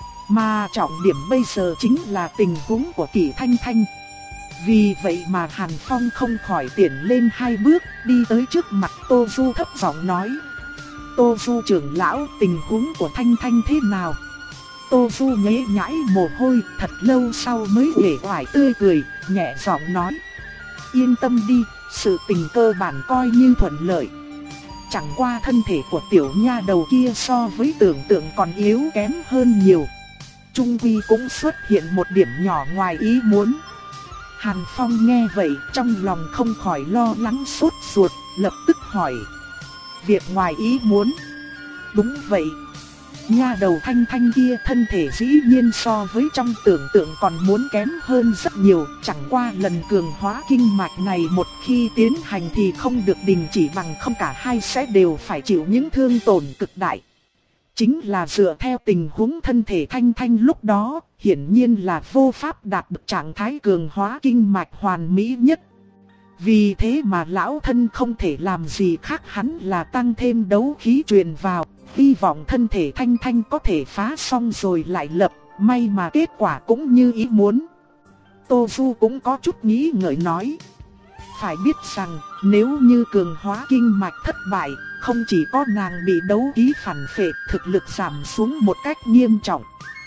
Mà trọng điểm bây giờ chính là tình huống của Kỷ Thanh Thanh. Vì vậy mà Hàn Phong không khỏi tiến lên hai bước, đi tới trước mặt Tô Du thấp giọng nói. Tô Du trưởng lão, tình huống của Thanh Thanh thế nào? Tô Du nhễ nhãi mồ hôi, thật lâu sau mới uể oải tươi cười, nhẹ giọng nói. Yên tâm đi, sự tình cơ bản coi như thuận lợi. Chẳng qua thân thể của tiểu nha đầu kia so với tưởng tượng còn yếu kém hơn nhiều. Trung quy cũng xuất hiện một điểm nhỏ ngoài ý muốn. Hàn Phong nghe vậy trong lòng không khỏi lo lắng sốt ruột, lập tức hỏi. Việc ngoài ý muốn? Đúng vậy. Nha đầu Thanh Thanh kia thân thể dĩ nhiên so với trong tưởng tượng còn muốn kém hơn rất nhiều. Chẳng qua lần cường hóa kinh mạch này một khi tiến hành thì không được đình chỉ, bằng không cả hai sẽ đều phải chịu những thương tổn cực đại. Chính là dựa theo tình huống thân thể Thanh Thanh lúc đó, hiển nhiên là vô pháp đạt được trạng thái cường hóa kinh mạch hoàn mỹ nhất. Vì thế mà lão thân không thể làm gì khác hắn là tăng thêm đấu khí truyền vào, hy vọng thân thể Thanh Thanh có thể phá xong rồi lại lập, may mà kết quả cũng như ý muốn. Tô Du cũng có chút nghĩ ngợi nói. Phải biết rằng, nếu như cường hóa kinh mạch thất bại, không chỉ có nàng bị đấu khí phản phệ, thực lực giảm xuống một cách nghiêm trọng.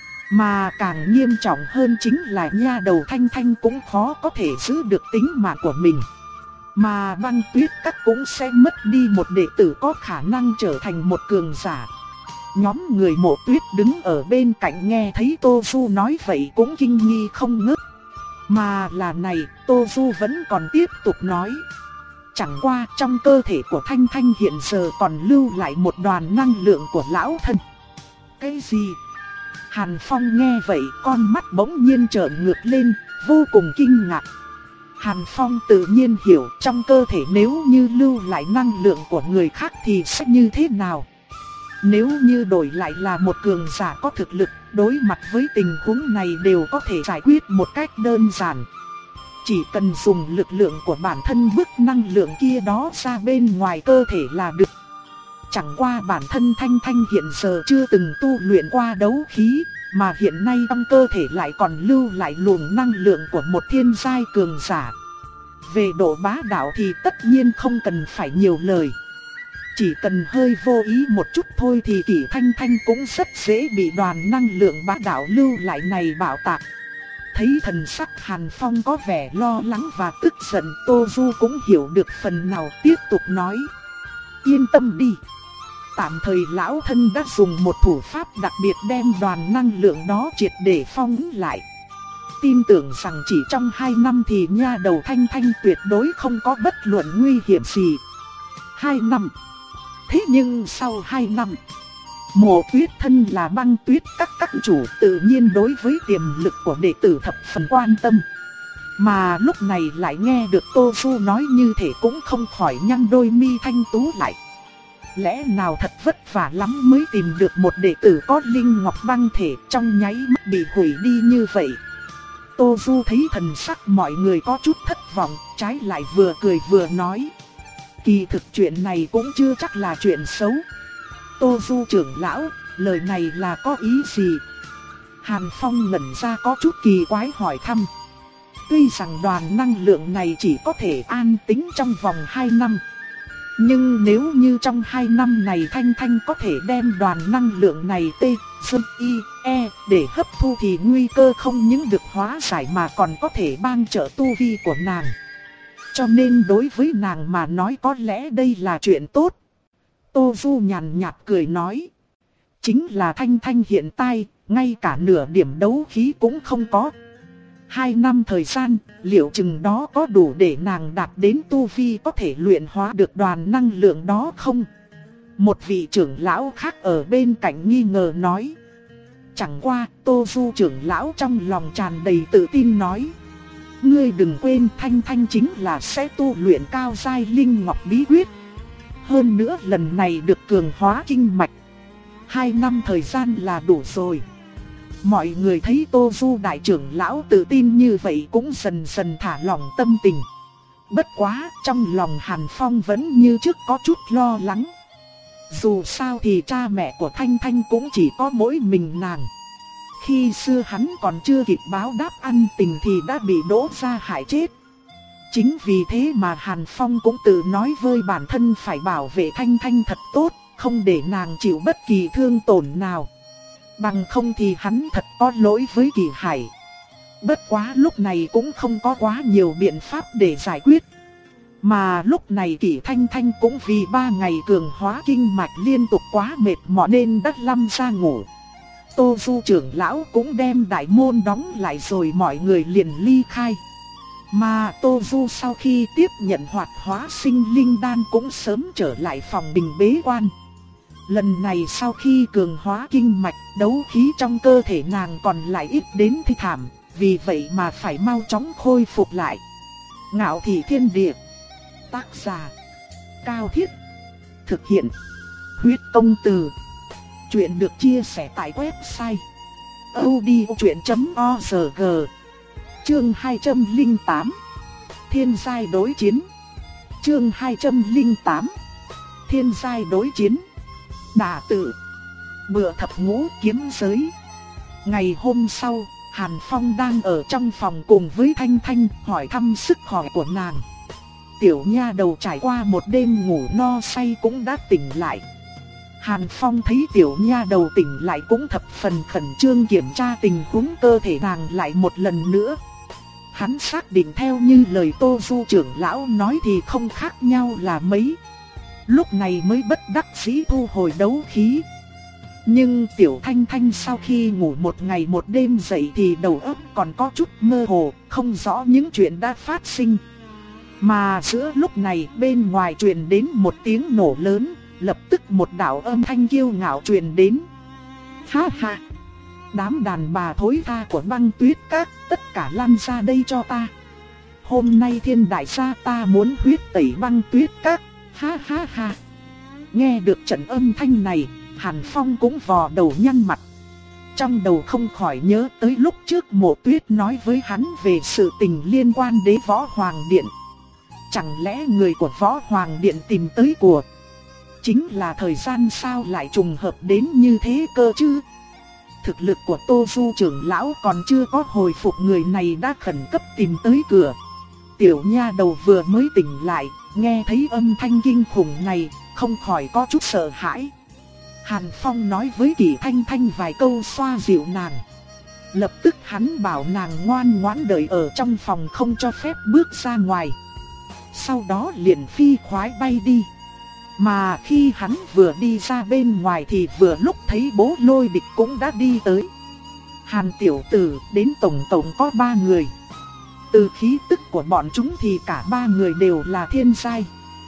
Mà càng nghiêm trọng hơn chính là nha đầu Thanh Thanh cũng khó có thể giữ được tính mạng của mình. Mà Băng Tuyết Các cũng sẽ mất đi một đệ tử có khả năng trở thành một cường giả. Nhóm người Mộ Tuyết đứng ở bên cạnh nghe thấy Tô Du nói vậy cũng kinh nghi không ngớt. Mà là này, Tô Du vẫn còn tiếp tục nói. Chẳng qua trong cơ thể của Thanh Thanh hiện giờ còn lưu lại một đoàn năng lượng của lão thân. Cái gì? Hàn Phong nghe vậy con mắt bỗng nhiên trợn ngược lên, vô cùng kinh ngạc. Hàn Phong tự nhiên hiểu trong cơ thể nếu như lưu lại năng lượng của người khác thì sẽ như thế nào. Nếu như đổi lại là một cường giả có thực lực, đối mặt với tình huống này đều có thể giải quyết một cách đơn giản. Chỉ cần dùng lực lượng của bản thân bức năng lượng kia đó ra bên ngoài cơ thể là được. Chẳng qua bản thân Thanh Thanh hiện giờ chưa từng tu luyện qua đấu khí, mà hiện nay trong cơ thể lại còn lưu lại luồng năng lượng của một thiên giai cường giả. Về độ bá đạo thì tất nhiên không cần phải nhiều lời. Chỉ cần hơi vô ý một chút thôi thì Kỷ Thanh Thanh cũng rất dễ bị đoàn năng lượng bá đạo lưu lại này bạo tạc. Thấy thần sắc Hàn Phong có vẻ lo lắng và tức giận, Tô Du cũng hiểu được phần nào, tiếp tục nói. Yên tâm đi. Tạm thời lão thân đã dùng một thủ pháp đặc biệt đem đoàn năng lượng đó triệt để phong lại. Tin tưởng rằng chỉ trong hai năm thì nha đầu Thanh Thanh tuyệt đối không có bất luận nguy hiểm gì. hai năm. Thế nhưng sau hai năm, Mộ Tuyết thân là Băng Tuyết các các chủ tự nhiên đối với tiềm lực của đệ tử thập phần quan tâm. Mà lúc này lại nghe được Tô Du nói như thế cũng không khỏi nhăn đôi mi thanh tú lại. Lẽ nào thật vất vả lắm mới tìm được một đệ tử có linh ngọc băng thể, trong nháy mắt bị hủy đi như vậy. Tô Du thấy thần sắc mọi người có chút thất vọng, trái lại vừa cười vừa nói. Kỳ thực chuyện này cũng chưa chắc là chuyện xấu. Tô Du trưởng lão, lời này là có ý gì? Hàn Phong ngẩn ra có chút kỳ quái hỏi thăm. Tuy rằng đoàn năng lượng này chỉ có thể an tĩnh trong vòng hai năm, nhưng nếu như trong hai năm này Thanh Thanh có thể đem đoàn năng lượng này T, D, I, E để hấp thu thì nguy cơ không những được hóa giải mà còn có thể ban trợ tu vi của nàng. Cho nên đối với nàng mà nói có lẽ đây là chuyện tốt. Tô Du nhàn nhạt cười nói. Chính là Thanh Thanh hiện tại, ngay cả nửa điểm đấu khí cũng không có. Hai năm thời gian, liệu chừng đó có đủ để nàng đạt đến tu vi có thể luyện hóa được đoàn năng lượng đó không? Một vị trưởng lão khác ở bên cạnh nghi ngờ nói. Chẳng qua, Tô Du trưởng lão trong lòng tràn đầy tự tin nói. Ngươi đừng quên Thanh Thanh chính là sẽ tu luyện cao giai linh ngọc bí quyết. Hơn nữa lần này được cường hóa kinh mạch. Hai năm thời gian là đủ rồi. Mọi người thấy Tô Du đại trưởng lão tự tin như vậy cũng dần dần thả lỏng tâm tình. Bất quá, trong lòng Hàn Phong vẫn như trước có chút lo lắng. Dù sao thì cha mẹ của Thanh Thanh cũng chỉ có mỗi mình nàng. Khi xưa hắn còn chưa kịp báo đáp ân tình thì đã bị Đỗ gia hại chết. Chính vì thế mà Hàn Phong cũng tự nói với bản thân phải bảo vệ Thanh Thanh thật tốt, không để nàng chịu bất kỳ thương tổn nào. Bằng không thì hắn thật có lỗi với Kỳ Hải. Bất quá lúc này cũng không có quá nhiều biện pháp để giải quyết. Mà lúc này Kỳ Thanh Thanh cũng vì ba ngày cường hóa kinh mạch liên tục quá mệt mỏi nên đã lăn ra ngủ. Tô Du trưởng lão cũng đem đại môn đóng lại rồi mọi người liền ly khai. Mà Tô Du sau khi tiếp nhận hoạt hóa sinh linh đan cũng sớm trở lại phòng bình bế quan. Lần này sau khi cường hóa kinh mạch, đấu khí trong cơ thể nàng còn lại ít đến thi thảm, vì vậy mà phải mau chóng khôi phục lại. Ngạo Thị Thiên Địa. Tác giả Cao Thiết. Thực hiện Huyết Công Từ. Chuyện được chia sẻ tại website audiochuyện chấm org. Chương hai trăm lẻ tám. Thiên giai đối chiến. Chương hai trăm lẻ tám. Thiên giai đối chiến. Đả tự. Bựa thập ngũ kiếm giới. Ngày hôm sau, Hàn Phong đang ở trong phòng cùng với Thanh Thanh hỏi thăm sức khỏe của nàng. Tiểu nha đầu trải qua một đêm ngủ no say cũng đã tỉnh lại. Hàn Phong thấy tiểu nha đầu tỉnh lại cũng thập phần khẩn trương kiểm tra tình huống cơ thể nàng lại một lần nữa. Hắn xác định theo như lời Tô Du trưởng lão nói thì không khác nhau là mấy. Lúc này mới bất đắc dĩ thu hồi đấu khí. Nhưng tiểu Thanh Thanh sau khi ngủ một ngày một đêm dậy thì đầu óc còn có chút mơ hồ, không rõ những chuyện đã phát sinh. Mà giữa lúc này bên ngoài truyền đến một tiếng nổ lớn, lập tức một đạo âm thanh kiêu ngạo truyền đến. Ha ha! Đám đàn bà thối tha của Băng Tuyết Các, tất cả lăn ra đây cho ta. Hôm nay thiên đại gia ta muốn huyết tẩy Băng Tuyết Các. Ha ha ha! Nghe được trận âm thanh này, Hàn Phong cũng vò đầu nhăn mặt. Trong đầu không khỏi nhớ tới lúc trước Mộ Tuyết nói với hắn về sự tình liên quan đến Võ Hoàng Điện. Chẳng lẽ người của Võ Hoàng Điện tìm tới của? Chính là thời gian sao lại trùng hợp đến như thế cơ chứ? Thực lực của Tô Du trưởng lão còn chưa có hồi phục, người này đã khẩn cấp tìm tới cửa. Tiểu nha đầu vừa mới tỉnh lại, nghe thấy âm thanh kinh khủng này, không khỏi có chút sợ hãi. Hàn Phong nói với Kỳ Thanh Thanh vài câu xoa dịu nàng. Lập tức hắn bảo nàng ngoan ngoãn đợi ở trong phòng không cho phép bước ra ngoài. Sau đó liền phi khoái bay đi. Mà khi hắn vừa đi ra bên ngoài thì vừa lúc thấy Bố Lôi Địch cũng đã đi tới. Hàn tiểu tử đến tổng tổng có ba người. Từ khí tức của bọn chúng thì cả ba người đều là thiên giai.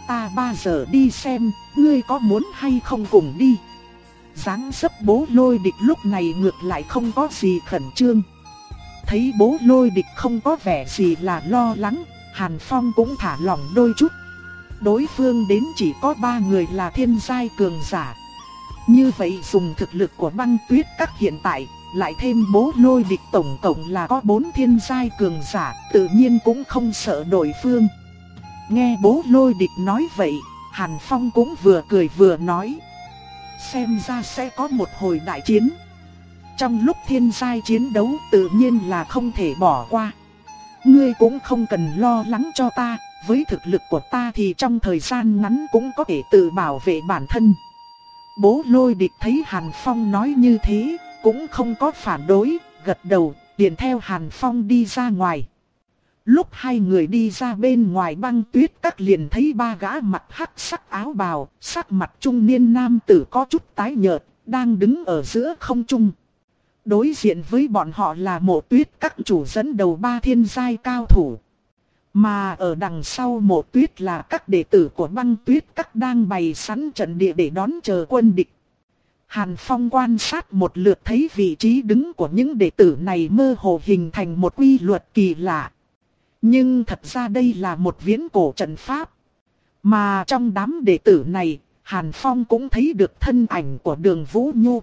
ta ba giờ đi xem, ngươi có muốn hay không cùng đi? Dáng dấp Bố Lôi Địch lúc này ngược lại không có gì khẩn trương. Thấy Bố Lôi Địch không có vẻ gì là lo lắng, Hàn Phong cũng thả lỏng đôi chút. Đối phương đến chỉ có ba người là thiên giai cường giả. Như vậy dùng thực lực của Băng Tuyết Các hiện tại, lại thêm Bố Lôi Địch tổng cộng là có bốn thiên giai cường giả, tự nhiên cũng không sợ đối phương. Nghe Bố Lôi Địch nói vậy, Hàn Phong cũng vừa cười vừa nói: xem ra sẽ có một hồi đại chiến. Trong lúc thiên giai chiến đấu tự nhiên là không thể bỏ qua. Ngươi cũng không cần lo lắng cho ta, với thực lực của ta thì trong thời gian ngắn cũng có thể tự bảo vệ bản thân. Bố Lôi Địch thấy Hàn Phong nói như thế, cũng không có phản đối, gật đầu, liền theo Hàn Phong đi ra ngoài. Lúc hai người đi ra bên ngoài Băng Tuyết Các liền thấy ba gã mặc hắc sắc áo bào, sắc mặt trung niên nam tử có chút tái nhợt, đang đứng ở giữa không trung. Đối diện với bọn họ là Mộ Tuyết Các chủ dẫn đầu ba thiên giai cao thủ. Mà ở đằng sau Mộ Tuyết là các đệ tử của Băng Tuyết Các đang bày sẵn trận địa để đón chờ quân địch. Hàn Phong quan sát một lượt thấy vị trí đứng của những đệ tử này mơ hồ hình thành một quy luật kỳ lạ. Nhưng thật ra đây là một viễn cổ trận pháp. Mà trong đám đệ tử này, Hàn Phong cũng thấy được thân ảnh của Đường Vũ Nhu.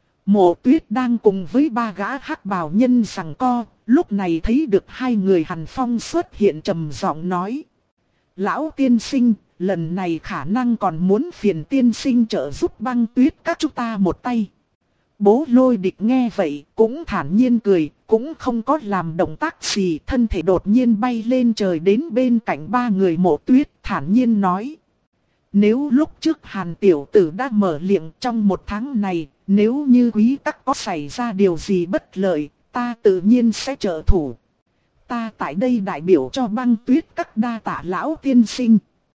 Mộ Tuyết đang cùng với ba gã hắc bào nhân giằng co, lúc này thấy được hai người Hàn Phong xuất hiện trầm giọng nói: lão tiên sinh, lần này khả năng còn muốn phiền tiên sinh trợ giúp Băng Tuyết Các chúng ta một tay. Bố Lôi Địch nghe vậy cũng thản nhiên cười, cũng không có làm động tác gì, thân thể đột nhiên bay lên trời đến bên cạnh ba người Mộ Tuyết, thản nhiên nói: nếu lúc trước Hàn tiểu tử đã mở miệng trong một tháng này, nếu như quý các có xảy ra điều gì bất lợi, ta tự nhiên sẽ trợ thủ. Ta tại đây đại biểu cho Băng Tuyết Các đa tạ lão tiên sinh.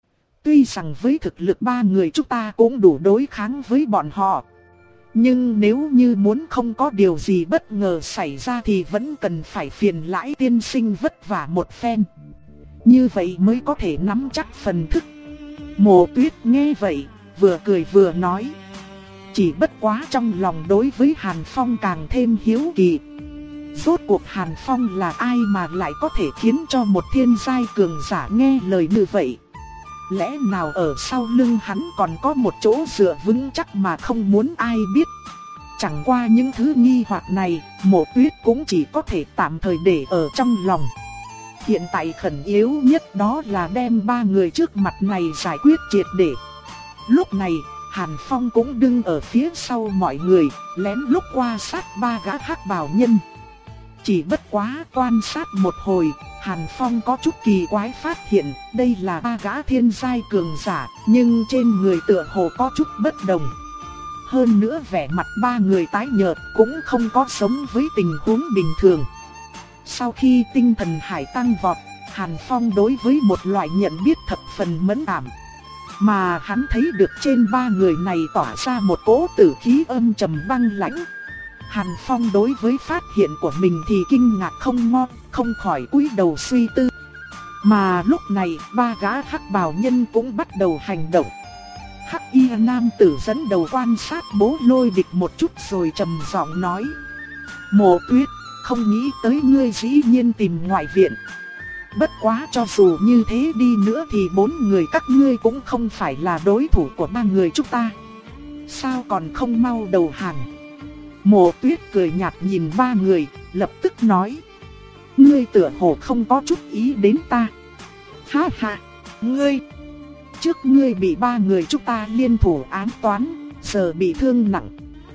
Tuy rằng với thực lực ba người chúng ta cũng đủ đối kháng với bọn họ, nhưng nếu như muốn không có điều gì bất ngờ xảy ra thì vẫn cần phải phiền lão tiên sinh vất vả một phen. Như vậy mới có thể nắm chắc phần thức. Mộ Tuyết nghe vậy, vừa cười vừa nói: chỉ bất quá trong lòng đối với Hàn Phong càng thêm hiếu kỳ. Rốt cuộc Hàn Phong là ai mà lại có thể khiến cho một thiên giai cường giả nghe lời như vậy? Lẽ nào ở sau lưng hắn còn có một chỗ dựa vững chắc mà không muốn ai biết? Chẳng qua những thứ nghi hoặc này, Mộ Tuyết cũng chỉ có thể tạm thời để ở trong lòng. Hiện tại khẩn yếu nhất đó là đem ba người trước mặt này giải quyết triệt để. Lúc này, Hàn Phong cũng đứng ở phía sau mọi người, lén lút qua sát ba gã hắc bào nhân. Chỉ bất quá quan sát một hồi, Hàn Phong có chút kỳ quái phát hiện đây là ba gã thiên giai cường giả, nhưng trên người tựa hồ có chút bất đồng. Hơn nữa vẻ mặt ba người tái nhợt cũng không có giống với tình huống bình thường. Sau khi tinh thần hải tăng vọt, Hàn Phong đối với một loại nhận biết thập phần mẫn cảm. Mà hắn thấy được trên ba người này tỏa ra một cỗ tử khí âm trầm băng lãnh. Hàn Phong đối với phát hiện của mình thì kinh ngạc không ngon, không khỏi cúi đầu suy tư. Mà lúc này ba gã hắc bào nhân cũng bắt đầu hành động. Hắc y nam tử dẫn đầu quan sát Bố Lôi Địch một chút rồi trầm giọng nói: Mộ Tuyết, không nghĩ tới ngươi dĩ nhiên tìm ngoại viện. Bất quá cho dù như thế đi nữa thì bốn người các ngươi cũng không phải là đối thủ của ba người chúng ta. Sao còn không mau đầu hàng? Mộ Tuyết cười nhạt nhìn ba người, lập tức nói: ngươi tựa hồ không có chút ý đến ta. Ha ha, ngươi! Trước ngươi bị ba người chúng ta liên thủ ám toán, giờ bị thương nặng.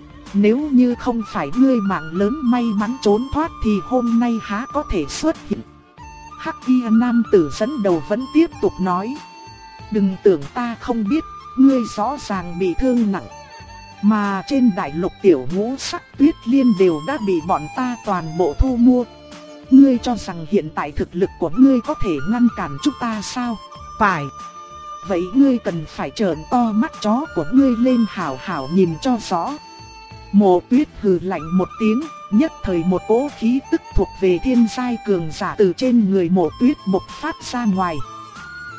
Nếu như không phải ngươi mạng lớn may mắn trốn thoát thì hôm nay há có thể xuất hiện. Hắc y nam tử dẫn đầu vẫn tiếp tục nói: đừng tưởng ta không biết, ngươi rõ ràng bị thương nặng. Mà trên đại lục tiểu ngũ sắc Tuyết Liên đều đã bị bọn ta toàn bộ thu mua. Ngươi cho rằng hiện tại thực lực của ngươi có thể ngăn cản chúng ta sao? Phải. Vậy ngươi cần phải trợn to mắt chó của ngươi lên hảo hảo nhìn cho rõ. Mộ Tuyết hừ lạnh một tiếng, nhất thời một cỗ khí tức thuộc về thiên giai cường giả từ trên người Mộ Tuyết bộc phát ra ngoài.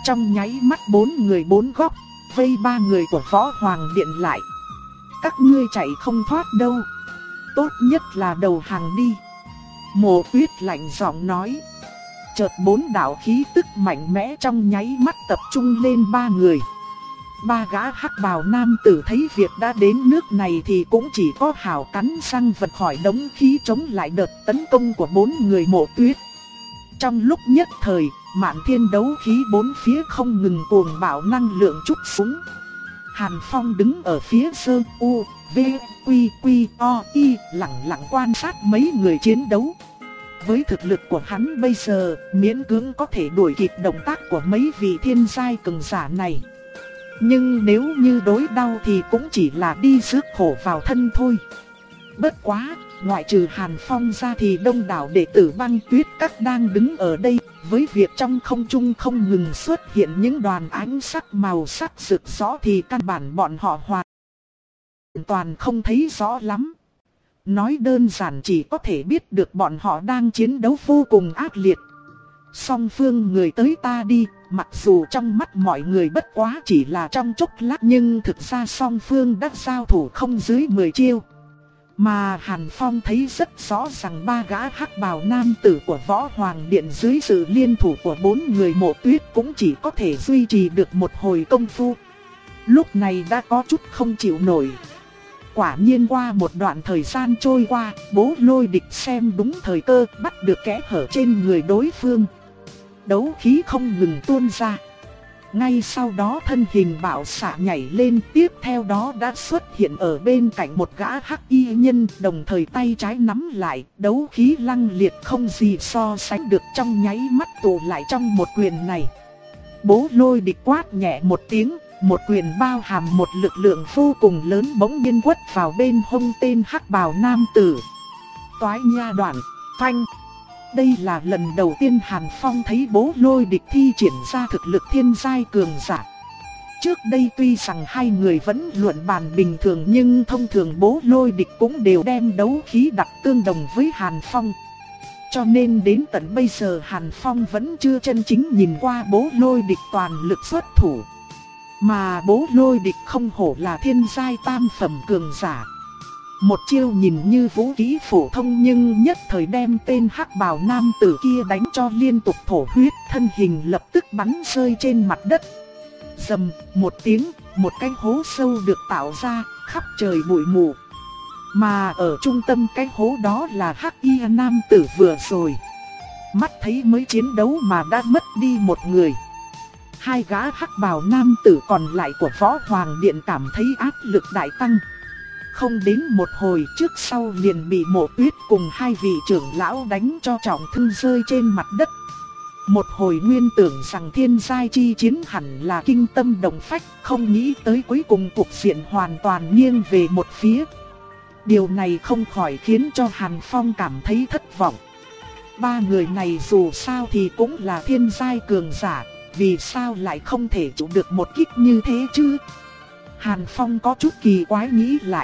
Trong nháy mắt bốn người bốn góc, vây ba người của Võ Hoàng Điện lại. Các ngươi chạy không thoát đâu, tốt nhất là đầu hàng đi. Mộ Tuyết lạnh giọng nói. Chợt bốn đạo khí tức mạnh mẽ trong nháy mắt tập trung lên ba người. Ba gã hắc bào nam tử thấy việc đã đến nước này thì cũng chỉ có hào cắn răng vật khỏi đống khí chống lại đợt tấn công của bốn người Mộ Tuyết. Trong lúc nhất thời, mạn thiên đấu khí bốn phía không ngừng cuồng bạo năng lượng trút xuống. Hàn Phong đứng ở phía sơ u, v, quy, quy, o, y, lặng lặng quan sát mấy người chiến đấu. Với thực lực của hắn bây giờ, miễn cưỡng có thể đuổi kịp động tác của mấy vị thiên giai cường giả này. Nhưng nếu như đối đau thì cũng chỉ là đi rước khổ vào thân thôi. Bất quá, ngoại trừ Hàn Phong ra thì đông đảo đệ tử Băng Tuyết Các đang đứng ở đây. Với việc trong không trung không ngừng xuất hiện những đoàn ánh sắc màu sắc rực rõ thì căn bản bọn họ hoàn toàn không thấy rõ lắm. Nói đơn giản chỉ có thể biết được bọn họ đang chiến đấu vô cùng ác liệt. Song phương người tới ta đi, mặc dù trong mắt mọi người bất quá chỉ là trong chốc lát nhưng thực ra song phương đã giao thủ không dưới mười chiêu. Mà Hàn Phong thấy rất rõ rằng ba gã hắc bào nam tử của Võ Hoàng Điện dưới sự liên thủ của bốn người Mộ Tuyết cũng chỉ có thể duy trì được một hồi công phu. Lúc này đã có chút không chịu nổi. Quả nhiên qua một đoạn thời gian trôi qua, Bố Lôi Địch xem đúng thời cơ bắt được kẽ hở trên người đối phương. Đấu khí không ngừng tuôn ra. Ngay sau đó thân hình bạo xạ nhảy lên, tiếp theo đó đã xuất hiện ở bên cạnh một gã hắc y nhân, đồng thời tay trái nắm lại, đấu khí lăng liệt không gì so sánh được trong nháy mắt tụ lại trong một quyền này. Bố Lôi Địch quát nhẹ một tiếng, một quyền bao hàm một lực lượng vô cùng lớn bỗng nhiên quất vào bên hông tên hắc bào nam tử. Toái nha đoạn, phanh. Đây là lần đầu tiên Hàn Phong thấy Bố Lôi Địch thi triển ra thực lực thiên giai cường giả. Trước đây tuy rằng hai người vẫn luận bàn bình thường nhưng thông thường Bố Lôi Địch cũng đều đem đấu khí đặt tương đồng với Hàn Phong. Cho nên đến tận bây giờ Hàn Phong vẫn chưa chân chính nhìn qua Bố Lôi Địch toàn lực xuất thủ. Mà Bố Lôi Địch không hổ là thiên giai tam phẩm cường giả. Một chiêu nhìn như vũ khí phổ thông nhưng nhất thời đem tên hắc bào nam tử kia đánh cho liên tục thổ huyết, thân hình lập tức bắn rơi trên mặt đất. Rầm một tiếng, một cái hố sâu được tạo ra, khắp trời bụi mù. Mà ở trung tâm cái hố đó là hắc y nam tử vừa rồi. Mắt thấy mới chiến đấu mà đã mất đi một người. Hai gã hắc bào nam tử còn lại của Võ Hoàng Điện cảm thấy áp lực đại tăng. Không đến một hồi trước sau liền bị Mộ Tuyết cùng hai vị trưởng lão đánh cho trọng thương rơi trên mặt đất. Một hồi nguyên tưởng rằng thiên giai chi chiến hẳn là kinh tâm động phách, không nghĩ tới cuối cùng cục diện hoàn toàn nghiêng về một phía. Điều này không khỏi khiến cho Hàn Phong cảm thấy thất vọng. Ba người này dù sao thì cũng là thiên giai cường giả, vì sao lại không thể chịu được một kích như thế chứ? Hàn Phong có chút kỳ quái nghĩ lại.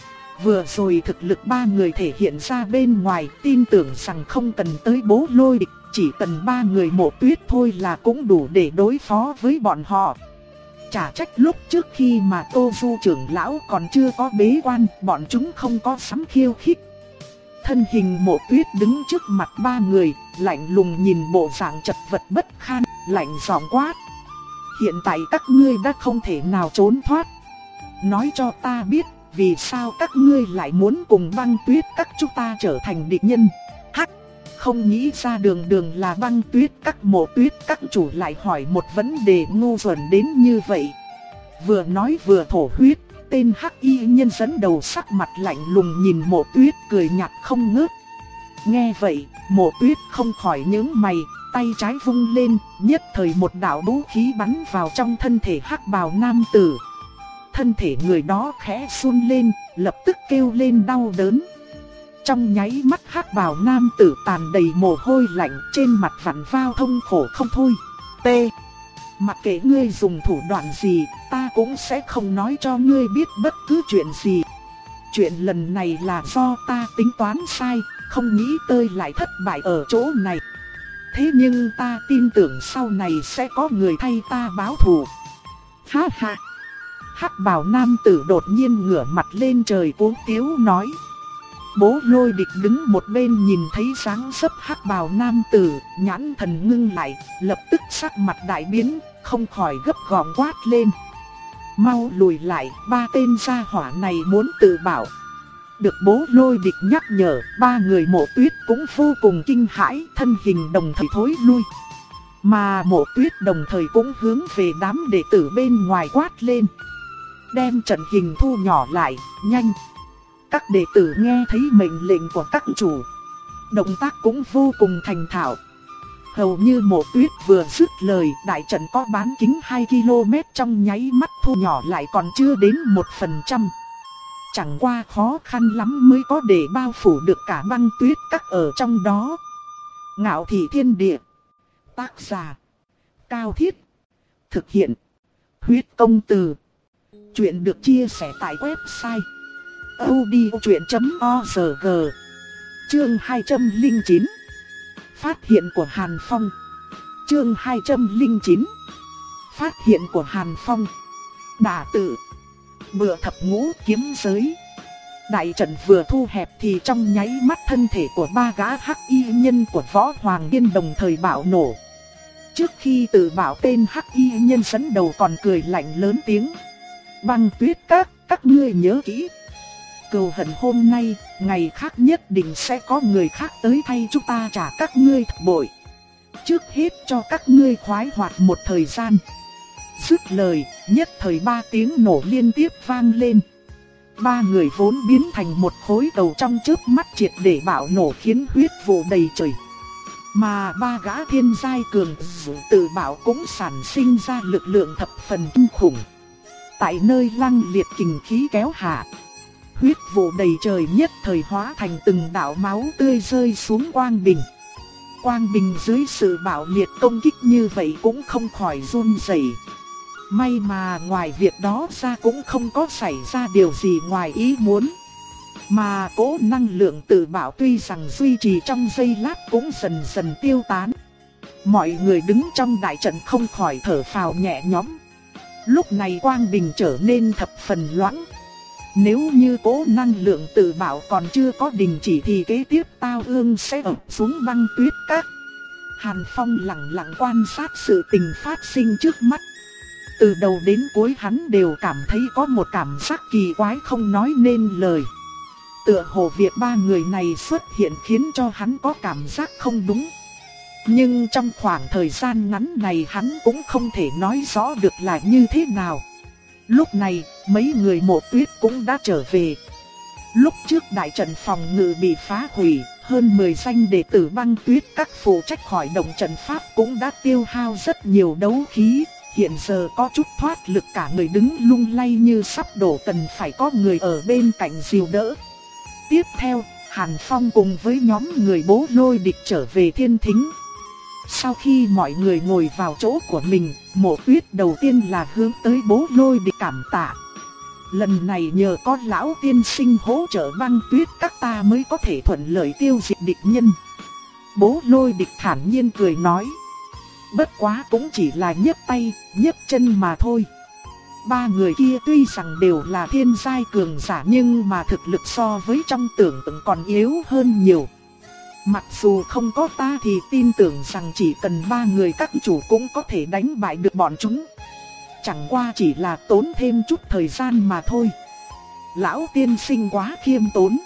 Vừa rồi thực lực ba người thể hiện ra bên ngoài, tin tưởng rằng không cần tới Bố Lôi Địch, chỉ cần ba người Mộ Tuyết thôi là cũng đủ để đối phó với bọn họ. Chả trách lúc trước khi mà Tô Du trưởng lão còn chưa có bế quan, bọn chúng không có dám khiêu khích. Thân hình Mộ Tuyết đứng trước mặt ba người, lạnh lùng nhìn bộ dạng chật vật bất khan, lạnh giọng quát. Hiện tại các ngươi đã không thể nào trốn thoát. Nói cho ta biết, vì sao các ngươi lại muốn cùng Băng Tuyết Các chúng ta trở thành địch nhân? Hắc, không nghĩ ra đường đường là Băng Tuyết Các Mộ Tuyết Các chủ lại hỏi một vấn đề ngu xuẩn đến như vậy. Vừa nói vừa thổ huyết, tên hắc y nhân dẫn đầu sắc mặt lạnh lùng nhìn Mộ Tuyết cười nhạt không ngớt. Nghe vậy, Mộ Tuyết không khỏi nhướng mày, tay trái vung lên, nhất thời một đạo vũ khí bắn vào trong thân thể hắc bào nam tử. Thân thể người đó khẽ run lên, lập tức kêu lên đau đớn. Trong nháy mắt hắc bào nam tử tràn đầy mồ hôi lạnh, trên mặt vặn vao thông khổ không thôi. T. Mặc kệ ngươi dùng thủ đoạn gì, ta cũng sẽ không nói cho ngươi biết bất cứ chuyện gì. Chuyện lần này là do ta tính toán sai, không nghĩ tới lại thất bại ở chỗ này. thế nhưng ta tin tưởng sau này sẽ có người thay ta báo thù. Ha ha. Hắc bào nam tử đột nhiên ngửa mặt lên trời cuống tiếu nói. Bố Lôi Địch đứng một bên nhìn thấy dáng dấp hắc bào nam tử, nhãn thần ngưng lại, lập tức sắc mặt đại biến, không khỏi gấp gỏng quát lên. Mau lùi lại, ba tên gia hỏa này muốn tự bảo. Được Bố Lôi Địch nhắc nhở, ba người Mộ Tuyết cũng vô cùng kinh hãi, thân hình đồng thời thối lui. Mà Mộ Tuyết đồng thời cũng hướng về đám đệ tử bên ngoài quát lên. Đem trận hình thu nhỏ lại, nhanh. Các đệ tử nghe thấy mệnh lệnh của các chủ, động tác cũng vô cùng thành thạo. Hầu như Mộ Tuyết vừa dứt lời, đại trận có bán kính hai ki lô mét trong nháy mắt thu nhỏ lại còn chưa đến một phần trăm. Chẳng qua khó khăn lắm mới có để bao phủ được cả băng tuyết các ở trong đó. Ngạo Thị Thiên Địa. Tác giả Cao Thiết. Thực hiện Huyết Công Từ. Chuyện được chia sẻ tại website audiochuyện chấm org. Chương hai trăm lẻ chín. Phát hiện của Hàn Phong. Chương hai trăm lẻ chín. Phát hiện của Hàn Phong. Đả tự. Bựa thập ngũ kiếm giới. Đại trận vừa thu hẹp thì trong nháy mắt thân thể của ba gã hắc y nhân của Võ Hoàng Yên đồng thời bạo nổ. Trước khi tự bảo, tên hắc y nhân dẫn đầu còn cười lạnh lớn tiếng. Băng Tuyết các, các ngươi nhớ kỹ. Cừu hận hôm nay, ngày khác nhất định sẽ có người khác tới thay chúng ta trả các ngươi thập bội. Trước hết cho các ngươi khoái hoạt một thời gian. Dứt lời, nhất thời ba tiếng nổ liên tiếp vang lên. Ba người vốn biến thành một khối cầu trong chớp mắt triệt để bạo nổ, khiến huyết vụ đầy trời. Mà ba gã thiên giai cường giả tự bảo cũng sản sinh ra lực lượng thập phần kinh khủng. Tại nơi lăng liệt kình khí kéo hạ, huyết vụ đầy trời nhất thời hóa thành từng đạo máu tươi rơi xuống quang bình. Quang bình dưới sự bạo liệt công kích như vậy cũng không khỏi run rẩy. May mà ngoài việc đó ra cũng không có xảy ra điều gì ngoài ý muốn. Mà cỗ năng lượng tự bảo tuy rằng duy trì trong giây lát cũng dần dần tiêu tán. Mọi người đứng trong đại trận không khỏi thở phào nhẹ nhõm. Lúc này quang bình trở nên thập phần loãng. Nếu như cỗ năng lượng tự bảo còn chưa có đình chỉ thì kế tiếp tao ương sẽ ập xuống băng tuyết các. Hàn Phong lặng lặng quan sát sự tình phát sinh trước mắt. Từ đầu đến cuối hắn đều cảm thấy có một cảm giác kỳ quái không nói nên lời. Tựa hồ việc ba người này xuất hiện khiến cho hắn có cảm giác không đúng. Nhưng trong khoảng thời gian ngắn này hắn cũng không thể nói rõ được là như thế nào. Lúc này, mấy người Mộ Tuyết cũng đã trở về. Lúc trước đại trận phòng ngự bị phá hủy, hơn mười danh đệ tử băng tuyết các phụ trách khỏi động trận pháp cũng đã tiêu hao rất nhiều đấu khí. Hiện giờ có chút thoát lực, cả người đứng lung lay như sắp đổ, cần phải có người ở bên cạnh dìu đỡ. Tiếp theo, Hàn Phong cùng với nhóm người Bố Lôi Địch trở về Thiên Thính. Sau khi mọi người ngồi vào chỗ của mình, Mộ Tuyết đầu tiên là hướng tới Bố Lôi Địch cảm tạ. Lần này nhờ có lão tiên sinh hỗ trợ băng tuyết các ta mới có thể thuận lợi tiêu diệt địch nhân. Bố Lôi Địch thản nhiên cười nói. Bất quá cũng chỉ là nhấc tay, nhấc chân mà thôi. Ba người kia tuy rằng đều là thiên giai cường giả nhưng mà thực lực so với trong tưởng tượng còn yếu hơn nhiều. Mặc dù không có ta thì tin tưởng rằng chỉ cần ba người các chủ cũng có thể đánh bại được bọn chúng. Chẳng qua chỉ là tốn thêm chút thời gian mà thôi. Lão tiên sinh quá khiêm tốn.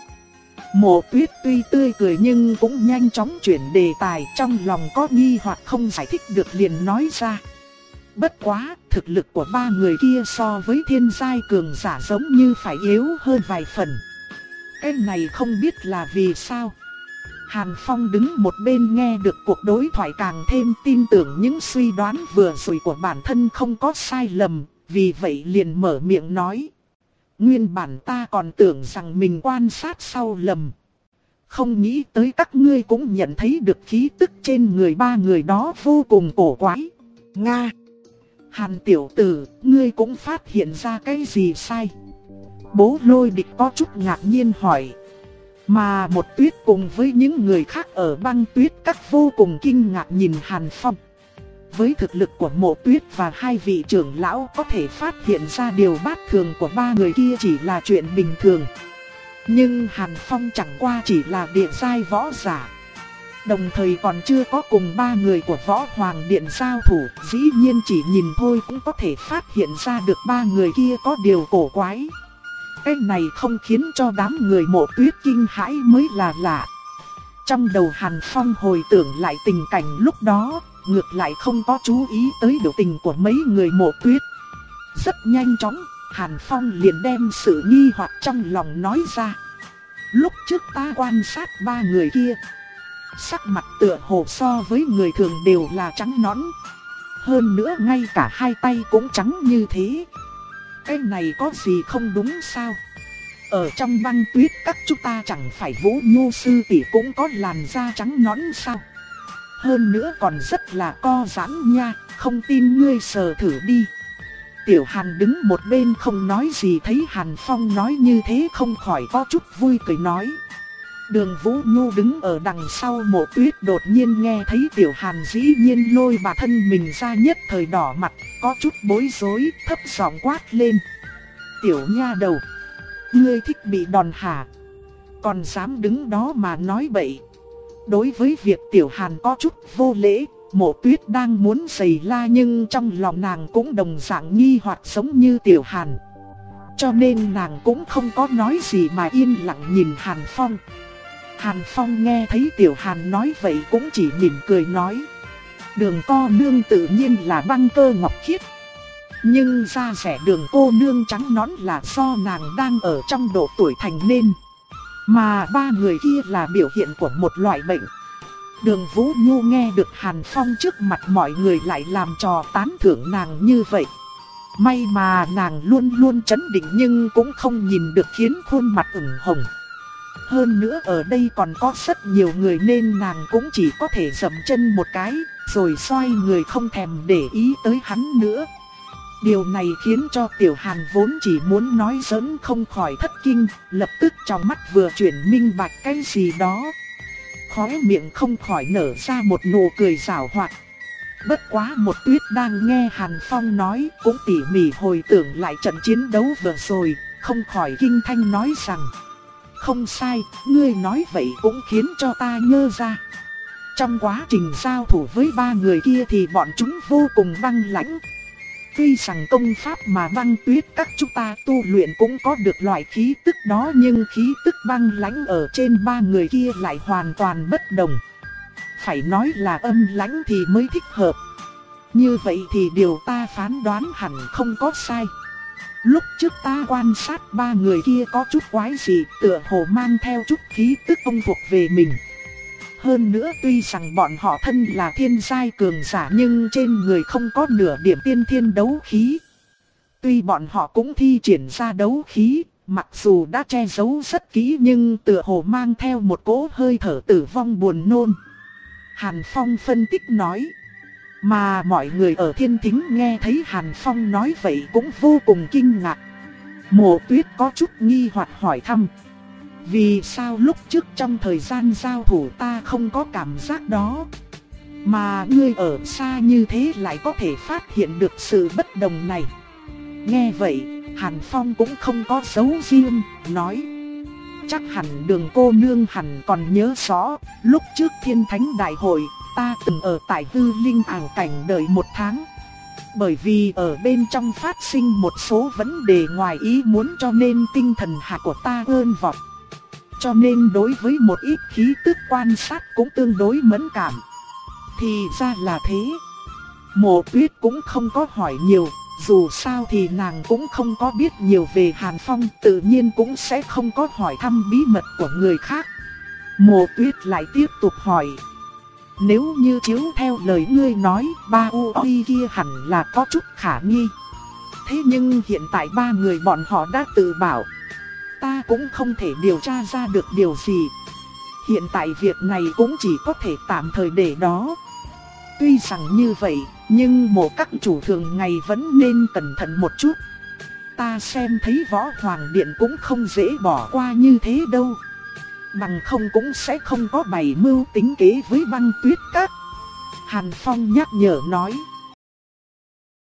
Mộ Tuyết tuy tươi cười nhưng cũng nhanh chóng chuyển đề tài, trong lòng có nghi hoặc không giải thích được liền nói ra. Bất quá, thực lực của ba người kia so với thiên giai cường giả giống như phải yếu hơn vài phần. Cái này không biết là vì sao. Hàn Phong đứng một bên nghe được cuộc đối thoại càng thêm tin tưởng những suy đoán vừa rồi của bản thân không có sai lầm, vì vậy liền mở miệng nói. Nguyên bản ta còn tưởng rằng mình quan sát sau lầm. Không nghĩ tới các ngươi cũng nhận thấy được khí tức trên người ba người đó vô cùng cổ quái. Nga! Hàn tiểu tử, ngươi cũng phát hiện ra cái gì sai? Bố Lôi Địch có chút ngạc nhiên hỏi. Mà Một Tuyết cùng với những người khác ở Băng Tuyết Các vô cùng kinh ngạc nhìn Hàn Phong. Với thực lực của Mộ Tuyết và hai vị trưởng lão có thể phát hiện ra điều bát thường của ba người kia chỉ là chuyện bình thường. Nhưng Hàn Phong chẳng qua chỉ là địa giai võ giả. Đồng thời còn chưa có cùng ba người của Võ Hoàng Điện giao thủ, dĩ nhiên chỉ nhìn thôi cũng có thể phát hiện ra được ba người kia có điều cổ quái. Cái này không khiến cho đám người Mộ Tuyết kinh hãi mới là lạ. Trong đầu Hàn Phong hồi tưởng lại tình cảnh lúc đó, ngược lại không có chú ý tới biểu tình của mấy người Mộ Tuyết. Rất nhanh chóng, Hàn Phong liền đem sự nghi hoặc trong lòng nói ra. Lúc trước ta quan sát ba người kia, sắc mặt tựa hồ so với người thường đều là trắng nõn. Hơn nữa ngay cả hai tay cũng trắng như thế. Cái này có gì không đúng sao? Ở trong Băng Tuyết Các chúng ta chẳng phải Vũ Nhu sư tỷ cũng có làn da trắng nõn sao? Hơn nữa còn rất là co giãn nha, không tin ngươi sờ thử đi. Tiểu Hàn đứng một bên không nói gì, thấy Hàn Phong nói như thế không khỏi có chút vui cười nói. Đường Vũ Nhu đứng ở đằng sau Mộ Tuyết đột nhiên nghe thấy Tiểu Hàn dĩ nhiên lôi bà thân mình ra, nhất thời đỏ mặt, có chút bối rối, thấp giọng quát lên. Tiểu nha đầu, ngươi thích bị đòn hả? Còn dám đứng đó mà nói bậy. Đối với việc Tiểu Hàn có chút vô lễ, Mộ Tuyết đang muốn giày la nhưng trong lòng nàng cũng đồng dạng nghi hoặc giống như Tiểu Hàn. Cho nên nàng cũng không có nói gì mà yên lặng nhìn Hàn Phong. Hàn Phong nghe thấy Tiểu Hàn nói vậy cũng chỉ mỉm cười nói. Đường cô nương tự nhiên là băng cơ ngọc khiết. Nhưng da rẻ Đường cô nương trắng nõn là do nàng đang ở trong độ tuổi thành nên. Mà ba người kia là biểu hiện của một loại bệnh. Đường Vũ Nhu nghe được Hàn Phong trước mặt mọi người lại làm trò tán thưởng nàng như vậy. May mà nàng luôn luôn trấn định nhưng cũng không nhìn được khiến khuôn mặt ửng hồng. Hơn nữa ở đây còn có rất nhiều người nên nàng cũng chỉ có thể dậm chân một cái, rồi xoay người không thèm để ý tới hắn nữa. Điều này khiến cho Tiểu Hàn vốn chỉ muốn nói giỡn không khỏi thất kinh, lập tức trong mắt vừa chuyển minh bạch cái gì đó. Khóe miệng không khỏi nở ra một nụ cười giảo hoạt. Bất quá Một Tuyết đang nghe Hàn Phong nói cũng tỉ mỉ hồi tưởng lại trận chiến đấu vừa rồi, không khỏi kinh thanh nói rằng. Không sai, ngươi nói vậy cũng khiến cho ta nhớ ra. Trong quá trình giao thủ với ba người kia thì bọn chúng vô cùng băng lãnh. Tuy rằng công pháp mà Băng Tuyết Các chúng ta tu luyện cũng có được loại khí tức đó, nhưng khí tức băng lãnh ở trên ba người kia lại hoàn toàn bất đồng. Phải nói là âm lãnh thì mới thích hợp. Như vậy thì điều ta phán đoán hẳn không có sai. Lúc trước ta quan sát ba người kia có chút quái dị, tựa hồ mang theo chút khí tức ông thuộc về mình. Hơn nữa tuy rằng bọn họ thân là thiên giai cường giả nhưng trên người không có nửa điểm tiên thiên đấu khí. Tuy bọn họ cũng thi triển ra đấu khí, mặc dù đã che giấu rất kỹ nhưng tựa hồ mang theo một cỗ hơi thở tử vong buồn nôn. Hàn Phong phân tích nói. Mà mọi người ở thiên thính nghe thấy Hàn Phong nói vậy cũng vô cùng kinh ngạc. Mộ Tuyết có chút nghi hoặc hỏi thăm. Vì sao lúc trước trong thời gian giao thủ ta không có cảm giác đó? Mà ngươi ở xa như thế lại có thể phát hiện được sự bất đồng này. Nghe vậy, Hàn Phong cũng không có giấu riêng, nói. Chắc hẳn Đường cô nương hẳn còn nhớ rõ, lúc trước Thiên Thánh Đại hội, ta từng ở tại Hư Linh ảo cảnh đợi một tháng. Bởi vì ở bên trong phát sinh một số vấn đề ngoài ý muốn cho nên tinh thần hạ của ta ơn vọt. Cho nên đối với một ít khí tức quan sát cũng tương đối mẫn cảm. Thì ra là thế. Mộ Tuyết cũng không có hỏi nhiều, dù sao thì nàng cũng không có biết nhiều về Hàn Phong, tự nhiên cũng sẽ không có hỏi thăm bí mật của người khác. Mộ Tuyết lại tiếp tục hỏi. Nếu như chiếu theo lời ngươi nói, ba u i kia hẳn là có chút khả nghi. Thế nhưng hiện tại ba người bọn họ đã tự bảo. Ta cũng không thể điều tra ra được điều gì. Hiện tại việc này cũng chỉ có thể tạm thời để đó. Tuy rằng như vậy, nhưng Mộ các chủ thường ngày vẫn nên cẩn thận một chút. Ta xem thấy Võ Hoàng Điện cũng không dễ bỏ qua như thế đâu. Bằng không cũng sẽ không có bày mưu tính kế với Băng Tuyết Các. Hàn Phong nhắc nhở nói.